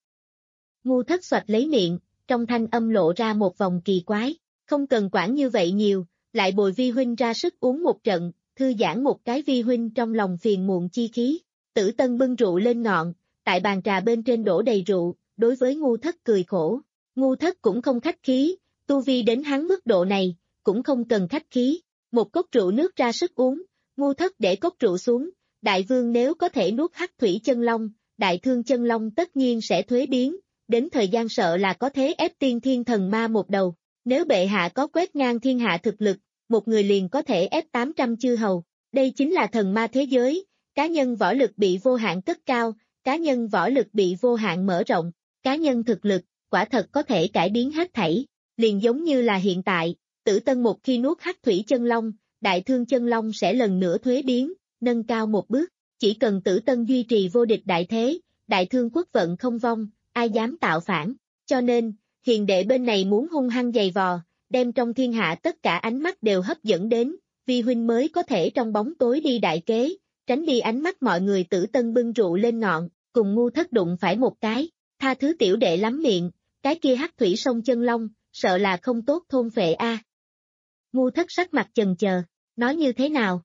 Ngu Thất xoạch lấy miệng, trong thanh âm lộ ra một vòng kỳ quái, không cần quản như vậy nhiều, lại bồi vi huynh ra sức uống một trận, thư giãn một cái vi huynh trong lòng phiền muộn chi khí. Tử Tân bưng rượu lên ngọn, tại bàn trà bên trên đổ đầy rượu, đối với Ngu Thất cười khổ. Ngu Thất cũng không khách khí, tu vi đến hắn mức độ này, cũng không cần khách khí. Một cốc rượu nước ra sức uống, Ngu Thất để cốc rượu xuống, đại vương nếu có thể nuốt hắc thủy chân long, đại thương chân long tất nhiên sẽ thuế biến, đến thời gian sợ là có thế ép tiên thiên thần ma một đầu. Nếu bệ hạ có quét ngang thiên hạ thực lực, một người liền có thể ép tám trăm chư hầu. Đây chính là thần ma thế giới, cá nhân võ lực bị vô hạn cất cao, cá nhân võ lực bị vô hạn mở rộng, cá nhân thực lực, quả thật có thể cải biến hết thảy. Liền giống như là hiện tại, Tử Tân một khi nuốt hắc thủy chân long, đại thương chân long sẽ lần nữa thuế biến, nâng cao một bước. Chỉ cần Tử Tân duy trì vô địch đại thế, đại thương quốc vận không vong, ai dám tạo phản. Cho nên, hiền đệ bên này muốn hung hăng giày vò, đem trong thiên hạ tất cả ánh mắt đều hấp dẫn đến, vi huynh mới có thể trong bóng tối đi đại kế, tránh đi ánh mắt mọi người. Tử Tân bưng rượu lên ngọn, cùng Ngu Thất đụng phải một cái, tha thứ tiểu đệ lắm miệng, cái kia hắc thủy sông chân long, sợ là không tốt thôn phệ a. À. Ngu Thất sắc mặt chần chờ, nói như thế nào?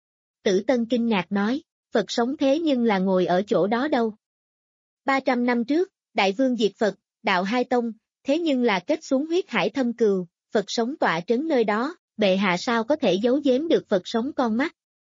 Tử Tân kinh ngạc nói, Phật sống thế nhưng là ngồi ở chỗ đó đâu. ba trăm năm trước, đại vương diệt Phật, đạo hai tông, thế nhưng là kết xuống huyết hải thâm cừu, Phật sống tọa trấn nơi đó, bệ hạ sao có thể giấu giếm được Phật sống con mắt.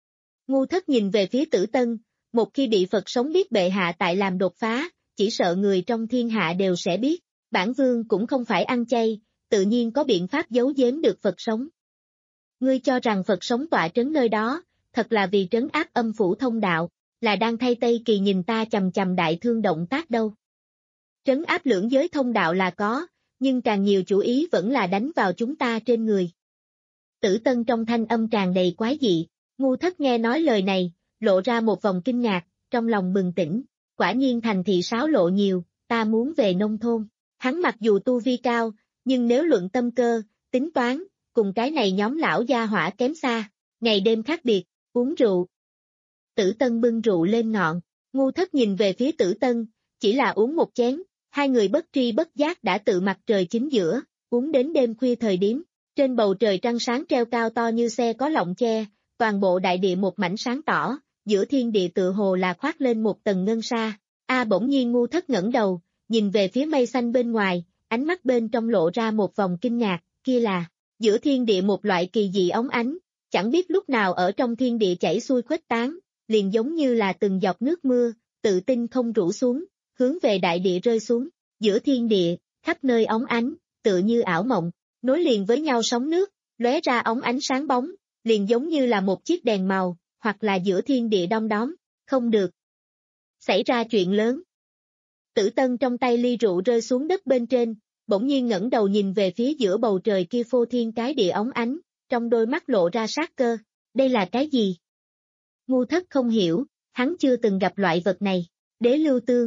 Ngu Thất nhìn về phía Tử Tân, một khi bị Phật sống biết bệ hạ tại làm đột phá, chỉ sợ người trong thiên hạ đều sẽ biết, bản vương cũng không phải ăn chay, tự nhiên có biện pháp giấu giếm được Phật sống. Ngươi cho rằng Phật sống tọa trấn nơi đó, thật là vì trấn áp âm phủ thông đạo, là đang thay Tây Kỳ nhìn ta chầm chầm đại thương động tác đâu. Trấn áp lưỡng giới thông đạo là có, nhưng càng nhiều chủ ý vẫn là đánh vào chúng ta trên người. Tử Tân trong thanh âm tràn đầy quái dị, Ngu Thất nghe nói lời này, lộ ra một vòng kinh ngạc, trong lòng bừng tỉnh, quả nhiên thành thị xáo lộ nhiều, ta muốn về nông thôn. Hắn mặc dù tu vi cao, nhưng nếu luận tâm cơ, tính toán, cùng cái này nhóm lão gia hỏa kém xa, ngày đêm khác biệt, uống rượu. Tử Tân bưng rượu lên ngọn, Ngu Thất nhìn về phía Tử Tân, chỉ là uống một chén, hai người bất tri bất giác đã tự mặt trời chính giữa, uống đến đêm khuya thời điểm. Trên bầu trời trăng sáng treo cao to như xe có lọng che, toàn bộ đại địa một mảnh sáng tỏ, giữa thiên địa tựa hồ là khoác lên một tầng ngân sa. A bỗng nhiên Ngu Thất ngẩng đầu, nhìn về phía mây xanh bên ngoài, ánh mắt bên trong lộ ra một vòng kinh ngạc, kia là, giữa thiên địa một loại kỳ dị óng ánh, chẳng biết lúc nào ở trong thiên địa chảy xuôi khuếch tán, liền giống như là từng giọt nước mưa, tự tin không rủ xuống, hướng về đại địa rơi xuống, giữa thiên địa, khắp nơi óng ánh, tựa như ảo mộng, nối liền với nhau sóng nước, lóe ra óng ánh sáng bóng, liền giống như là một chiếc đèn màu, hoặc là giữa thiên địa đom đóm, không được. Xảy ra chuyện lớn. Tử Tân trong tay ly rượu rơi xuống đất bên trên, bỗng nhiên ngẩng đầu nhìn về phía giữa bầu trời kia phô thiên cái địa óng ánh, trong đôi mắt lộ ra sát cơ, đây là cái gì? Ngu Thất không hiểu, hắn chưa từng gặp loại vật này, đế lưu tương.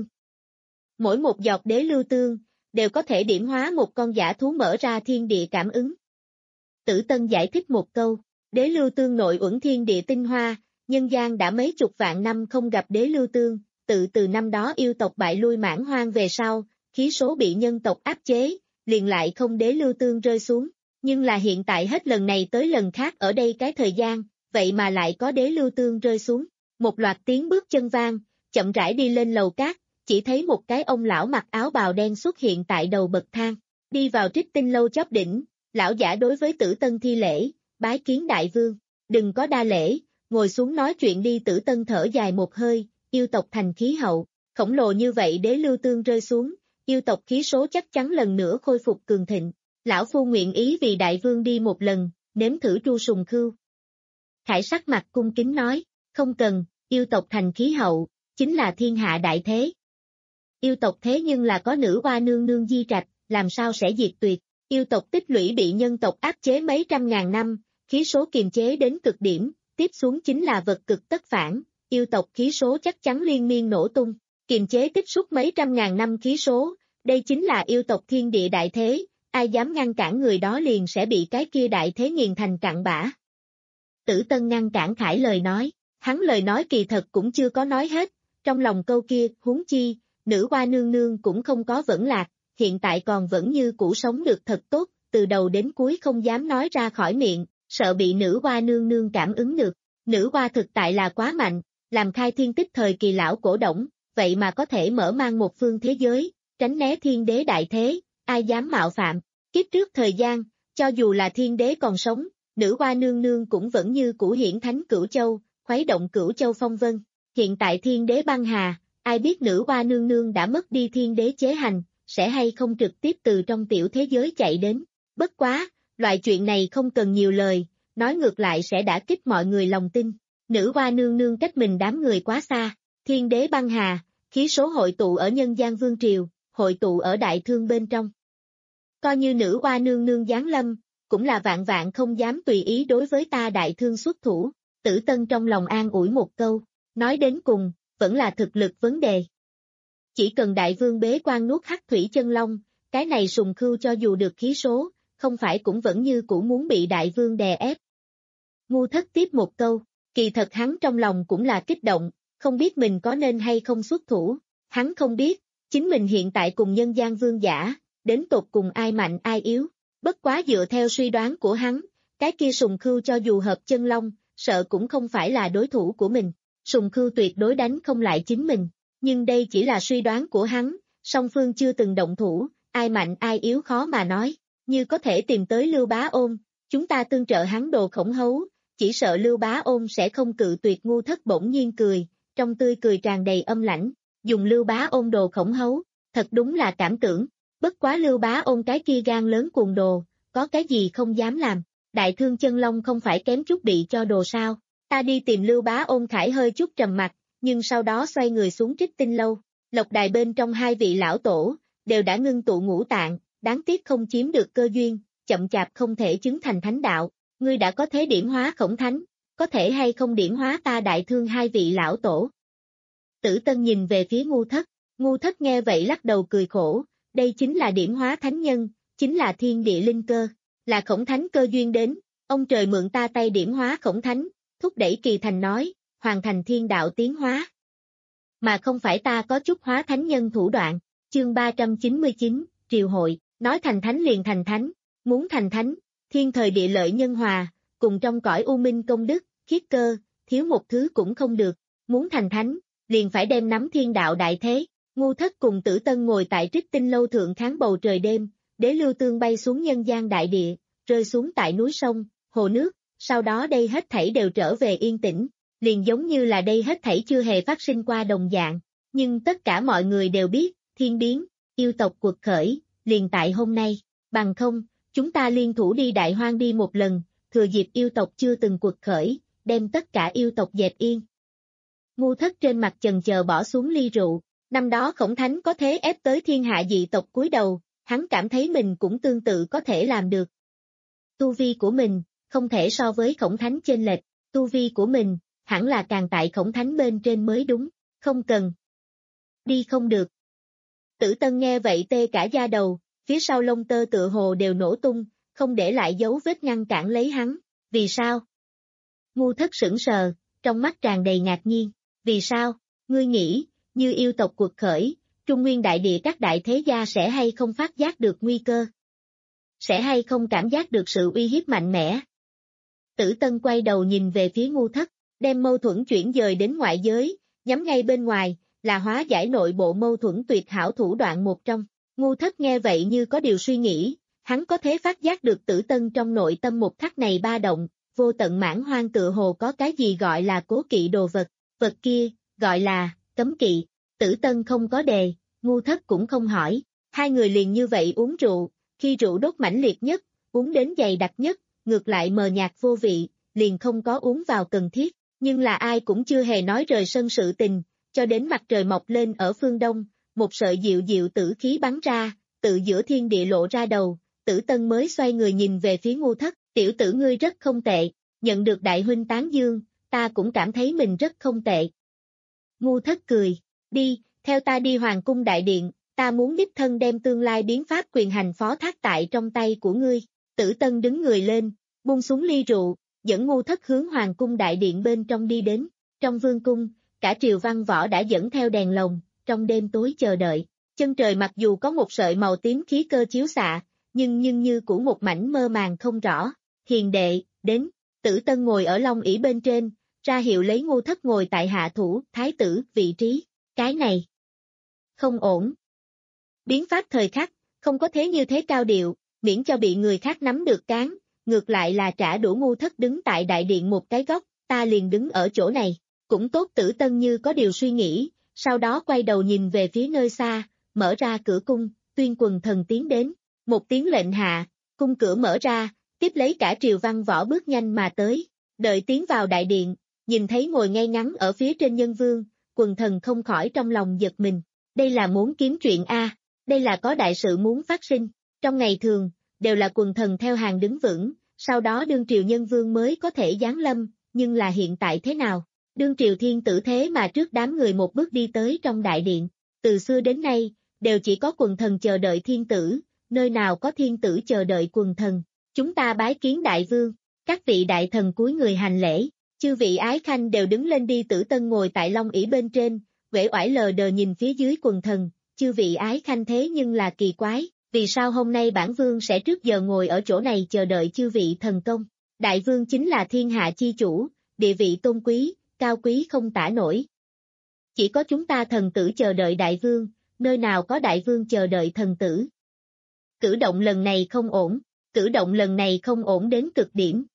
Mỗi một giọt đế lưu tương, đều có thể điểm hóa một con dã thú mở ra thiên địa cảm ứng. Tử Tân giải thích một câu, đế lưu tương nội uẩn thiên địa tinh hoa, nhân gian đã mấy chục vạn năm không gặp đế lưu tương, tự từ năm đó yêu tộc bại lui mãn hoang về sau, khí số bị nhân tộc áp chế, liền lại không đế lưu tương rơi xuống, nhưng là hiện tại hết lần này tới lần khác ở đây cái thời gian, vậy mà lại có đế lưu tương rơi xuống, một loạt tiếng bước chân vang, chậm rãi đi lên lầu cát, chỉ thấy một cái ông lão mặc áo bào đen xuất hiện tại đầu bậc thang, đi vào Trích Tinh lâu chóp đỉnh, lão giả đối với Tử Tân thi lễ, bái kiến đại vương, đừng có đa lễ, ngồi xuống nói chuyện đi. Tử Tân thở dài một hơi, yêu tộc thành khí hậu, khổng lồ như vậy đế lưu tương rơi xuống, yêu tộc khí số chắc chắn lần nữa khôi phục cường thịnh, lão phu nguyện ý vì đại vương đi một lần, nếm thử tru sùng khưu. Khải sắc mặt cung kính nói, không cần, yêu tộc thành khí hậu, chính là thiên hạ đại thế. Yêu tộc thế nhưng là có nữ hoa nương nương di trạch, làm sao sẽ diệt tuyệt, yêu tộc tích lũy bị nhân tộc áp chế mấy trăm ngàn năm, khí số kiềm chế đến cực điểm, tiếp xuống chính là vật cực tất phản, yêu tộc khí số chắc chắn liên miên nổ tung, kiềm chế tích xúc mấy trăm ngàn năm khí số, đây chính là yêu tộc thiên địa đại thế, ai dám ngăn cản người đó liền sẽ bị cái kia đại thế nghiền thành cặn bã. Tử Tân ngăn cản Khải lời nói, hắn lời nói kỳ thật cũng chưa có nói hết, trong lòng câu kia, huống chi, nữ hoa nương nương cũng không có vẫn lạc, hiện tại còn vẫn như cũ sống được thật tốt, từ đầu đến cuối không dám nói ra khỏi miệng, sợ bị nữ hoa nương nương cảm ứng được. Nữ hoa thực tại là quá mạnh, làm khai thiên tích thời kỳ lão cổ đổng, vậy mà có thể mở mang một phương thế giới, tránh né thiên đế đại thế, ai dám mạo phạm. Kiếp trước thời gian, cho dù là thiên đế còn sống, nữ hoa nương nương cũng vẫn như cũ hiển thánh Cửu Châu, khuấy động Cửu Châu phong vân. Hiện tại thiên đế băng hà, ai biết nữ hoa nương nương đã mất đi thiên đế chế hành, sẽ hay không trực tiếp từ trong tiểu thế giới chạy đến. Bất quá, loại chuyện này không cần nhiều lời, nói ngược lại sẽ đả kích mọi người lòng tin. Nữ hoa nương nương cách mình đám người quá xa, thiên đế băng hà, khí số hội tụ ở nhân gian vương triều, hội tụ ở đại thương bên trong. Coi như nữ hoa nương nương giáng lâm, cũng là vạn vạn không dám tùy ý đối với ta đại thương xuất thủ. Tử Tân trong lòng an ủi một câu, nói đến cùng, vẫn là thực lực vấn đề. Chỉ cần đại vương bế quan nuốt hắc thủy chân long, cái này sùng khưu cho dù được khí số, không phải cũng vẫn như cũ muốn bị đại vương đè ép. Ngu Thất tiếp một câu, kỳ thật hắn trong lòng cũng là kích động, không biết mình có nên hay không xuất thủ, hắn không biết, chính mình hiện tại cùng nhân gian vương giả, đến tột cùng ai mạnh ai yếu, bất quá dựa theo suy đoán của hắn, cái kia sùng khưu cho dù hợp chân long, sợ cũng không phải là đối thủ của mình, sùng khưu tuyệt đối đánh không lại chính mình, nhưng đây chỉ là suy đoán của hắn, song phương chưa từng động thủ, ai mạnh ai yếu khó mà nói, như có thể tìm tới Lưu Bá Ôn, chúng ta tương trợ hắn đồ khổng hấu, chỉ sợ Lưu Bá Ôn sẽ không cự tuyệt. Ngu Thất bỗng nhiên cười, trong tươi cười tràn đầy âm lãnh, dùng Lưu Bá Ôn đồ khổng hấu, thật đúng là cảm tưởng, Bất quá Lưu Bá Ôn cái kia gan lớn cuồng đồ, có cái gì không dám làm, Đại Thương Chân Long không phải kém chút bị cho đồ sao, ta đi tìm Lưu Bá Ôn Khải hơi chút trầm mặt, nhưng sau đó xoay người xuống Trích Tinh Lâu, Lộc Đài bên trong hai vị lão tổ, đều đã ngưng tụ ngũ tạng, đáng tiếc không chiếm được cơ duyên, chậm chạp không thể chứng thành thánh đạo, ngươi đã có thế điểm hóa Khổng Thánh, có thể hay không điểm hóa ta Đại Thương hai vị lão tổ. Tử Tân nhìn về phía Ngu Thất, Ngu Thất nghe vậy lắc đầu cười khổ, đây chính là điểm hóa thánh nhân, chính là thiên địa linh cơ, là Khổng Thánh cơ duyên đến, ông trời mượn ta tay điểm hóa Khổng Thánh, thúc đẩy Kỳ Thành nói, hoàn thành thiên đạo tiến hóa. Mà không phải ta có chút hóa thánh nhân thủ đoạn, chương ba trăm chín mươi chín, Triều Hội, nói thành thánh liền thành thánh, muốn thành thánh, thiên thời địa lợi nhân hòa, cùng trong cõi u minh công đức, khiết cơ, thiếu một thứ cũng không được, muốn thành thánh, liền phải đem nắm thiên đạo đại thế. Ngu Thất cùng Tử Tân ngồi tại Trích Tinh Lâu thượng kháng bầu trời đêm, đế lưu tương bay xuống nhân gian đại địa, rơi xuống tại núi sông, hồ nước, sau đó đây hết thảy đều trở về yên tĩnh, liền giống như là đây hết thảy chưa hề phát sinh qua đồng dạng, nhưng tất cả mọi người đều biết, thiên biến, yêu tộc cuộc khởi, liền tại hôm nay, bằng không, chúng ta liên thủ đi Đại Hoang đi một lần, thừa dịp yêu tộc chưa từng cuộc khởi, đem tất cả yêu tộc dẹp yên. Ngu Thất trên mặt chần chờ bỏ xuống ly rượu, năm đó Khổng Thánh có thế ép tới thiên hạ dị tộc cúi đầu, hắn cảm thấy mình cũng tương tự có thể làm được. Tu vi của mình, không thể so với Khổng Thánh chênh lệch, tu vi của mình, hẳn là càng tại Khổng Thánh bên trên mới đúng, không cần. Đi không được. Tử Tân nghe vậy tê cả da đầu, phía sau lông tơ tựa hồ đều nổ tung, không để lại dấu vết ngăn cản lấy hắn, vì sao? Ngu Thất sững sờ, trong mắt tràn đầy ngạc nhiên, vì sao, ngươi nghĩ, như yêu tộc cuộc khởi, Trung Nguyên đại địa các đại thế gia sẽ hay không phát giác được nguy cơ? Sẽ hay không cảm giác được sự uy hiếp mạnh mẽ? Tử Tân quay đầu nhìn về phía Ngu Thất, đem mâu thuẫn chuyển dời đến ngoại giới, nhắm ngay bên ngoài, là hóa giải nội bộ mâu thuẫn tuyệt hảo thủ đoạn một trong. Ngu Thất nghe vậy như có điều suy nghĩ, hắn có thể phát giác được Tử Tân trong nội tâm một khắc này ba động, vô tận mãn hoang tựa hồ có cái gì gọi là cố kỵ đồ vật, vật kia, gọi là, cấm kỵ. Tử Tân không có đề, Ngu Thất cũng không hỏi, hai người liền như vậy uống rượu, khi rượu đốt mãnh liệt nhất, uống đến dày đặc nhất, ngược lại mờ nhạt vô vị, liền không có uống vào cần thiết, nhưng là ai cũng chưa hề nói rời sân sự tình, cho đến mặt trời mọc lên ở phương đông, một sợi dịu dịu tử khí bắn ra, tự giữa thiên địa lộ ra đầu, Tử Tân mới xoay người nhìn về phía Ngu Thất, tiểu tử ngươi rất không tệ, nhận được đại huynh tán dương, ta cũng cảm thấy mình rất không tệ. Ngu Thất cười, đi, theo ta đi Hoàng cung đại điện, ta muốn đích thân đem tương lai biến pháp quyền hành phó thác tại trong tay của ngươi. Tử Tân đứng người lên, buông xuống ly rượu, dẫn Ngu Thất hướng Hoàng cung đại điện bên trong đi đến, trong vương cung, cả triều văn võ đã dẫn theo đèn lồng, trong đêm tối chờ đợi, chân trời mặc dù có một sợi màu tím khí cơ chiếu xạ, nhưng nhưng như của một mảnh mơ màng không rõ, hiền đệ, đến, Tử Tân ngồi ở long ỷ bên trên, ra hiệu lấy Ngu Thất ngồi tại hạ thủ, thái tử, vị trí, cái này, không ổn. Biến pháp thời khắc, không có thế như thế cao điệu, miễn cho bị người khác nắm được cán, ngược lại là trả đũa Ngu Thất đứng tại đại điện một cái góc, ta liền đứng ở chỗ này, cũng tốt. Tử Tân như có điều suy nghĩ, sau đó quay đầu nhìn về phía nơi xa, mở ra cửa cung, tuyên quần thần tiến đến, một tiếng lệnh hạ, cung cửa mở ra, tiếp lấy cả triều văn võ bước nhanh mà tới, đợi tiến vào đại điện, nhìn thấy ngồi ngay ngắn ở phía trên nhân vương, quần thần không khỏi trong lòng giật mình, đây là muốn kiếm chuyện a, đây là có đại sự muốn phát sinh, trong ngày thường, đều là quần thần theo hàng đứng vững, sau đó đương triều nhân vương mới có thể giáng lâm, nhưng là hiện tại thế nào? Đương triều thiên tử thế mà trước đám người một bước đi tới trong đại điện, từ xưa đến nay, đều chỉ có quần thần chờ đợi thiên tử, nơi nào có thiên tử chờ đợi quần thần, chúng ta bái kiến đại vương, các vị đại thần cúi người hành lễ, chư vị ái khanh đều đứng lên đi. Tử Tân ngồi tại long ỷ bên trên, uể oải lờ đờ nhìn phía dưới quần thần, chư vị ái khanh thế nhưng là kỳ quái, vì sao hôm nay bản vương sẽ trước giờ ngồi ở chỗ này chờ đợi chư vị thần công, đại vương chính là thiên hạ chi chủ, địa vị tôn quý, cao quý không tả nổi. Chỉ có chúng ta thần tử chờ đợi đại vương, nơi nào có đại vương chờ đợi thần tử. Cử động lần này không ổn, cử động lần này không ổn đến cực điểm.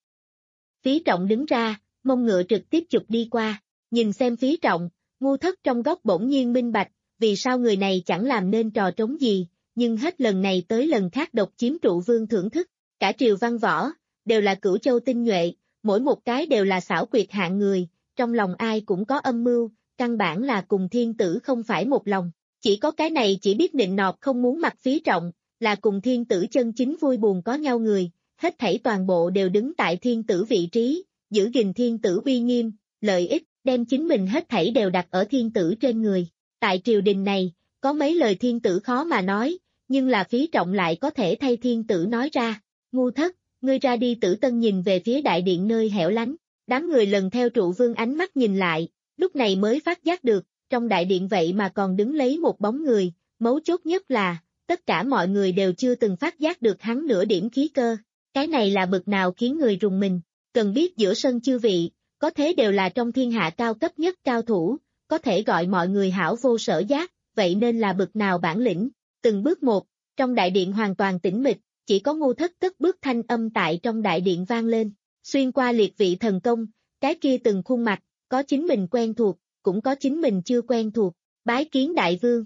Phí Trọng đứng ra, mông ngựa trực tiếp chụp đi qua, nhìn xem Phí Trọng, Ngu Thất trong góc bỗng nhiên minh bạch, vì sao người này chẳng làm nên trò trống gì, nhưng hết lần này tới lần khác độc chiếm trụ vương thưởng thức. Cả triều văn võ, đều là Cửu Châu tinh nhuệ, mỗi một cái đều là xảo quyệt hạng người, trong lòng ai cũng có âm mưu, căn bản là cùng thiên tử không phải một lòng. Chỉ có cái này chỉ biết nịnh nọt không muốn mặc phí trọng, là cùng thiên tử chân chính vui buồn có nhau người, hết thảy toàn bộ đều đứng tại thiên tử vị trí, giữ gìn thiên tử uy nghiêm, lợi ích, đem chính mình hết thảy đều đặt ở thiên tử trên người. Tại triều đình này, có mấy lời thiên tử khó mà nói, nhưng là phí trọng lại có thể thay thiên tử nói ra. Ngu thất, ngươi ra đi. Tử Tân nhìn về phía đại điện nơi hẻo lánh, đám người lần theo trụ vương ánh mắt nhìn lại, lúc này mới phát giác được, trong đại điện vậy mà còn đứng lấy một bóng người, mấu chốt nhất là, tất cả mọi người đều chưa từng phát giác được hắn nửa điểm khí cơ. Cái này là bực nào khiến người rùng mình, cần biết giữa sân chư vị, có thế đều là trong thiên hạ cao cấp nhất cao thủ, có thể gọi mọi người hảo vô sở giác, vậy nên là bực nào bản lĩnh. Từng bước một, trong đại điện hoàn toàn tĩnh mịch, chỉ có Ngu Thất cất bước thanh âm tại trong đại điện vang lên, xuyên qua liệt vị thần công, cái kia từng khuôn mặt, có chính mình quen thuộc, cũng có chính mình chưa quen thuộc, bái kiến đại vương.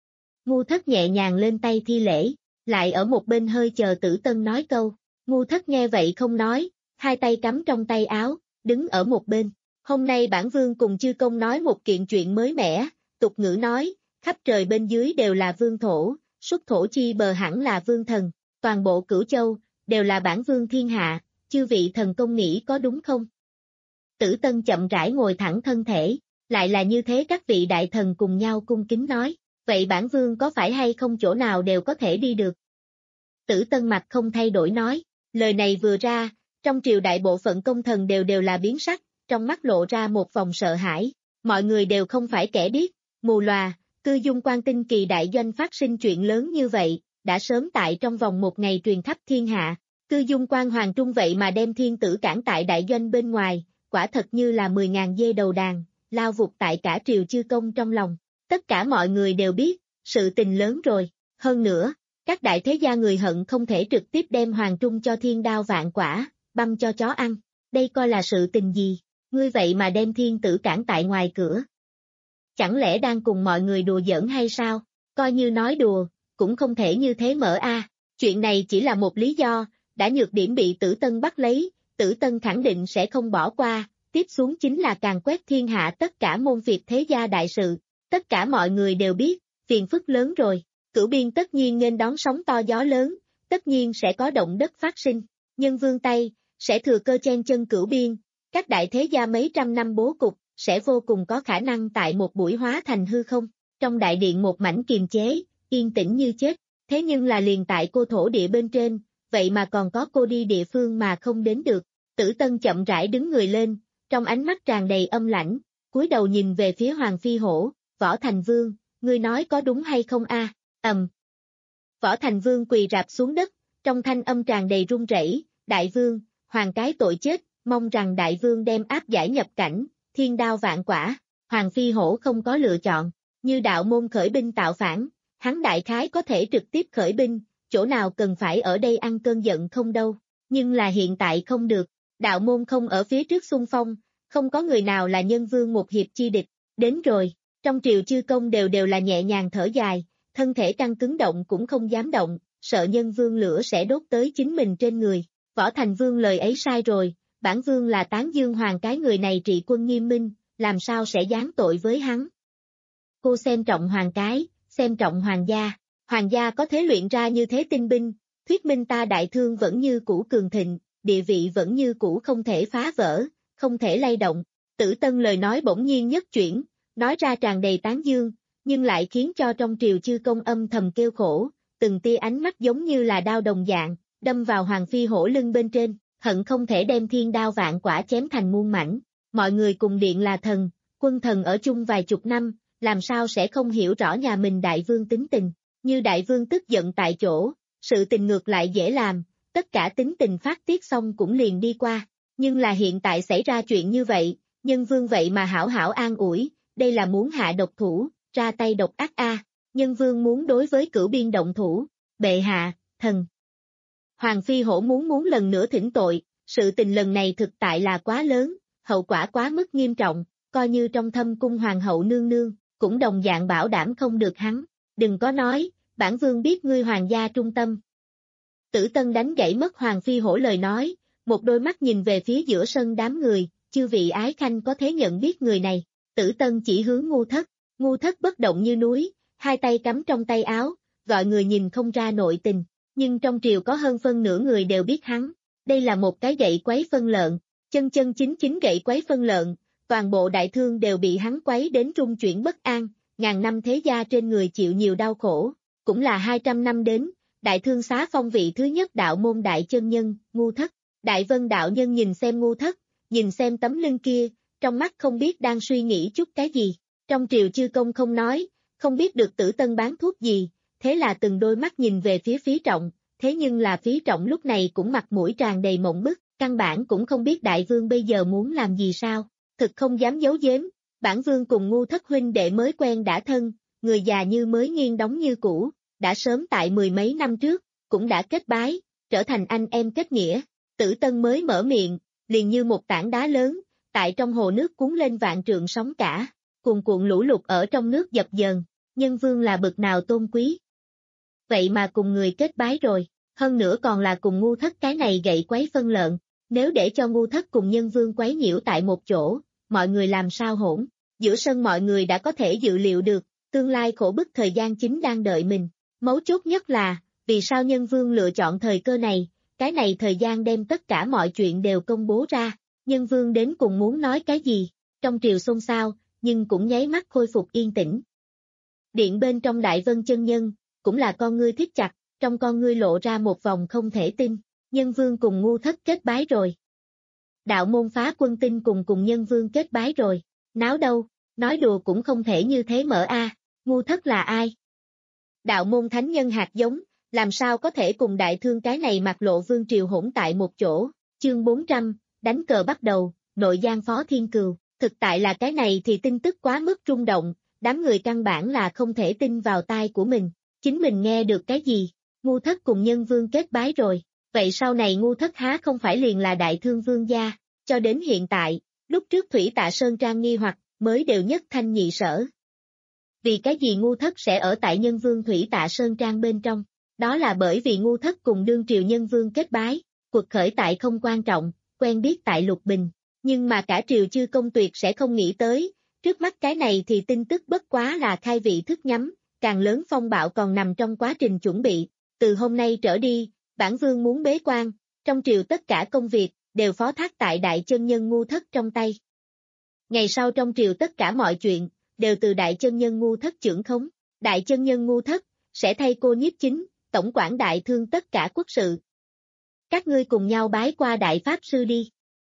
Ngu Thất nhẹ nhàng lên tay thi lễ, lại ở một bên hơi chờ Tử Tân nói câu. Ngu Thất nghe vậy không nói, hai tay cắm trong tay áo, đứng ở một bên. Hôm nay bản vương cùng chư công nói một kiện chuyện mới mẻ, tục ngữ nói, khắp trời bên dưới đều là vương thổ, xuất thổ chi bờ hẳn là vương thần, toàn bộ Cửu Châu, đều là bản vương thiên hạ, chư vị thần công nghĩ có đúng không? Tử Tân chậm rãi ngồi thẳng thân thể, lại là như thế các vị đại thần cùng nhau cung kính nói, vậy bản vương có phải hay không chỗ nào đều có thể đi được? Tử Tân mặt không thay đổi nói, lời này vừa ra, trong triều đại bộ phận công thần đều đều là biến sắc, trong mắt lộ ra một vòng sợ hãi, mọi người đều không phải kẻ điếc, mù lòa, Cư Dung Quan Tinh Kỳ đại doanh phát sinh chuyện lớn như vậy, đã sớm tại trong vòng một ngày truyền khắp thiên hạ, Cư Dung Quan Hoàng Trung vậy mà đem thiên tử cản tại đại doanh bên ngoài, quả thật như là mười ngàn dê đầu đàn, lao vụt tại cả triều chư công trong lòng, tất cả mọi người đều biết, sự tình lớn rồi, hơn nữa, các đại thế gia người hận không thể trực tiếp đem Hoàng Trung cho thiên đao vạn quả, băm cho chó ăn, đây coi là sự tình gì, ngươi vậy mà đem thiên tử cản tại ngoài cửa. Chẳng lẽ đang cùng mọi người đùa giỡn hay sao, coi như nói đùa, cũng không thể như thế mở a. Chuyện này chỉ là một lý do, đã nhược điểm bị Tử Tân bắt lấy, Tử Tân khẳng định sẽ không bỏ qua, tiếp xuống chính là càn quét thiên hạ tất cả môn phiệt thế gia đại sự, tất cả mọi người đều biết, phiền phức lớn rồi, Cửu Biên tất nhiên nên đón sóng to gió lớn, tất nhiên sẽ có động đất phát sinh, nhân vương Tây, sẽ thừa cơ chen chân Cửu Biên, các đại thế gia mấy trăm năm bố cục, sẽ vô cùng có khả năng tại một buổi hóa thành hư không, trong đại điện một mảnh kiềm chế, yên tĩnh như chết, thế nhưng là liền tại cô thổ địa bên trên, vậy mà còn có cô đi địa phương mà không đến được, Tử Tân chậm rãi đứng người lên, trong ánh mắt tràn đầy âm lãnh, cúi đầu nhìn về phía Hoàng Phi Hổ, Võ Thành Vương, ngươi nói có đúng hay không a? Ầm. Võ Thành Vương quỳ rạp xuống đất, trong thanh âm tràn đầy run rẩy, đại vương, hoàng cái tội chết, mong rằng đại vương đem áp giải nhập cảnh, thiên đao vạn quả, Hoàng Phi Hổ không có lựa chọn, như đạo môn khởi binh tạo phản, hắn đại khái có thể trực tiếp khởi binh, chỗ nào cần phải ở đây ăn cơn giận không đâu, nhưng là hiện tại không được, đạo môn không ở phía trước xung phong, không có người nào là nhân vương một hiệp chi địch, đến rồi, trong triều chư công đều đều là nhẹ nhàng thở dài, thân thể căng cứng động cũng không dám động, sợ nhân vương lửa sẽ đốt tới chính mình trên người, Võ Thành Vương lời ấy sai rồi, bản vương là tán dương hoàng cái người này trị quân nghiêm minh, làm sao sẽ giáng tội với hắn. Cô xem trọng hoàng cái, xem trọng hoàng gia, hoàng gia có thế luyện ra như thế tinh binh, thuyết minh ta đại thương vẫn như cũ cường thịnh, địa vị vẫn như cũ không thể phá vỡ, không thể lay động. Tử Tân lời nói bỗng nhiên nhất chuyển, nói ra tràn đầy tán dương, nhưng lại khiến cho trong triều chư công âm thầm kêu khổ, từng tia ánh mắt giống như là đao đồng dạng, đâm vào Hoàng Phi Hổ lưng bên trên, hận không thể đem thiên đao vạn quả chém thành muôn mảnh. Mọi người cùng điện là thần, quân thần ở chung vài chục năm, làm sao sẽ không hiểu rõ nhà mình đại vương tính tình, như đại vương tức giận tại chỗ, sự tình ngược lại dễ làm, tất cả tính tình phát tiết xong cũng liền đi qua, nhưng là hiện tại xảy ra chuyện như vậy, nhân vương vậy mà hảo hảo an ủi, đây là muốn hạ độc thủ, ra tay độc ác a, nhân vương muốn đối với Cửu Biên động thủ, bệ hạ, thần. Hoàng Phi Hổ muốn muốn lần nữa thỉnh tội, sự tình lần này thực tại là quá lớn, hậu quả quá mức nghiêm trọng, coi như trong thâm cung hoàng hậu nương nương, cũng đồng dạng bảo đảm không được hắn, đừng có nói, bản vương biết ngươi hoàng gia trung tâm. Tử Tân đánh gãy mất Hoàng Phi Hổ lời nói, một đôi mắt nhìn về phía giữa sân đám người, chư vị ái khanh có thế nhận biết người này. Tử Tân chỉ hướng Ngu Thất, Ngu Thất bất động như núi, hai tay cắm trong tay áo, gọi người nhìn không ra nội tình, nhưng trong triều có hơn phân nửa người đều biết hắn. Đây là một cái gậy quấy phân lợn, chân chân chính chính gậy quấy phân lợn, toàn bộ đại thương đều bị hắn quấy đến trung chuyển bất an, ngàn năm thế gia trên người chịu nhiều đau khổ, cũng là hai trăm năm đến, đại thương xá phong vị thứ nhất đạo môn đại chân nhân, Ngu Thất. Đại Vân đạo nhân nhìn xem Ngu Thất, nhìn xem tấm lưng kia, trong mắt không biết đang suy nghĩ chút cái gì. Trong triều chư công không nói, không biết được Tử Tân bán thuốc gì, thế là từng đôi mắt nhìn về phía Phí Trọng, thế nhưng là Phí Trọng lúc này cũng mặt mũi tràn đầy mộng bức, căn bản cũng không biết đại vương bây giờ muốn làm gì sao, thực không dám giấu giếm, bản vương cùng Ngu Thất huynh đệ mới quen đã thân, người già như mới nghiêng đóng như cũ, đã sớm tại mười mấy năm trước, cũng đã kết bái, trở thành anh em kết nghĩa. Tử Tân mới mở miệng, liền như một tảng đá lớn, tại trong hồ nước cuốn lên vạn trượng sóng cả, cuồn cuộn lũ lụt ở trong nước dập dờn, nhân vương là bậc nào tôn quý. Vậy mà cùng người kết bái rồi, hơn nữa còn là cùng Ngu Thất cái này gậy quấy phân lợn, nếu để cho Ngu Thất cùng nhân vương quấy nhiễu tại một chỗ, mọi người làm sao hỗn, giữa sân mọi người đã có thể dự liệu được, tương lai khổ bức thời gian chính đang đợi mình, mấu chốt nhất là, vì sao nhân vương lựa chọn thời cơ này, cái này thời gian đem tất cả mọi chuyện đều công bố ra, nhân vương đến cùng muốn nói cái gì, trong triều xôn xao, nhưng cũng nháy mắt khôi phục yên tĩnh. Điện bên trong Đại Vân chân nhân, cũng là con ngươi thích chặt, trong con ngươi lộ ra một vòng không thể tin, nhân vương cùng Ngu Thất kết bái rồi. Đạo môn phá quân tinh cùng cùng nhân vương kết bái rồi, náo đâu, nói đùa cũng không thể như thế mở a. À. Ngu Thất là ai? Đạo môn thánh nhân hạt giống, làm sao có thể cùng đại thương cái này mặc lộ vương triều hỗn tại một chỗ, chương bốn trăm, đánh cờ bắt đầu, nội giang Phó Thiên Cừu, thực tại là cái này thì tin tức quá mức rung động, đám người căn bản là không thể tin vào tai của mình, chính mình nghe được cái gì, Ngu Thất cùng nhân vương kết bái rồi, vậy sau này Ngu Thất há không phải liền là đại thương vương gia, cho đến hiện tại, lúc trước Thủy Tạ Sơn Trang nghi hoặc, mới đều nhất thanh nhị sở. Vì cái gì Ngu Thất sẽ ở tại nhân vương Thủy Tạ Sơn Trang bên trong? Đó là bởi vì Ngu Thất cùng đương triều nhân vương kết bái, cuộc khởi tại không quan trọng, quen biết tại Lục Bình, nhưng mà cả triều chư công tuyệt sẽ không nghĩ tới, trước mắt cái này thì tin tức bất quá là khai vị thức nhắm, càng lớn phong bạo còn nằm trong quá trình chuẩn bị, từ hôm nay trở đi, bản vương muốn bế quan, trong triều tất cả công việc, đều phó thác tại đại chân nhân Ngu Thất trong tay. Ngày sau trong triều tất cả mọi chuyện, đều từ đại chân nhân Ngu Thất trưởng khống, đại chân nhân Ngu Thất, sẽ thay cô nhiếp chính, tổng quản đại thương tất cả quốc sự. Các ngươi cùng nhau bái qua đại pháp sư đi.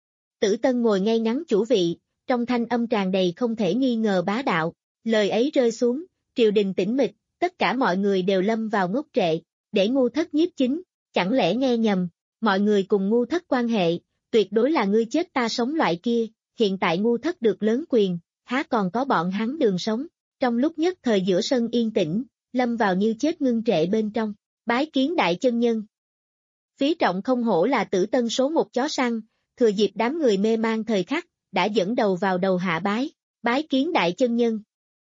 Tử Tân ngồi ngay ngắn chủ vị, trong thanh âm tràn đầy không thể nghi ngờ bá đạo, lời ấy rơi xuống, triều đình tĩnh mịch, tất cả mọi người đều lâm vào ngốc trệ, để Ngu Thất nhiếp chính, chẳng lẽ nghe nhầm, mọi người cùng Ngu Thất quan hệ, tuyệt đối là ngươi chết ta sống loại kia, hiện tại Ngu Thất được lớn quyền, há còn có bọn hắn đường sống, trong lúc nhất thời giữa sân yên tĩnh, lâm vào như chết ngưng trệ bên trong, bái kiến đại chân nhân. Phí Trọng không hổ là Tử Tân số một chó săn, thừa dịp đám người mê mang thời khắc, đã dẫn đầu vào đầu hạ bái, bái kiến đại chân nhân.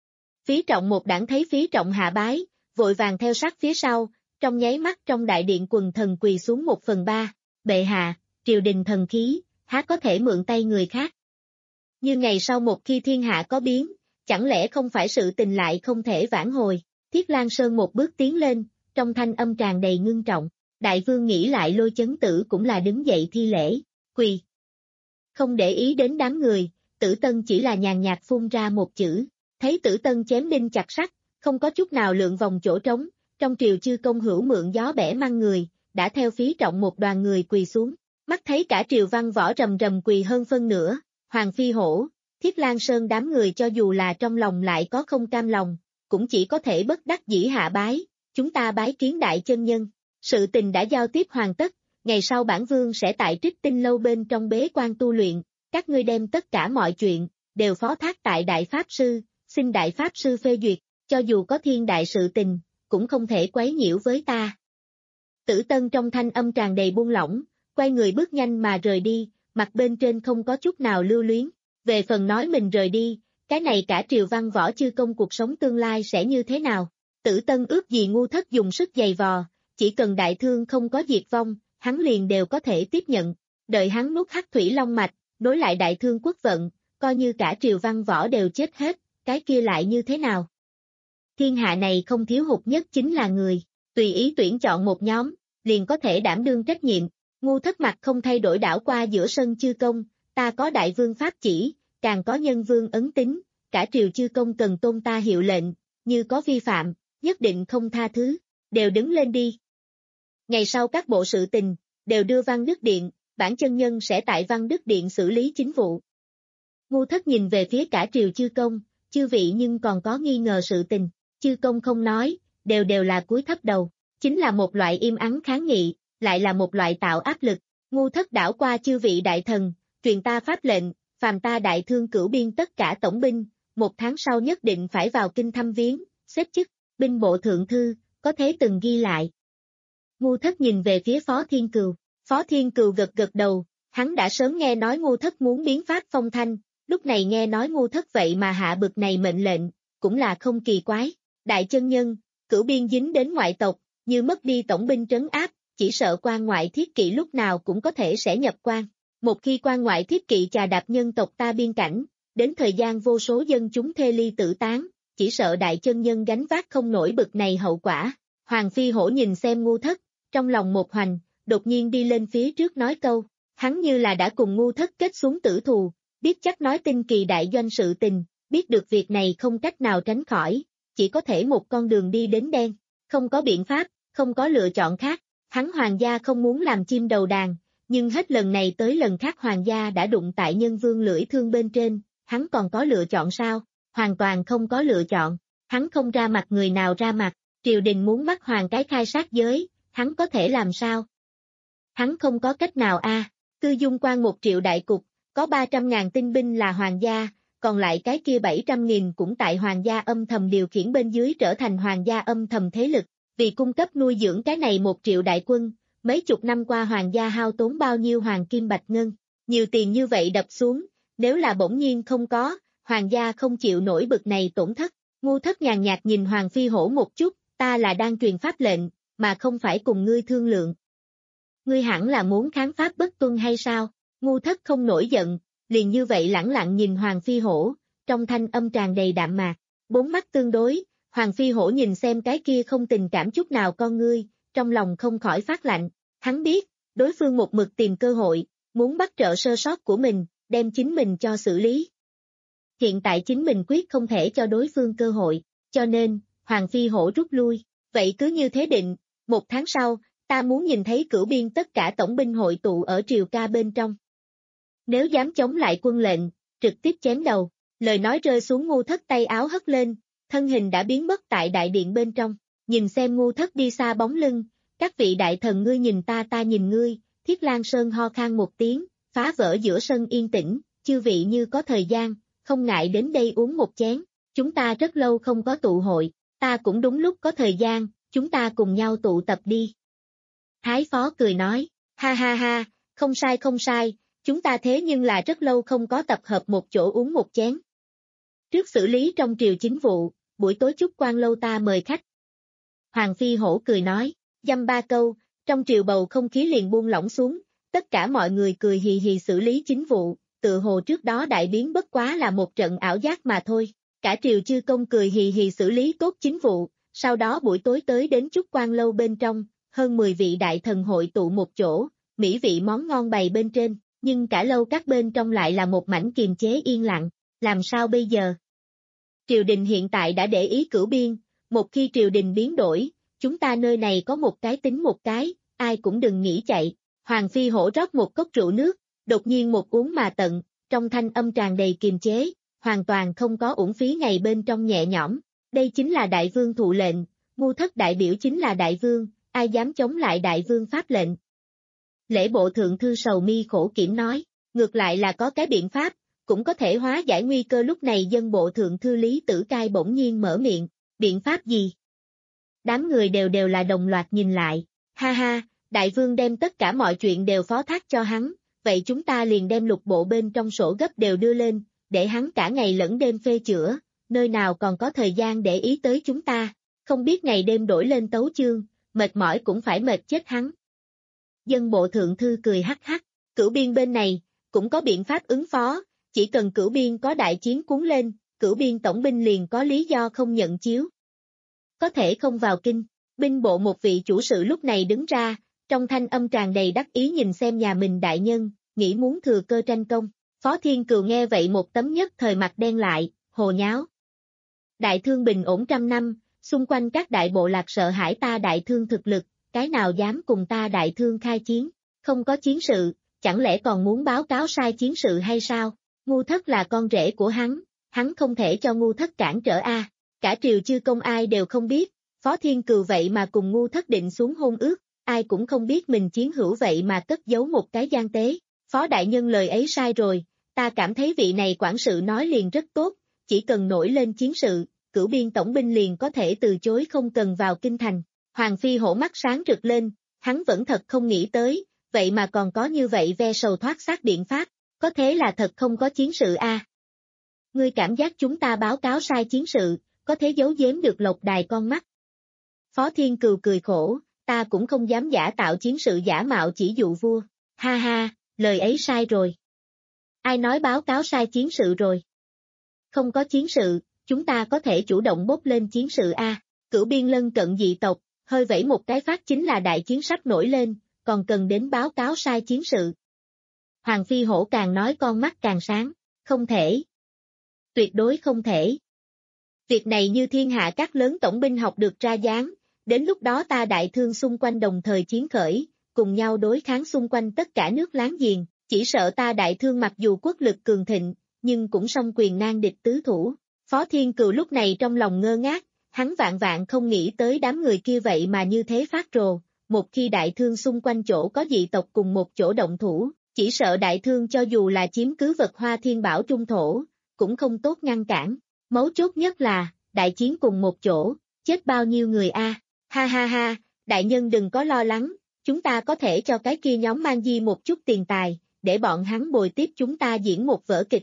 Phí Trọng một đảng thấy Phí Trọng hạ bái, vội vàng theo sát phía sau, trong nháy mắt trong đại điện quần thần quỳ xuống một phần ba, bệ hạ, triều đình thần khí, há có thể mượn tay người khác. Như ngày sau một khi thiên hạ có biến, chẳng lẽ không phải sự tình lại không thể vãn hồi, Thiết Lan Sơn một bước tiến lên, trong thanh âm tràn đầy ngưng trọng, đại vương nghĩ lại Lôi Chấn Tử cũng là đứng dậy thi lễ, quỳ. Không để ý đến đám người, Tử Tân chỉ là nhàn nhạt phun ra một chữ, thấy Tử Tân chém đinh chặt sắt, không có chút nào lượng vòng chỗ trống, trong triều chư công hữu mượn gió bẻ măng người, đã theo Phí Trọng một đoàn người quỳ xuống, mắt thấy cả triều văn võ rầm rầm quỳ hơn phân nửa, Hoàng Phi Hổ, Thiết Lan Sơn đám người cho dù là trong lòng lại có không cam lòng, cũng chỉ có thể bất đắc dĩ hạ bái, chúng ta bái kiến đại chân nhân, sự tình đã giao tiếp hoàn tất, ngày sau bản vương sẽ tại Trích Tinh lâu bên trong bế quan tu luyện, các ngươi đem tất cả mọi chuyện, đều phó thác tại đại pháp sư, xin đại pháp sư phê duyệt, cho dù có thiên đại sự tình, cũng không thể quấy nhiễu với ta. Tử Tân trong thanh âm tràn đầy buông lỏng, quay người bước nhanh mà rời đi, mặt bên trên không có chút nào lưu luyến, về phần nói mình rời đi, cái này cả triều văn võ chư công cuộc sống tương lai sẽ như thế nào, Tử Tân ước gì Ngu Thất dùng sức giày vò, chỉ cần đại thương không có diệt vong, hắn liền đều có thể tiếp nhận. Đợi hắn nuốt hắc thủy long mạch, đối lại đại thương quốc vận, coi như cả triều văn võ đều chết hết, cái kia lại như thế nào? Thiên hạ này không thiếu hụt nhất chính là người, tùy ý tuyển chọn một nhóm, liền có thể đảm đương trách nhiệm. Ngu Thất mặt không thay đổi đảo qua giữa sân chư công, ta có đại vương pháp chỉ, càng có nhân vương ấn tín, cả triều chư công cần tôn ta hiệu lệnh, như có vi phạm, nhất định không tha thứ, đều đứng lên đi. Ngày sau các bộ sự tình, đều đưa Văn Đức Điện, bản chân nhân sẽ tại Văn Đức Điện xử lý chính vụ. Ngu Thất nhìn về phía cả triều chư công, chư vị nhưng còn có nghi ngờ sự tình, chư công không nói, đều đều là cúi thấp đầu, chính là một loại im ắng kháng nghị, lại là một loại tạo áp lực. Ngu Thất đảo qua chư vị đại thần, truyền ta pháp lệnh, phàm ta đại thương cửu biên tất cả tổng binh, một tháng sau nhất định phải vào kinh thăm viếng, xếp chức, binh bộ thượng thư, có thế từng ghi lại. Ngu Thất nhìn về phía Phó Thiên Cừu, Phó Thiên Cừu gật gật đầu, hắn đã sớm nghe nói Ngu Thất muốn biến pháp phong thanh, lúc này nghe nói Ngu Thất vậy mà hạ bực này mệnh lệnh, cũng là không kỳ quái. Đại chân nhân, cửu biên dính đến ngoại tộc, như mất đi tổng binh trấn áp, chỉ sợ quan ngoại thiết kỵ lúc nào cũng có thể sẽ nhập quan. Một khi quan ngoại thiết kỵ chà đạp nhân tộc ta biên cảnh, đến thời gian vô số dân chúng thê ly tử tán, chỉ sợ đại chân nhân gánh vác không nổi bực này hậu quả. Hoàng Phi Hổ nhìn xem Ngu Thất, trong lòng một hoành, đột nhiên đi lên phía trước nói câu, hắn như là đã cùng Ngu Thất kết xuống tử thù, biết chắc nói tinh kỳ đại doanh sự tình, biết được việc này không cách nào tránh khỏi, chỉ có thể một con đường đi đến đen, không có biện pháp, không có lựa chọn khác, hắn hoàng gia không muốn làm chim đầu đàn, nhưng hết lần này tới lần khác hoàng gia đã đụng tại nhân vương lưỡi thương bên trên, hắn còn có lựa chọn sao? Hoàn toàn không có lựa chọn, hắn không ra mặt người nào ra mặt, triều đình muốn bắt hoàng cái khai sát giới, hắn có thể làm sao? Hắn không có cách nào a. À. Cư dung quan một triệu đại cục, có ba trăm ngàn tinh binh là hoàng gia, còn lại cái kia bảy trăm nghìn cũng tại hoàng gia âm thầm điều khiển bên dưới trở thành hoàng gia âm thầm thế lực, vì cung cấp nuôi dưỡng cái này một triệu đại quân, mấy chục năm qua hoàng gia hao tốn bao nhiêu hoàng kim bạch ngân, nhiều tiền như vậy đập xuống, nếu là bỗng nhiên không có, hoàng gia không chịu nổi bực này tổn thất. Ngu Thất nhàn nhạt nhìn Hoàng Phi Hổ một chút, ta là đang truyền pháp lệnh, mà không phải cùng ngươi thương lượng. Ngươi hẳn là muốn kháng pháp bất tuân hay sao? Ngu Thất không nổi giận, liền như vậy lẳng lặng nhìn Hoàng Phi Hổ, trong thanh âm tràn đầy đạm mạc, bốn mắt tương đối, Hoàng Phi Hổ nhìn xem cái kia không tình cảm chút nào con ngươi, trong lòng không khỏi phát lạnh, hắn biết, đối phương một mực tìm cơ hội, muốn bắt trợ sơ sót của mình, đem chính mình cho xử lý. Hiện tại chính mình quyết không thể cho đối phương cơ hội, cho nên, Hoàng Phi Hổ rút lui, vậy cứ như thế định, một tháng sau, ta muốn nhìn thấy cửu biên tất cả tổng binh hội tụ ở triều ca bên trong. Nếu dám chống lại quân lệnh, trực tiếp chém đầu, lời nói rơi xuống Ngu Thất tay áo hất lên, thân hình đã biến mất tại đại điện bên trong, nhìn xem Ngu Thất đi xa bóng lưng, các vị đại thần ngươi nhìn ta ta nhìn ngươi, Thiết Lan Sơn ho khan một tiếng, phá vỡ giữa sân yên tĩnh, chư vị như có thời gian, không ngại đến đây uống một chén, chúng ta rất lâu không có tụ hội, ta cũng đúng lúc có thời gian, chúng ta cùng nhau tụ tập đi. Thái Phó cười nói, ha ha ha, không sai không sai, chúng ta thế nhưng là rất lâu không có tập hợp một chỗ uống một chén. Trước xử lý trong triều chính vụ, buổi tối chúc quan lâu ta mời khách. Hoàng Phi Hổ cười nói, dăm ba câu, trong triều bầu không khí liền buông lỏng xuống, tất cả mọi người cười hì hì xử lý chính vụ, tự hồ trước đó đại biến bất quá là một trận ảo giác mà thôi. Cả triều chư công cười hì hì xử lý tốt chính vụ, sau đó buổi tối tới đến chúc quan lâu bên trong, hơn mười vị đại thần hội tụ một chỗ, mỹ vị món ngon bày bên trên, nhưng cả lâu các bên trong lại là một mảnh kiềm chế yên lặng, làm sao bây giờ? Triều đình hiện tại đã để ý cửu biên, một khi triều đình biến đổi, chúng ta nơi này có một cái tính một cái, ai cũng đừng nghĩ chạy. Hoàng Phi Hổ rót một cốc rượu nước, đột nhiên một uống mà tận, trong thanh âm tràn đầy kiềm chế, hoàn toàn không có uổng phí ngày bên trong nhẹ nhõm. Đây chính là đại vương thụ lệnh, Ngu Thất đại biểu chính là đại vương, ai dám chống lại đại vương pháp lệnh. Lễ bộ thượng thư sầu mi khổ kiểm nói, ngược lại là có cái biện pháp, cũng có thể hóa giải nguy cơ. Lúc này dân bộ thượng thư Lý Tử Cai bỗng nhiên mở miệng, biện pháp gì? Đám người đều đều là đồng loạt nhìn lại, ha ha, đại vương đem tất cả mọi chuyện đều phó thác cho hắn, vậy chúng ta liền đem lục bộ bên trong sổ gấp đều đưa lên, để hắn cả ngày lẫn đêm phê chữa, nơi nào còn có thời gian để ý tới chúng ta, không biết ngày đêm đổi lên tấu chương, mệt mỏi cũng phải mệt chết hắn. Dân bộ thượng thư cười hắc hắc, Cửu Biên bên này, cũng có biện pháp ứng phó, chỉ cần Cửu Biên có đại chiến cuốn lên, Cửu Biên tổng binh liền có lý do không nhận chiếu. Có thể không vào kinh, binh bộ một vị chủ sự lúc này đứng ra, trong thanh âm tràn đầy đắc ý nhìn xem nhà mình đại nhân, nghĩ muốn thừa cơ tranh công. Phó Thiên Cừu nghe vậy một tấm nhất thời mặt đen lại, hồ nháo. Đại thương bình ổn trăm năm, xung quanh các đại bộ lạc sợ hãi ta đại thương thực lực, cái nào dám cùng ta đại thương khai chiến, không có chiến sự, chẳng lẽ còn muốn báo cáo sai chiến sự hay sao? Ngu Thất là con rể của hắn, hắn không thể cho Ngu Thất cản trở a. Cả triều chư công ai đều không biết, Phó Thiên Cừu vậy mà cùng Ngu Thất định xuống hôn ước, ai cũng không biết mình chiến hữu vậy mà cất giấu một cái gian tế. Phó đại nhân lời ấy sai rồi, ta cảm thấy vị này quản sự nói liền rất tốt, chỉ cần nổi lên chiến sự, Cửu Biên tổng binh liền có thể từ chối không cần vào kinh thành. Hoàng Phi Hổ mắt sáng rực lên, hắn vẫn thật không nghĩ tới, vậy mà còn có như vậy ve sầu thoát xác biện pháp, có thế là thật không có chiến sự a. À. Ngươi cảm giác chúng ta báo cáo sai chiến sự, có thế giấu giếm được Lộc Đài con mắt. Phó Thiên Cừu cười khổ, ta cũng không dám giả tạo chiến sự giả mạo chỉ dụ vua, ha ha, lời ấy sai rồi. Ai nói báo cáo sai chiến sự rồi? Không có chiến sự, chúng ta có thể chủ động bốc lên chiến sự a. À. Cửu Biên lân cận dị tộc, hơi vẫy một cái phát chính là đại chiến sắp nổi lên, còn cần đến báo cáo sai chiến sự. Hoàng Phi Hổ càng nói con mắt càng sáng, không thể. Tuyệt đối không thể. Việc này như thiên hạ các lớn tổng binh học được ra dáng, đến lúc đó ta đại thương xung quanh đồng thời chiến khởi, cùng nhau đối kháng xung quanh tất cả nước láng giềng, chỉ sợ ta đại thương mặc dù quốc lực cường thịnh, nhưng cũng song quyền nan địch tứ thủ. Phó Thiên Cừu lúc này trong lòng ngơ ngác, hắn vạn vạn không nghĩ tới đám người kia vậy mà như thế phát rồ, một khi đại thương xung quanh chỗ có dị tộc cùng một chỗ động thủ, chỉ sợ đại thương cho dù là chiếm cứ vật Hoa Thiên Bảo trung thổ, cũng không tốt ngăn cản. Mấu chốt nhất là, đại chiến cùng một chỗ, chết bao nhiêu người a? À? Ha ha ha, đại nhân đừng có lo lắng, chúng ta có thể cho cái kia nhóm Mang Di một chút tiền tài, để bọn hắn bồi tiếp chúng ta diễn một vở kịch.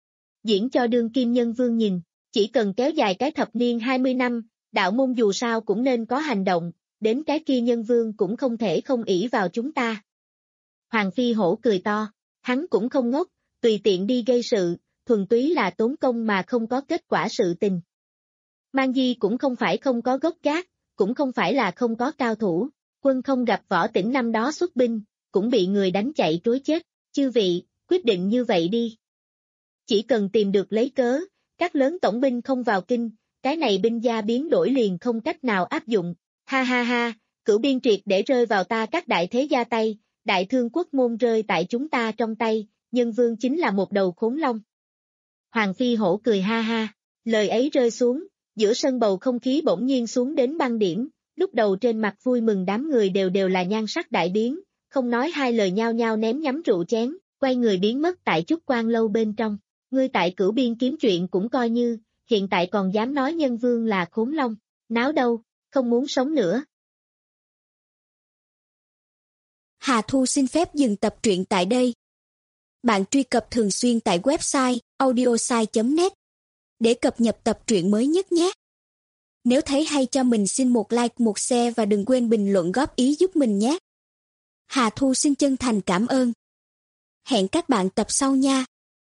Diễn cho đương kim nhân vương nhìn, chỉ cần kéo dài cái thập niên hai mươi năm, đạo môn dù sao cũng nên có hành động, đến cái kia nhân vương cũng không thể không ỷ vào chúng ta. Hoàng Phi Hổ cười to, hắn cũng không ngốc, tùy tiện đi gây sự, thuần túy là tốn công mà không có kết quả sự tình. Mang Di cũng không phải không có gốc gác, cũng không phải là không có cao thủ, quân không gặp Võ Tĩnh năm đó xuất binh, cũng bị người đánh chạy trối chết, chư vị, quyết định như vậy đi. Chỉ cần tìm được lấy cớ, các lớn tổng binh không vào kinh, cái này binh gia biến đổi liền không cách nào áp dụng, ha ha ha, Cửu Biên triệt để rơi vào ta các đại thế gia tay, đại thương quốc môn rơi tại chúng ta trong tay, nhân vương chính là một đầu khốn long. Hoàng Phi Hổ cười ha ha, lời ấy rơi xuống, giữa sân bầu không khí bỗng nhiên xuống đến băng điểm, lúc đầu trên mặt vui mừng đám người đều đều là nhan sắc đại biến, không nói hai lời nhao nhao ném nhắm rượu chén, quay người biến mất tại Trúc Quan lâu bên trong. Ngươi tại Cửu Biên kiếm chuyện cũng coi như, hiện tại còn dám nói nhân vương là khốn long, náo đâu, không muốn sống nữa. Hà Thu xin phép dừng tập truyện tại đây. Bạn truy cập thường xuyên tại website audiosai chấm net để cập nhật tập truyện mới nhất nhé. Nếu thấy hay cho mình xin một like, một share và đừng quên bình luận góp ý giúp mình nhé. Hà Thu xin chân thành cảm ơn. Hẹn các bạn tập sau nha.